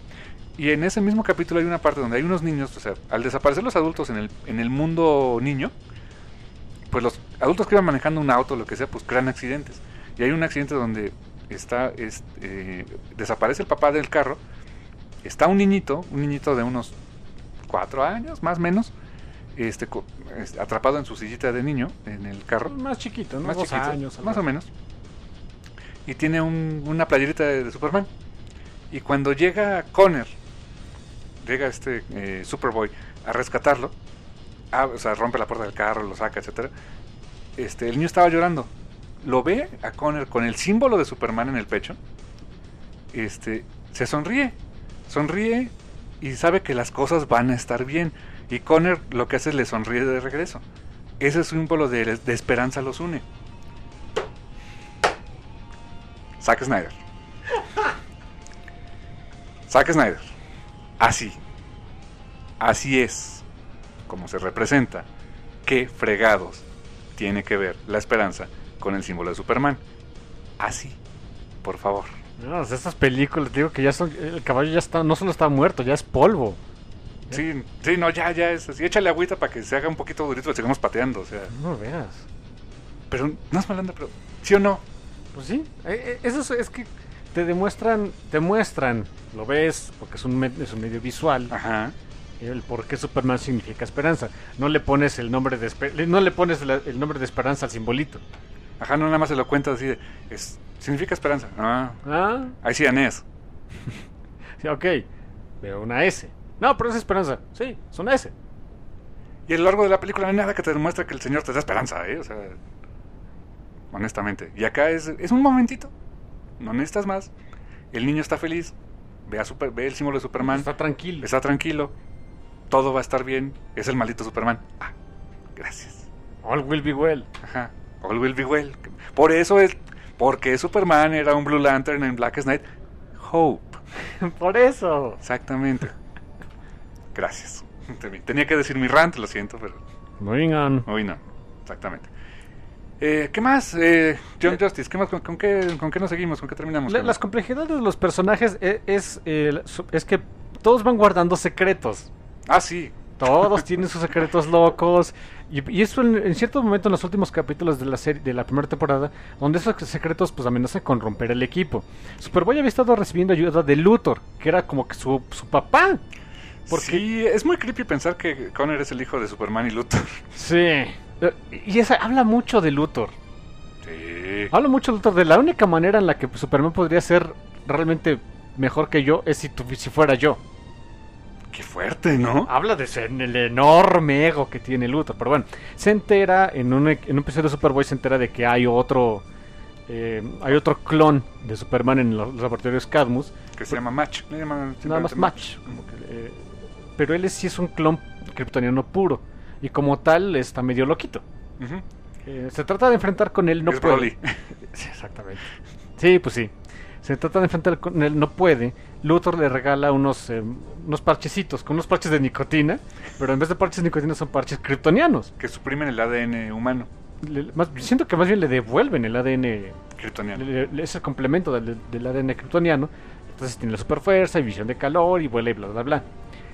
Y en ese mismo capítulo hay una parte donde hay unos niños, o sea, al desaparecer los adultos en el, en el mundo niño, pues los adultos que iban manejando un auto o lo que sea, pues crean accidentes. Y hay un accidente donde está, es, eh, desaparece el papá del carro, está un niñito, un niñito de unos cuatro años, más o menos, este, co- este, atrapado en su sillita de niño, en el carro, Más chiquito, ¿no? más Dos chiquito, años. más o menos, y tiene un- una playerita de, de Superman. Y cuando llega Connor, llega este eh, Superboy a rescatarlo, ah, o sea, rompe la puerta del carro, lo saca, etcétera. Este, el niño estaba llorando. Lo ve a Connor con el símbolo de Superman en el pecho. Este, se sonríe, sonríe y sabe que las cosas van a estar bien. Y Connor lo que hace es le sonríe de regreso. Ese símbolo de, de esperanza los une. Zack Snyder. Zack Snyder. Así. Así es como se representa. ¿Qué fregados tiene que ver la esperanza con el símbolo de Superman? Así. Por favor. No, pues estas películas, digo que ya son. El caballo ya está, no solo está muerto, ya es polvo. Sí, sí, no, ya, ya es así. Échale agüita para que se haga un poquito durito y sigamos pateando, o sea. No veas. Pero, no es malanda, pero, ¿sí o no? Pues sí, eh, eh, eso es, es que te demuestran, te muestran, lo ves, porque es un, me- es un medio visual, Ajá. el por qué Superman significa esperanza. No le pones el nombre de espe- le- no le pones la- el nombre de esperanza al simbolito. Ajá, no nada más se lo cuenta así de, es, significa esperanza. Ah, Ah, ahí sí, Anés. sí, ok, veo una S. No, pero es esperanza. Sí, es una S. Y a lo largo de la película no hay nada que te demuestre que el Señor te da esperanza, ¿eh? O sea, honestamente. Y acá es, es un momentito. No necesitas más. El niño está feliz. Ve, a super, ve el símbolo de Superman. Está tranquilo. Está tranquilo. Todo va a estar bien. Es el maldito Superman. Ah, gracias. All will be well. Ajá. All will be well. Por eso es... Porque Superman era un Blue Lantern en Blackest Night. Hope. Por eso. Exactamente. Gracias. Tenía que decir mi rant, lo siento, pero... Moving on. Hoy no. Exactamente. Eh, ¿Qué más? Eh, Young Justice, ¿qué más? ¿Con, con qué, ¿Con qué nos seguimos? ¿Con qué terminamos? La- las complejidades de los personajes e- es, eh, su- es que todos van guardando secretos. Ah, sí. Todos tienen sus secretos locos. Y, y eso en, en cierto momento en los últimos capítulos de la serie, de la primera temporada, donde esos secretos pues amenazan con romper el equipo. Superboy había estado recibiendo ayuda de Luthor, que era como que su, su papá. Porque Sí, es muy creepy pensar que Connor es el hijo de Superman y Luthor. sí. Eh, Y esa habla mucho de Luthor. Sí. Habla mucho de Luthor. De la única manera en la que Superman podría ser realmente mejor que yo es si, tu- si fuera yo. Qué fuerte, ¿no? Habla de ese- el enorme ego que tiene Luthor. Pero bueno, se entera, en un, en un episodio de Superboy se entera de que hay otro... eh, hay otro clon de Superman en los laboratorios Cadmus. Que se llama Match. Le llaman Nada más simplemente Match. Como que, eh, pero él es- sí es un clon kryptoniano puro. Y como tal está medio loquito. Ujú. Eh, se trata de enfrentar con él, no Es puede. Broly. Sí, exactamente. Sí, pues sí. Se trata de enfrentar con él, no puede. Luthor le regala unos, eh, unos parchecitos, con unos parches de nicotina, pero en vez de parches de nicotina son parches kryptonianos. Que suprimen el A D N humano. Le- más- siento que más bien le devuelven el A D N, Kryptoniano. le- le- es el complemento del, del A D N kryptoniano. Entonces tiene la super fuerza y visión de calor y vuela y bla bla bla.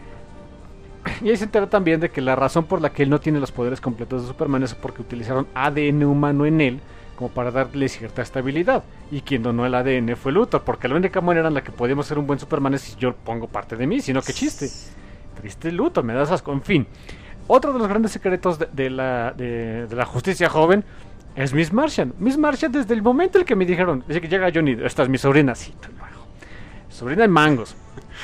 Y ahí se entera también de que la razón por la que él no tiene los poderes completos de Superman es porque utilizaron A D N humano en él como para darle cierta estabilidad. Y quien donó el A D N fue Luthor, porque la única manera en la que podíamos ser un buen Superman es si yo pongo parte de mí, si no, qué chiste. Triste Luthor, me das asco. En fin, otro de los grandes secretos de, de la, de, de la justicia joven es Miss Martian. Miss Martian, desde el momento en el que me dijeron, dice que llega Johnny, esta es mi sobrina, sí, te lo hago. Sobrina de mangos.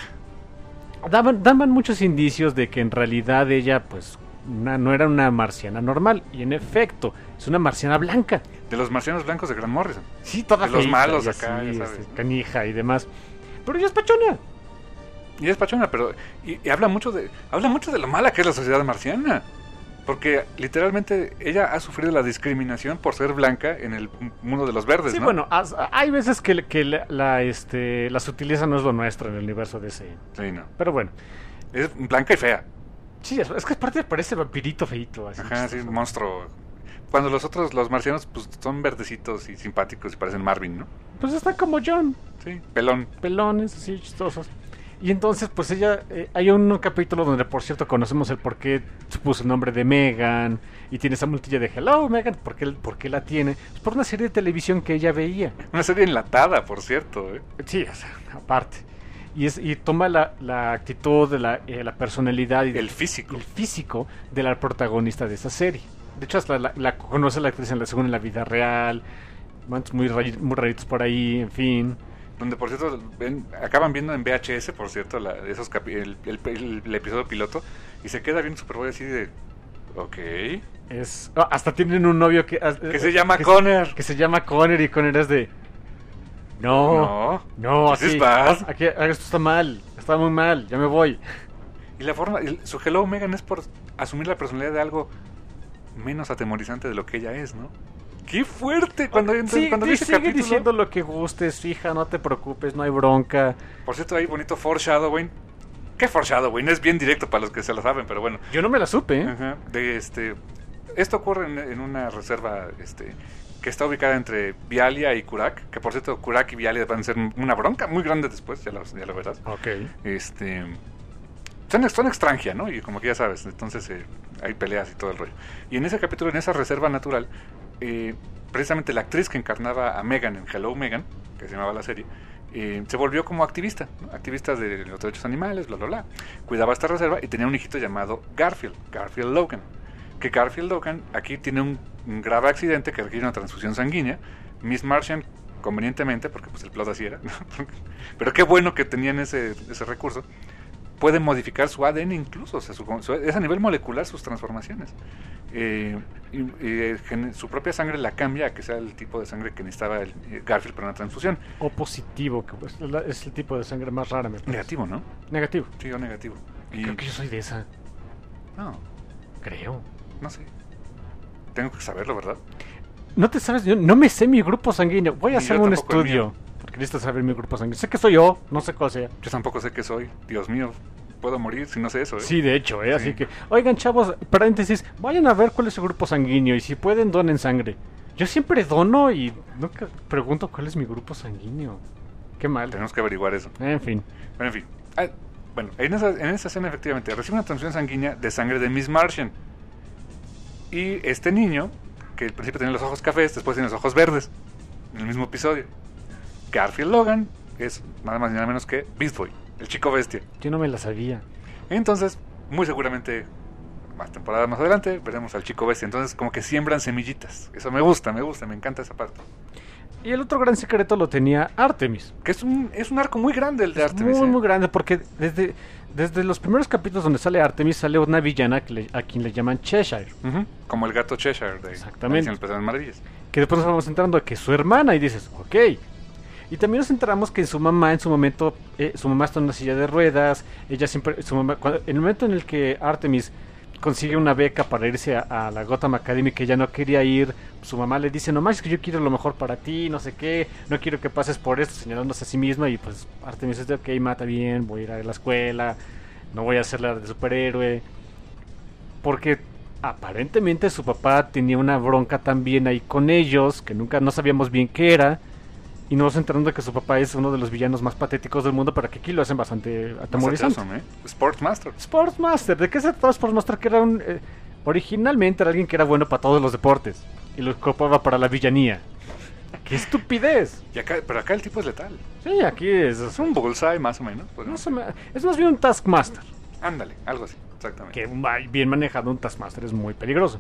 Daban, daban muchos indicios de que en realidad ella, pues, una- no era una marciana normal. Y en efecto, es una marciana blanca. De los marcianos blancos de Grant Morrison. Sí, toda De los feíta malos y acá, así, ya sabes, este, ¿no? canija y demás. Pero ella es pachona. Y es pachona, pero. Y, y habla mucho de. Habla mucho de lo mala que es la sociedad marciana. Porque literalmente ella ha sufrido la discriminación por ser blanca en el mundo de los verdes, Sí, ¿no? bueno, as- hay veces que, que la, la, este, la sutileza no es lo nuestro en el universo de ese. Sí, no. Pero bueno. Es blanca y fea. Sí, es, es que aparte parece vampirito feito. Así, Ajá, sí, chistoso. monstruo. Cuando los otros, los marcianos, pues son verdecitos y simpáticos y parecen Marvin, ¿no? Pues está como John, Sí, pelón. pelones, así chistosos. Y entonces, pues ella, eh, hay un capítulo donde, por cierto, conocemos el por qué se puso el nombre de Megan y tiene esa multilla de Hello, Megan. ¿Por qué, por qué la tiene? Pues por una serie de televisión que ella veía. Una serie enlatada, por cierto, ¿eh? Sí, o sea, aparte. Y, es, y toma la, la actitud, de la, eh, la personalidad y El físico. el físico de la protagonista de esa serie. De hecho, hasta la, la conoce la actriz en la segunda en la vida real. Momentos muy, ray- muy raritos por ahí, en fin. Donde, por cierto, ven- acaban viendo en V H S, por cierto, la, esos capi- el, el- el- el episodio piloto. Y se queda viendo Superboy así de... Ok. Es, ah, hasta tienen un novio que... ah, Que eh, se llama que Connor. que se llama Connor y Connor es de... No, No. no, This is aquí, bad. aquí, ah, esto está mal, está muy mal, ya me voy. Y la forma... el- su Hello Megan es por asumir la personalidad de algo menos atemorizante de lo que ella es, ¿no? ¡Qué fuerte! Cuando, Sí, cuando sí, vi ese sigue capítulo... diciendo lo que gustes, hija, no te preocupes, no hay bronca. Por cierto, hay bonito foreshadowing. ¿Qué foreshadowing? Es bien directo para los que se lo saben, pero bueno. Yo no me la supe, ¿eh? Ajá, de este, esto ocurre en, en una reserva este, que está ubicada entre Vialia y Kurak. Que por cierto, Kurak y Vialia van a ser una bronca muy grande después, ya lo, ya lo verás. Ok. Este, son, son extranjia, ¿no? Y como que ya sabes, entonces eh, hay peleas y todo el rollo. Y en ese capítulo, en esa reserva natural, eh, precisamente la actriz que encarnaba a Megan en Hello Megan, que se llamaba la serie, eh, se volvió como activista, ¿no? Activista de los derechos animales, bla, bla, bla. Cuidaba esta reserva y tenía un hijito llamado Garfield, Garfield Logan. Que Garfield Logan aquí tiene un, un grave accidente que requiere una transfusión sanguínea. Miss Martian, convenientemente, porque pues el plot así era, ¿no? Pero qué bueno que tenían ese, ese recurso. Puede modificar su A D N incluso, o sea, su, su, es a nivel molecular sus transformaciones. Eh, y, y, gen- su propia sangre la cambia a que sea el tipo de sangre que necesitaba el, eh, Garfield para una transfusión. O positivo, que pues, la- es el tipo de sangre más rara, me parece. Negativo, ¿no? Negativo. Sí, o negativo. Y, Creo que yo soy de esa, no, creo. no sé. Tengo que saberlo, ¿verdad? No te sabes, yo no me sé mi grupo sanguíneo. Voy a Ni yo hacerme un tampoco el estudio. mío. Porque necesito saber mi grupo sanguíneo. Sé que soy yo, no sé cuál sea. Yo tampoco sé qué soy. Dios mío, puedo morir si no sé eso, ¿eh? Sí, de hecho, ¿eh? Así Sí. que, oigan, chavos, paréntesis, vayan a ver cuál es su grupo sanguíneo y si pueden, donen sangre. Yo siempre dono y nunca pregunto cuál es mi grupo sanguíneo. Qué mal. Tenemos que averiguar eso. En fin. Pero en fin. Ah, bueno, en esa, en esa escena efectivamente recibe una transfusión sanguínea de sangre de Miss Martian. Y este niño, que al principio tenía los ojos cafés, después tiene los ojos verdes. En el mismo episodio. Garfield Logan es nada más ni nada menos que Beast Boy, el chico bestia. Yo no me la sabía. Entonces, muy seguramente, más temporadas más adelante, veremos al chico bestia. Entonces, como que siembran semillitas. Eso me gusta, me gusta, me encanta esa parte. Y el otro gran secreto lo tenía Artemis. Que es un, es un arco muy grande el de Artemis. Muy, ¿eh? muy grande, porque desde, desde los primeros capítulos donde sale Artemis, sale una villana que le- a quien le llaman Cheshire. Ujú, como el gato Cheshire de Exactamente. Alicia en el País de las Maravillas. Que después nos vamos enterando de que es su hermana y dices, ok. Y también nos enteramos que su mamá en su momento, eh, su mamá está en una silla de ruedas, ella siempre, su mamá, cuando- en el momento en el que Artemis consigue una beca para irse a, a la Gotham Academy que ella no quería ir, su mamá le dice, no más es que yo quiero lo mejor para ti, no sé qué, no quiero que pases por esto, señalándose a sí misma, y pues Artemis dice, ok, mata bien, voy a ir a la escuela, no voy a hacer la de superhéroe, porque aparentemente su papá tenía una bronca también ahí con ellos, que nunca no sabíamos bien qué era, y nos vamos enterando de que su papá es uno de los villanos más patéticos del mundo, pero que aquí lo hacen bastante atemorizante. Awesome, ¿eh? Sportsmaster. Sportsmaster, ¿de qué se trataba Sportsmaster? Que era un... eh, originalmente era alguien que era bueno para todos los deportes, y lo ocupaba para la villanía. ¡Qué estupidez! Y acá, pero acá el tipo es letal. Sí, aquí es... Es un bullseye más o menos. no podemos- se me- es más bien un Taskmaster. Ándale, algo así, exactamente. Que un- bien manejado un Taskmaster es muy peligroso.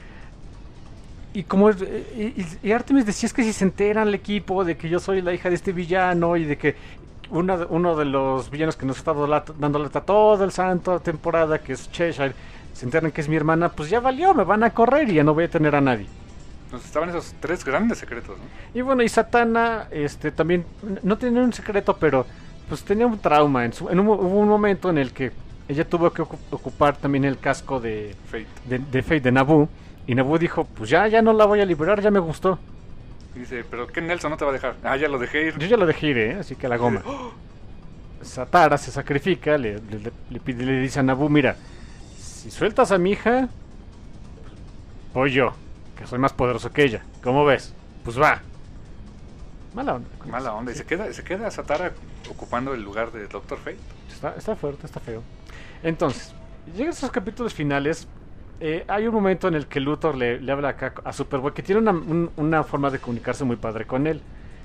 Y como es- y, y- y Artemis decía es que si se enteran el equipo de que yo soy la hija de este villano y de que una de- uno de los villanos que nos ha estado lat- dando lata toda el santo temporada, que es Cheshire, se enteran que es mi hermana, pues ya valió, me van a correr y ya no voy a tener a nadie. Entonces estaban esos tres grandes secretos, ¿no? Y bueno, y Satana este también n- no tenía un secreto, pero pues tenía un trauma. En, su, en un, mo- hubo un momento en el que ella tuvo que ocu- ocupar también el casco de, Fate. de, de Fate de Naboo. Y Naboo dijo, pues ya, ya no la voy a liberar, ya me gustó. Y dice, pero ¿qué Nelson no te va a dejar? Ah, ya lo dejé ir. Yo ya lo dejé ir, ¿eh? Así que a la goma. Satara se sacrifica, le, le, le- le pide- le dice a Naboo, mira, si sueltas a mi hija, voy yo, que soy más poderoso que ella. ¿Cómo ves? Pues va. Mala onda. con Mala eso. onda. Y se queda, se queda Satara ocupando el lugar de Doctor Fate. Está, está fuerte, está feo. Entonces, llegan esos capítulos finales. eh, hay un momento en el que Luthor le, le habla acá a Superboy, que tiene una, un- una forma de comunicarse muy padre con él.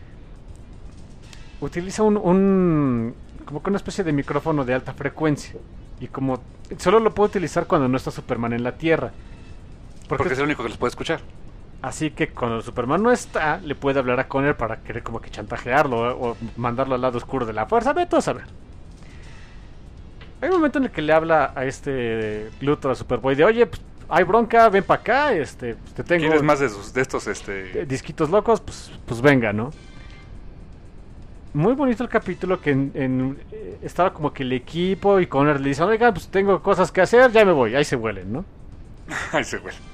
Utiliza un, un como que una especie de micrófono de alta frecuencia. Y como solo lo puede utilizar cuando no está Superman en la Tierra. Porque, es el único que los puede escuchar. Así que cuando Superman no está, le puede hablar a Connor para querer como que chantajearlo o, o mandarlo al lado oscuro de la fuerza. Vete a saber. Hay un momento en el que le habla a este Luthor, a Superboy, de oye, pues, hay bronca, ven para acá, este, pues, te tengo ¿Quieres más de, sus, de estos, este... eh, disquitos locos, pues, pues venga, ¿no? Muy bonito el capítulo que en, en, eh, estaba como que el equipo y Connor le dicen, oiga, pues tengo cosas que hacer, ya me voy, ahí se huelen, ¿no? Ay, se güey.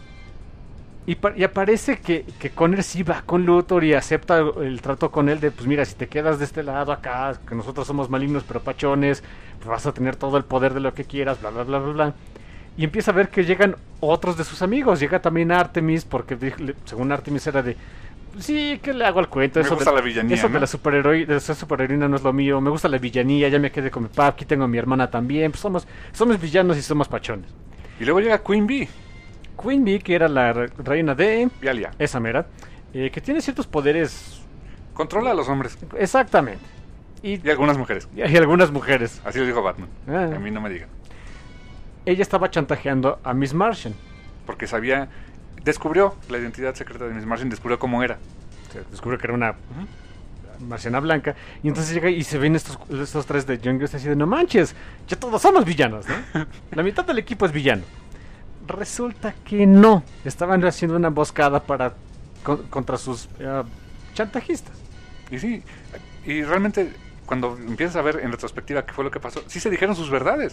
Y, pa- y aparece que, que Connor sí va con Luthor y acepta el trato con él de, pues mira, si te quedas de este lado acá, que nosotros somos malignos pero pachones, pues vas a tener todo el poder de lo que quieras, bla, bla, bla, bla, bla. Y empieza a ver que llegan otros de sus amigos, llega también Artemis, porque dijo- le- según Artemis era de, sí, ¿qué le hago al cuento? Me Eso gusta de, la villanía, Eso ¿no? de la superheroi- de ser superheroína no es lo mío, me gusta la villanía, ya me quedé con mi papá, aquí tengo a mi hermana también, pues somos, somos villanos y somos pachones. Y luego llega Queen Bee. Queen Bee, que era la re- reina de... Vialia. Esa mera, eh, que tiene ciertos poderes. Controla a los hombres. Exactamente. Y, Y algunas mujeres. y hay algunas mujeres. Así lo dijo Batman. Ah. A mí no me digan. Ella estaba chantajeando a Miss Martian. Porque sabía... Descubrió la identidad secreta de Miss Martian. Descubrió cómo era. Se descubrió que era una marciana blanca. Y entonces llega y se ven estos, estos tres de Young Justice así de no manches, ya todos somos villanos, ¿no? La mitad del equipo es villano. Resulta que no. Estaban haciendo una emboscada para con- contra sus eh, chantajistas. Y sí. Y realmente, cuando empiezas a ver en retrospectiva qué fue lo que pasó, sí se dijeron sus verdades.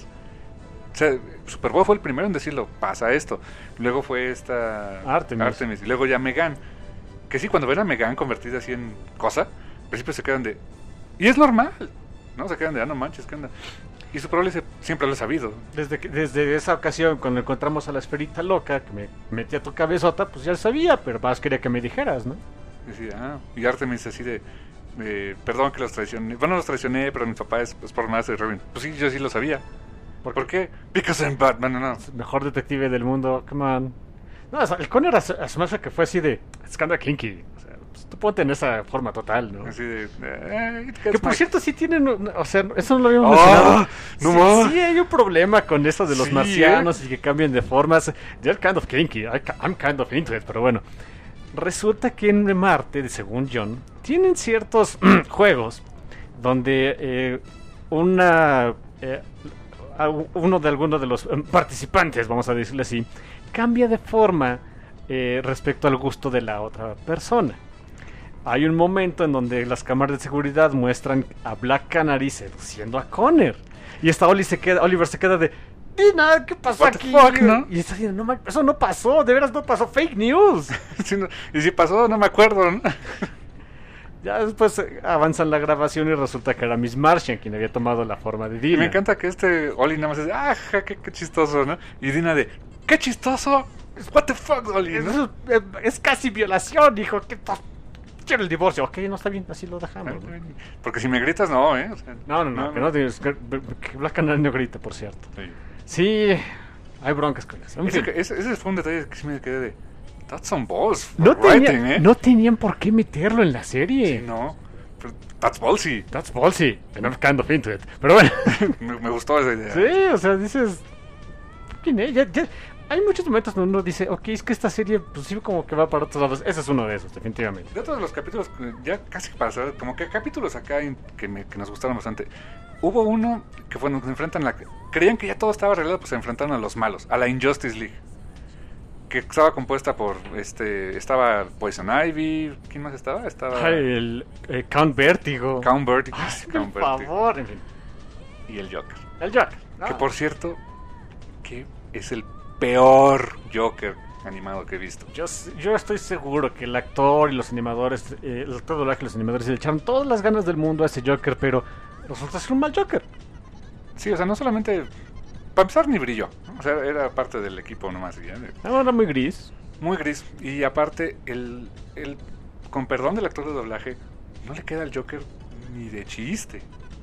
O sea, Superboy fue el primero en decirlo, pasa esto. Luego fue esta... Artemis. Y luego ya Megan. Que sí, cuando ven a Megan convertida así en cosa, al principio se quedan de... Y es normal, ¿no? Se quedan de, ah, no manches, ¿qué onda? Y Superboy dice, siempre lo he sabido. Desde, que- desde esa ocasión, cuando encontramos a la esferita loca que me metí a tu cabezota, pues ya lo sabía, pero más quería que me dijeras, ¿no? Y, así, ah, y Artemis así de... eh, perdón que los traicioné. Bueno, los traicioné, pero mi papá es, es por más de Robin. Pues sí, yo sí lo sabía. ¿Por, ¿Por qué? Because I'm Batman, no, no. Mejor detective del mundo, come on. No, o sea, el Connor as- asume que fue así de, es que anda kinky. O sea, pues, tú ponte en esa forma total, ¿no? Así de... eh, it gets Que por my- cierto sí tienen, un- o sea, eso no lo habíamos ¡Ah! mencionado. ¡No sí, más! sí hay un problema con eso de los Sí, marcianos y que cambien de formas. They're kind of kinky, I ca- I'm kind of into it, pero bueno. Resulta que en Marte, según John, tienen ciertos juegos donde eh, una... eh, a uno de algunos de los eh, participantes, vamos a decirle así, cambia de forma eh, respecto al gusto de la otra persona. Hay un momento en donde las cámaras de seguridad muestran a Black Canary seduciendo a Connor. Y esta Oli se queda, Oliver se queda de... Dina, ¿qué pasó What the aquí? fuck, ¿no? Y está diciendo, no, eso no pasó, de veras no pasó, fake news. Sí, no, y si pasó, no me acuerdo, ¿no? Ya después eh, avanzan la grabación y resulta que era Miss Martian quien había tomado la forma de Y Dina. me encanta que este Oli nada más es de, ah, ja, qué, qué chistoso, ¿no? Y Dina de, ¿qué chistoso? What the fuck, Oli, ¿no? Eso es, eh, es casi violación, hijo. ¿Qué tal? Quiero el divorcio. Ok, no está bien, así lo dejamos. ¿no? Porque si me gritas, no, ¿eh? O sea, No, no, no, que no tienes que, que Black Canary no grite, por cierto. Sí. Sí, hay broncas con eso. En Ese, fin. ese, ese fue un detalle que sí me quedé de, that's some balls for No, writing, tenía- ¿eh? no tenían por qué meterlo en la serie. Sí, no, pero that's ballsy. That's ballsy. And I'm kind of into it. Pero bueno. me, me gustó esa idea. Sí, o sea, dices... ¿Quién es? Ya, ya- hay muchos momentos donde uno dice, ok, es que esta serie, pues sí, como que va para otros lados. Ese es uno de esos, definitivamente. De otros de los capítulos, eh, ya casi para saber, como que capítulos acá en- que, me, que nos gustaron bastante. Hubo uno que fue donde se enfrentan la... Creían que ya todo estaba arreglado, pues se enfrentaron a los malos, a la Injustice League. Que estaba compuesta por, este, estaba Poison Ivy, ¿quién más estaba? Estaba Ay, el eh, Count Vertigo. Count Vertigo, Ay, Count por Vertigo favor, en fin. y el Joker. El Joker. Que Ah. por cierto, que es el peor Joker animado que he visto. Yo, s- yo estoy seguro que el actor y los animadores, eh, el actor de doblaje y los animadores le echaron todas las ganas del mundo a ese Joker, pero resulta ser un mal Joker. Sí, o sea, no solamente... Para empezar, ni brilló, ¿no? O sea, era parte del equipo nomás. Y ya, de- Ahora muy gris. muy gris. Y aparte, el, el con perdón del actor de doblaje, no le queda al Joker ni de chiste.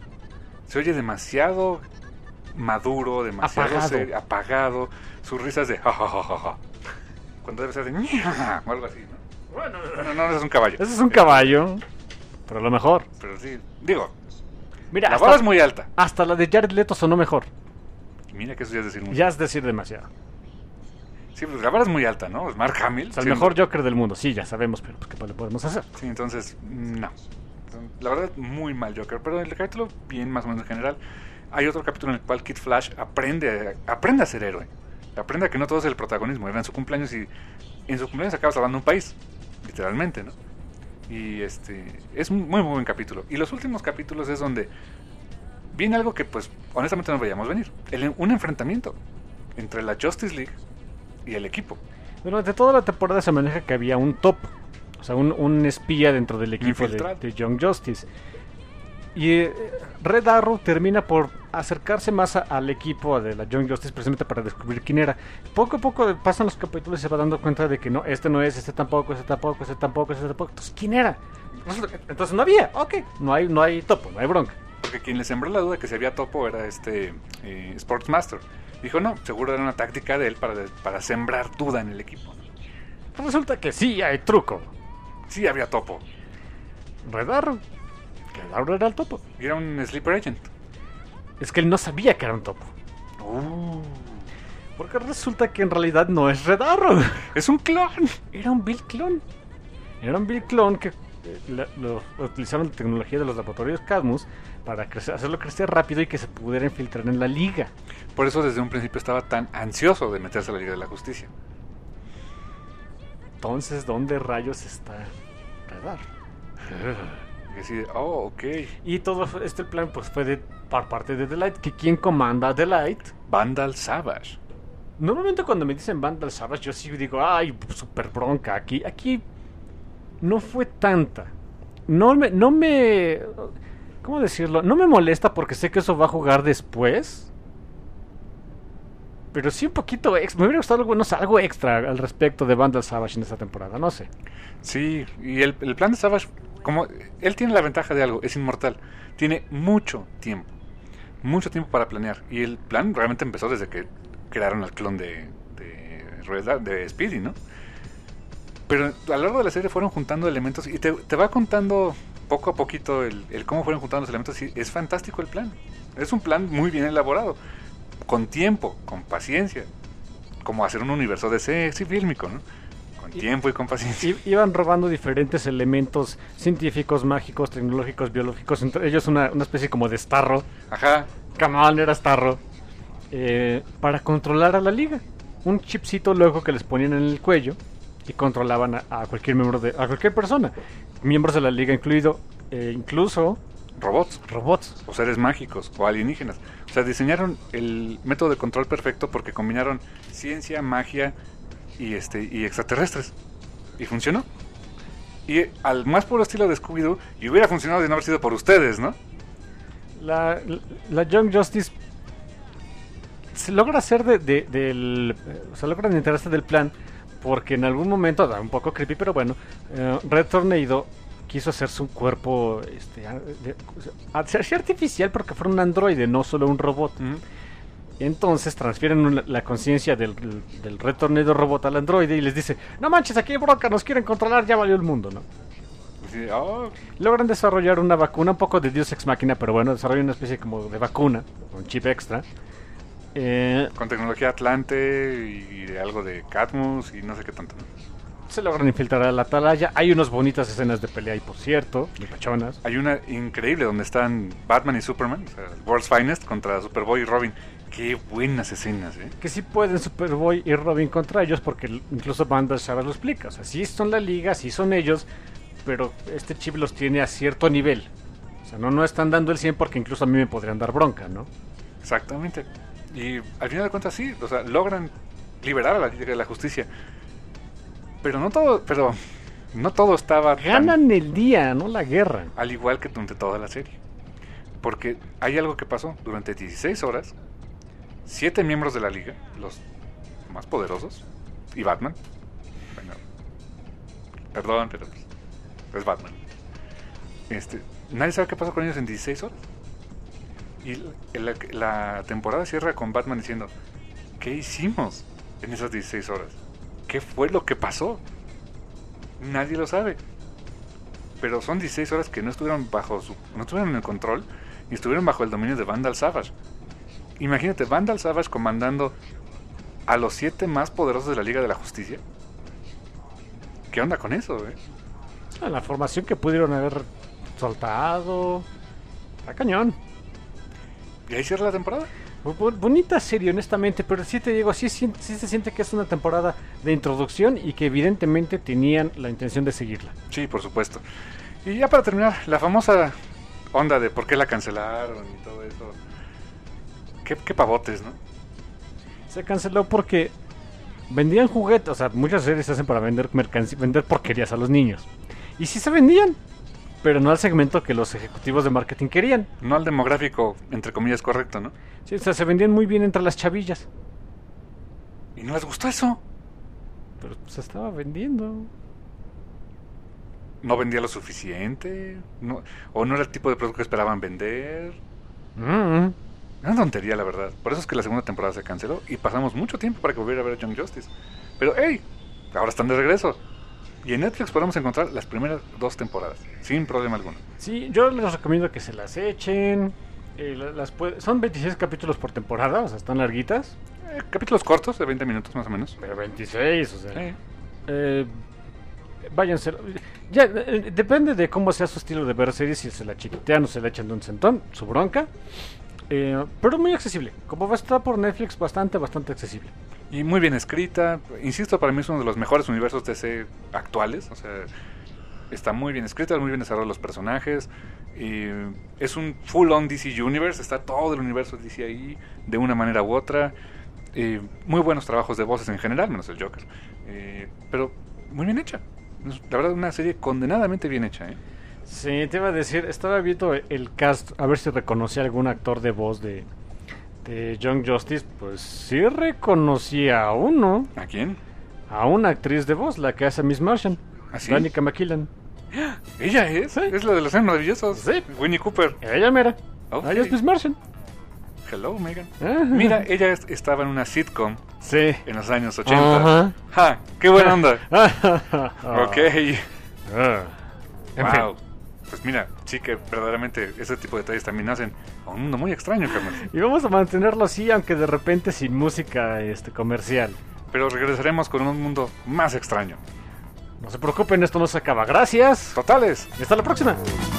Se oye demasiado maduro, demasiado Apagado. serio, apagado. Sus risas de jajajaja. Cuando debe ser de ña, o algo así, ¿no? Bueno, Bueno, no, no es un caballo. ese es un caballo, pero lo mejor. Pero sí, digo, Mira, la hasta, vara es muy alta. hasta la de Jared Leto sonó mejor. Y mira que eso ya es decir mucho. Ya es decir demasiado. Sí, pues la vara es muy alta, ¿no? Es Mark Hamill. O sea, el sí, mejor Joker del mundo, sí, ya sabemos, pero pues, ¿qué le podemos hacer? Sí, entonces, no. La verdad, muy mal Joker. Pero el capítulo, bien, más o menos en general. Hay otro capítulo en el cual Kid Flash aprende, aprende a ser héroe. Aprende a que no todo es el protagonismo. Era en su cumpleaños y en su cumpleaños acaba salvando un país. Literalmente, ¿no? Y este es un muy, muy buen capítulo. Y los últimos capítulos es donde viene algo que, pues, honestamente no veíamos venir. El, un enfrentamiento entre la Justice League y el equipo. Durante toda la temporada se maneja que había un top, o sea, un, un espía dentro del equipo de, Infiltrado. de Young Justice. Y eh, Red Arrow termina por acercarse más a- al equipo de la Young Justice precisamente para descubrir quién era. Poco a poco pasan los capítulos y se va dando cuenta de que no, este no es, este tampoco, este tampoco, este tampoco, este tampoco. Entonces, ¿quién era? Resulta que- Entonces no había, ok, no hay, no hay topo, no hay bronca. Porque quien le sembró la duda de que si había topo era este eh, Sportsmaster. Dijo, no, seguro era una táctica de él para, para sembrar duda en el equipo. Pues resulta que sí hay truco. Sí había topo. Red Arrow, que Red Arrow era el topo. Y era un sleeper agent. Es que él no sabía que era un topo. Uh, Porque resulta que en realidad no es Red Arrow. es un clon. Era un Bill Clon. Era un Bill Clon que eh, la- lo, utilizaron la tecnología de los laboratorios Cadmus para crecer- hacerlo crecer rápido y que se pudiera infiltrar en la liga. Por eso desde un principio estaba tan ansioso de meterse a la Liga de la Justicia. Entonces, ¿dónde rayos está Red Arrow? Y así de, oh, ok. Y todo fue- este plan pues fue de, por parte de The Light, que quien comanda a The Light. Vandal Savage. Normalmente cuando me dicen Vandal Savage yo sí digo, ay, super bronca. Aquí, aquí no fue tanta. No me, no me, ¿cómo decirlo? No me molesta porque sé que eso va a jugar después. Pero sí un poquito extra. Me hubiera gustado algo, no sé, algo extra al respecto de Vandal Savage en esta temporada, no sé. Sí, y el, el plan de Savage, como él tiene la ventaja de algo, es inmortal. Tiene mucho tiempo. Mucho tiempo para planear. Y el plan realmente empezó desde que crearon el clon de, de, Red- de Speedy, ¿no? Pero a lo largo de la serie fueron juntando elementos y te, te va contando poco a poquito el, el cómo fueron juntando los elementos. Y es fantástico el plan. Es un plan muy bien elaborado. Con tiempo, con paciencia. Como hacer un universo de ese sí, fílmico, ¿no? Con Y- tiempo y con paciencia. I- iban robando diferentes elementos científicos, mágicos, tecnológicos, biológicos. Entre ellos una, una especie como de Starro. Ajá. Come on, era Starro. eh, para controlar a la liga. Un chipcito loco que les ponían en el cuello y controlaban a, a cualquier miembro de a cualquier persona, miembros de la liga incluido, eh, incluso Robots, robots. o seres mágicos, o alienígenas. O sea, diseñaron el método de control perfecto porque combinaron ciencia, magia y este y extraterrestres. Y funcionó. Y al más puro estilo de Scooby-Doo, y hubiera funcionado de no haber sido por ustedes, ¿no? La, la, la Young Justice se logra hacer de, de- del se logra enterarse del plan porque en algún momento, da un poco creepy, pero bueno, eh, Red Tornado quiso hacerse un cuerpo este, a- de- a- ser artificial porque fuera un androide, no solo un robot. Ujú. Entonces transfieren una- la conciencia del, del Red Tornado robot al androide y les dice, no manches, aquí hay bronca, nos quieren controlar, ya valió el mundo, ¿no? Así, oh, Logran desarrollar una vacuna, un poco de Deus Ex Machina, pero bueno, desarrollan una especie como de vacuna, un chip extra. Eh, con tecnología Atlante y de algo de Catmus y no sé qué tanto, ¿no? se logran infiltrar a la atalaya. Hay unas bonitas escenas de pelea ahí, por cierto, de pachonas. Hay una increíble donde están Batman y Superman, o sea, World's Finest contra Superboy y Robin. Qué buenas escenas, ¿eh? Que sí pueden Superboy y Robin contra ellos, porque l- incluso Banda Shadow lo explica. O sea, sí son la liga, sí son ellos, pero este chip los tiene a cierto nivel. O sea, no, no están dando el cien porque incluso a mí me podrían dar bronca, ¿no? Exactamente. Y al final de cuentas sí, o sea, logran liberar a la Liga de la Justicia. Pero no todo, pero no todo estaba tan- Ganan el día, no la guerra. al igual que durante toda la serie. Porque hay algo que pasó durante dieciséis horas. Siete miembros de la liga, los más poderosos, y Batman. Bueno, perdón, pero pues, es Batman. Este, nadie sabe qué pasó con ellos en dieciséis horas. Y la, la temporada cierra con Batman diciendo, ¿qué hicimos en esas dieciséis horas? ¿Qué fue lo que pasó? Nadie lo sabe. Pero son dieciséis horas que no estuvieron bajo su, no estuvieron en el control y estuvieron bajo el dominio de Vandal Savage. Imagínate, Vandal Savage comandando a los siete más poderosos de la Liga de la Justicia. ¿Qué onda con eso, eh? Ah, la formación que pudieron haber soltado. Está cañón. Y ahí cierra la temporada. Bu- bu- Bonita serie, honestamente, pero sí te digo, sí, sí, sí se siente que es una temporada de introducción y que evidentemente tenían la intención de seguirla. Sí, por supuesto. Y ya para terminar, la famosa onda de por qué la cancelaron y todo eso. Qué, qué pavotes, ¿no? Se canceló porque vendían juguetes, o sea, muchas series se hacen para vender mercancía, vender porquerías a los niños. Y sí se vendían, pero no al segmento que los ejecutivos de marketing querían. No al demográfico, entre comillas, correcto, ¿no? Sí, o sea, se vendían muy bien entre las chavillas, Y no les gustó eso. pero se estaba vendiendo. No vendía lo suficiente. No, o no era el tipo de producto que esperaban vender. Mm. Una tontería, la verdad. Por eso es que la segunda temporada se canceló y pasamos mucho tiempo para que volviera a ver a Young Justice. Pero, hey, ahora están de regreso. Y en Netflix podemos encontrar las primeras dos temporadas, sin problema alguno. Sí, yo les recomiendo que se las echen. eh, la- las puede- son veintiséis capítulos por temporada, o sea, están larguitas. Eh, capítulos cortos, de veinte minutos más o menos. Pero veintiséis, o sea. Sí. Eh, váyanse. Ya, eh, depende de cómo sea su estilo de ver series, si se la chiquitean o se la echan de un centón, su bronca. Eh, pero muy accesible. Como va a estar por Netflix, bastante, bastante accesible. Y muy bien escrita. Insisto, para mí es uno de los mejores universos D C actuales. O sea, está muy bien escrita, muy bien desarrollados los personajes. Y es un full-on D C Universe. Está todo el universo D C ahí, de una manera u otra. Eh, muy buenos trabajos de voces en general, menos el Joker. Eh, pero muy bien hecha. Es, la verdad, una serie condenadamente bien hecha, ¿eh? Sí, te iba a decir, estaba viendo el cast, a ver si reconocía algún actor de voz de, de Young Justice. Pues sí reconocía a uno, ¿A quién? a una actriz de voz, la que hace Miss Martian, ¿Ah, sí? Danica McKillan. Ella es. Sí. Es la de los años maravillosos. Sí. Winnie Cooper. Ella mera. Ok. Ella es Miss Martian. Hello, Megan. Ajá. Mira, ella es- estaba en una sitcom Sí. en los años ochenta. Ajá. ¡Ja! ¡Qué buena onda! Ah. Ok. Ah. En fin. Wow. Pues mira, sí que verdaderamente ese tipo de detalles también hacen a un mundo muy extraño, Carmen. Y vamos a mantenerlo así, aunque de repente sin música este comercial. Pero regresaremos con un mundo más extraño. No se preocupen, esto no se acaba. Gracias. Totales. Y hasta la próxima.